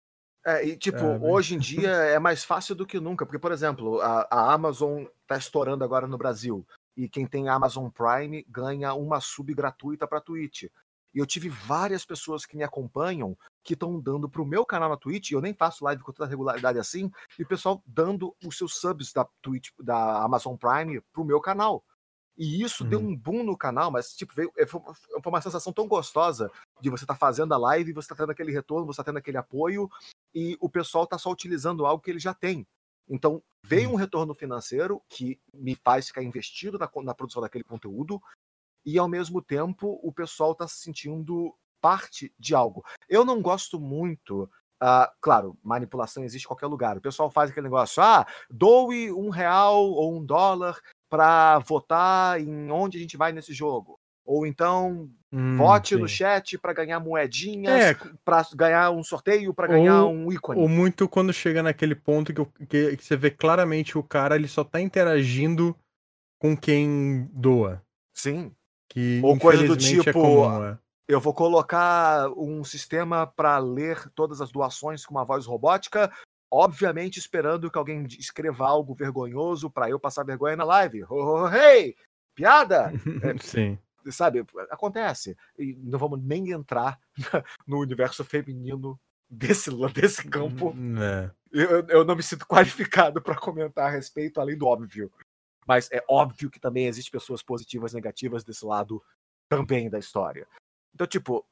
Hoje em dia é mais fácil do que nunca, porque, por exemplo, a Amazon tá estourando agora no Brasil, e quem tem Amazon Prime ganha uma sub gratuita pra Twitch. E eu tive várias pessoas que me acompanham que estão dando pro meu canal na Twitch, e eu nem faço live com tanta regularidade assim, e o pessoal dando os seus subs da Twitch, da Amazon Prime pro meu canal. E isso deu um boom no canal, mas tipo, foi uma sensação tão gostosa de você estar fazendo a live, você tá tendo aquele retorno, você tá tendo aquele apoio, e o pessoal tá só utilizando algo que ele já tem. Então, veio um retorno financeiro que me faz ficar investido na produção daquele conteúdo, e ao mesmo tempo o pessoal tá se sentindo parte de algo. Eu não gosto muito. Claro, manipulação existe em qualquer lugar. O pessoal faz aquele negócio, doe R$ 1 ou $1 para votar em onde a gente vai nesse jogo. Ou então, vote no chat para ganhar moedinhas, para ganhar um sorteio, para ganhar um ícone. Ou muito quando chega naquele ponto que você vê claramente o cara ele só tá interagindo com quem doa. Sim. Que ou coisa do infelizmente tipo, comum, eu vou colocar um sistema para ler todas as doações com uma voz robótica, obviamente esperando que alguém escreva algo vergonhoso para eu passar vergonha na live. Hey! Piada! Sim. Sabe, acontece. E não vamos nem entrar no universo feminino desse campo. Eu não me sinto qualificado para comentar a respeito, além do óbvio. Mas é óbvio que também existem pessoas positivas e negativas desse lado também da história. Então, tipo,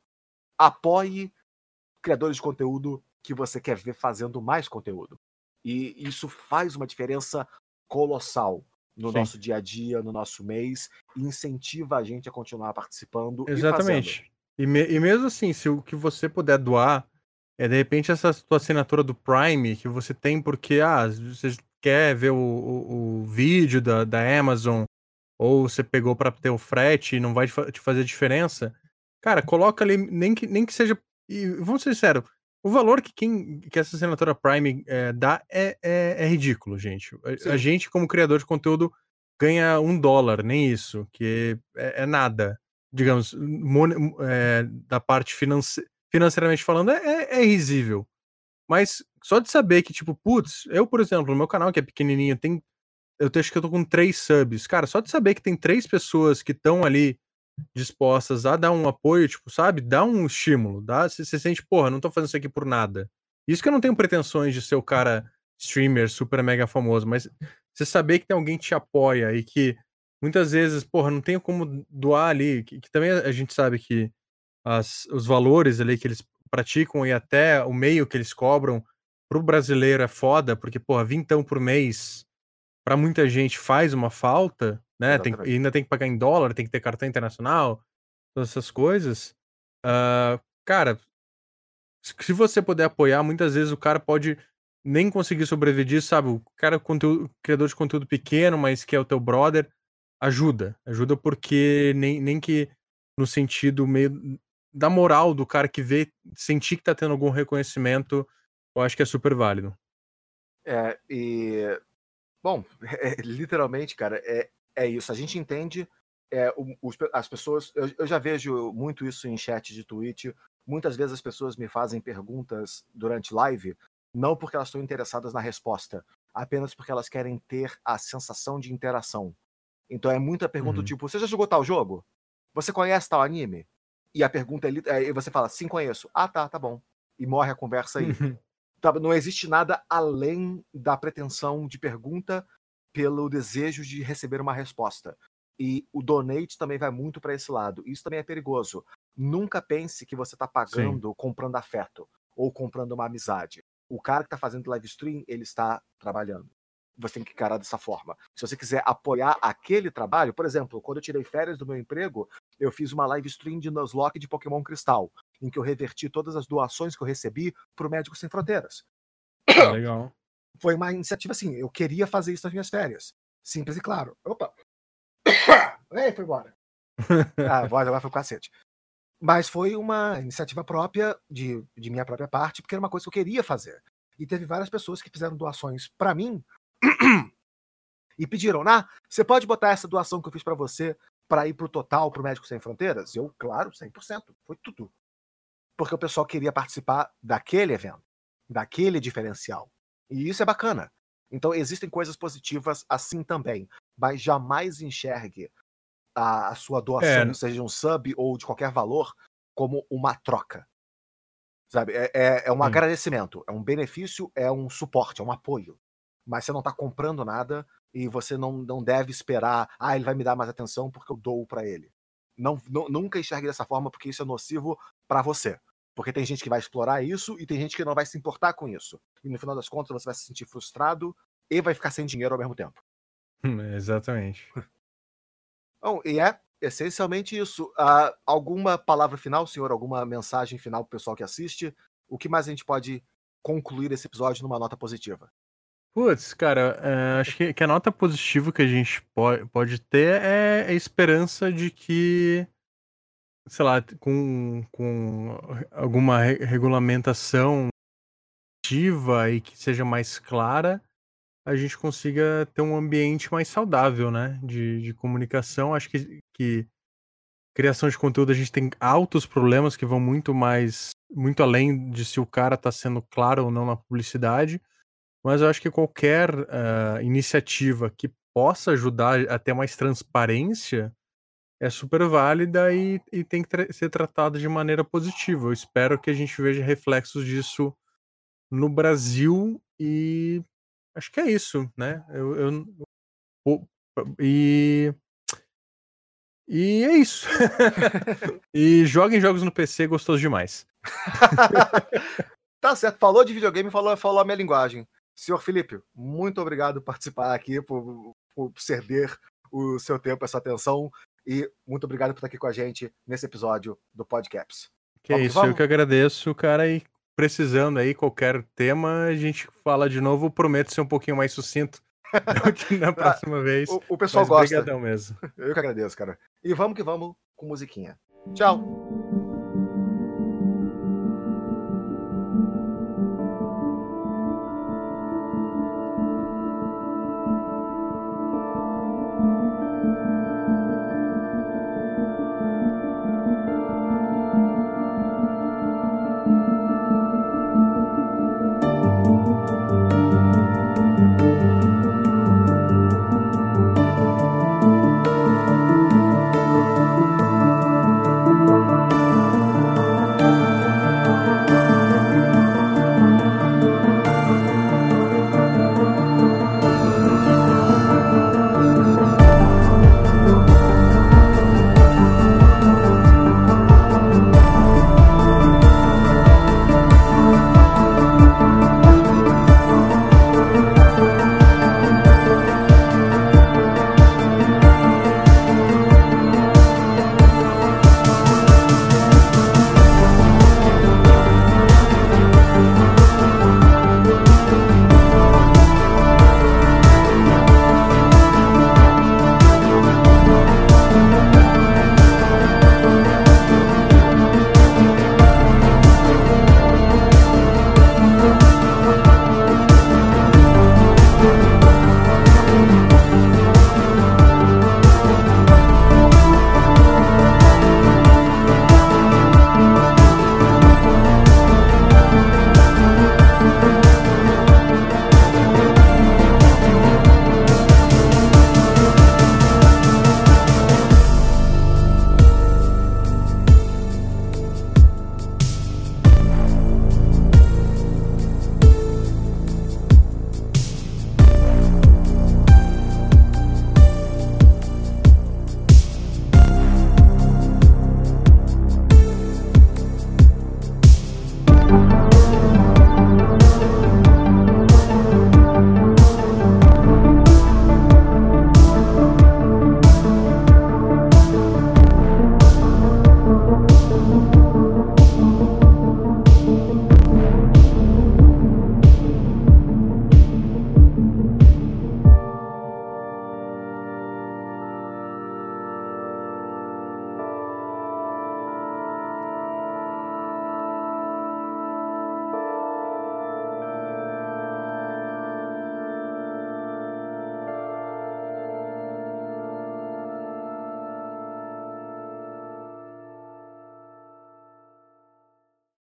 apoie criadores de conteúdo que você quer ver fazendo mais conteúdo. E isso faz uma diferença colossal no nosso dia a dia, no nosso mês, e incentiva a gente a continuar participando e fazendo. Exatamente. E mesmo assim, se o que você puder doar é de repente essa tua assinatura do Prime que você tem porque você quer ver o vídeo da Amazon ou você pegou pra ter o frete e não vai te fazer diferença, cara, coloca ali, nem que seja. E vamos ser sinceros, o valor que essa assinatura Prime dá é ridículo, gente. A gente, como criador de conteúdo, ganha $1, nem isso, que é nada. Digamos, da parte financeiramente falando, é risível. Mas só de saber que, tipo, putz, eu, por exemplo, no meu canal, que é pequenininho, acho que eu tô com 3 subs. Cara, só de saber que tem 3 pessoas que estão ali dispostas a dar um apoio, tipo, sabe? Dá um estímulo, você sente, porra, não tô fazendo isso aqui por nada. Isso que eu não tenho pretensões de ser o cara streamer super mega famoso, mas você saber que tem alguém que te apoia e que muitas vezes, porra, não tenho como doar ali, que também a gente sabe que os valores ali que eles praticam e até o meio que eles cobram pro brasileiro é foda, porque, porra, vintão por mês pra muita gente faz uma falta, né? E ainda tem que pagar em dólar, tem que ter cartão internacional, todas essas coisas. Cara, se você puder apoiar, muitas vezes o cara pode nem conseguir sobreviver disso, sabe? O cara, criador de conteúdo pequeno, mas que é o teu brother, ajuda. Ajuda porque nem que no sentido meio da moral do cara que vê, sentir que tá tendo algum reconhecimento, eu acho que é super válido. Bom, literalmente, cara, é isso. A gente entende as pessoas. Eu já vejo muito isso em chat de Twitch. Muitas vezes as pessoas me fazem perguntas durante live, não porque elas estão interessadas na resposta, apenas porque elas querem ter a sensação de interação. Então é muita pergunta tipo: você já jogou tal jogo? Você conhece tal anime? E a pergunta e você fala: sim, conheço. Ah, tá bom. E morre a conversa aí. Não existe nada além da pretensão de pergunta pelo desejo de receber uma resposta. E o donate também vai muito para esse lado. Isso também é perigoso. Nunca pense que você está pagando comprando afeto ou comprando uma amizade. O cara que está fazendo live stream, ele está trabalhando. Você tem que encarar dessa forma. Se você quiser apoiar aquele trabalho, por exemplo, quando eu tirei férias do meu emprego, eu fiz uma live stream de Nuzlocke de Pokémon Cristal, em que eu reverti todas as doações que eu recebi para o Médicos Sem Fronteiras. Legal. Foi uma iniciativa assim, eu queria fazer isso nas minhas férias. Simples e claro. Opa! Ei, foi embora. A voz agora foi o cacete. Mas foi uma iniciativa própria, de minha própria parte, porque era uma coisa que eu queria fazer. E teve várias pessoas que fizeram doações para mim e pediram: você pode botar essa doação que eu fiz para você para ir pro Total, pro Médicos Sem Fronteiras? Eu, claro, 100%. Foi tudo. Porque o pessoal queria participar daquele evento, daquele diferencial. E isso é bacana. Então existem coisas positivas assim também. Mas jamais enxergue a sua doação, seja um sub ou de qualquer valor, como uma troca. Sabe? É um agradecimento, é um benefício, é um suporte, é um apoio. Mas você não está comprando nada e você não deve esperar, ele vai me dar mais atenção porque eu dou para ele. Nunca enxergue dessa forma, porque isso é nocivo para você. Porque tem gente que vai explorar isso e tem gente que não vai se importar com isso. E no final das contas você vai se sentir frustrado e vai ficar sem dinheiro ao mesmo tempo. Exatamente. Bom, e é essencialmente isso. Alguma palavra final, senhor? Alguma mensagem final pro pessoal que assiste? O que mais a gente pode concluir esse episódio numa nota positiva? Putz, cara, acho que a nota positiva que a gente pode ter é a esperança de que, sei lá, com alguma regulamentação ativa e que seja mais clara, a gente consiga ter um ambiente mais saudável, né, de comunicação. Acho que criação de conteúdo a gente tem altos problemas que vão muito além de se o cara tá sendo claro ou não na publicidade. Mas eu acho que qualquer iniciativa que possa ajudar a ter mais transparência é super válida e tem que ser tratada de maneira positiva. Eu espero que a gente veja reflexos disso no Brasil e acho que é isso, né? E é isso. E joguem jogos no PC, gostoso demais. Tá certo, falou de videogame, falou a minha linguagem. Senhor Felipe, muito obrigado por participar aqui, por ceder o seu tempo, essa atenção, e muito obrigado por estar aqui com a gente nesse episódio do Podcasts. Que é isso, eu que agradeço, cara, e precisando aí, qualquer tema, a gente fala de novo, prometo ser um pouquinho mais sucinto na próxima vez. O pessoal gosta. Obrigadão mesmo. Eu que agradeço, cara. E vamos que vamos com musiquinha. Tchau!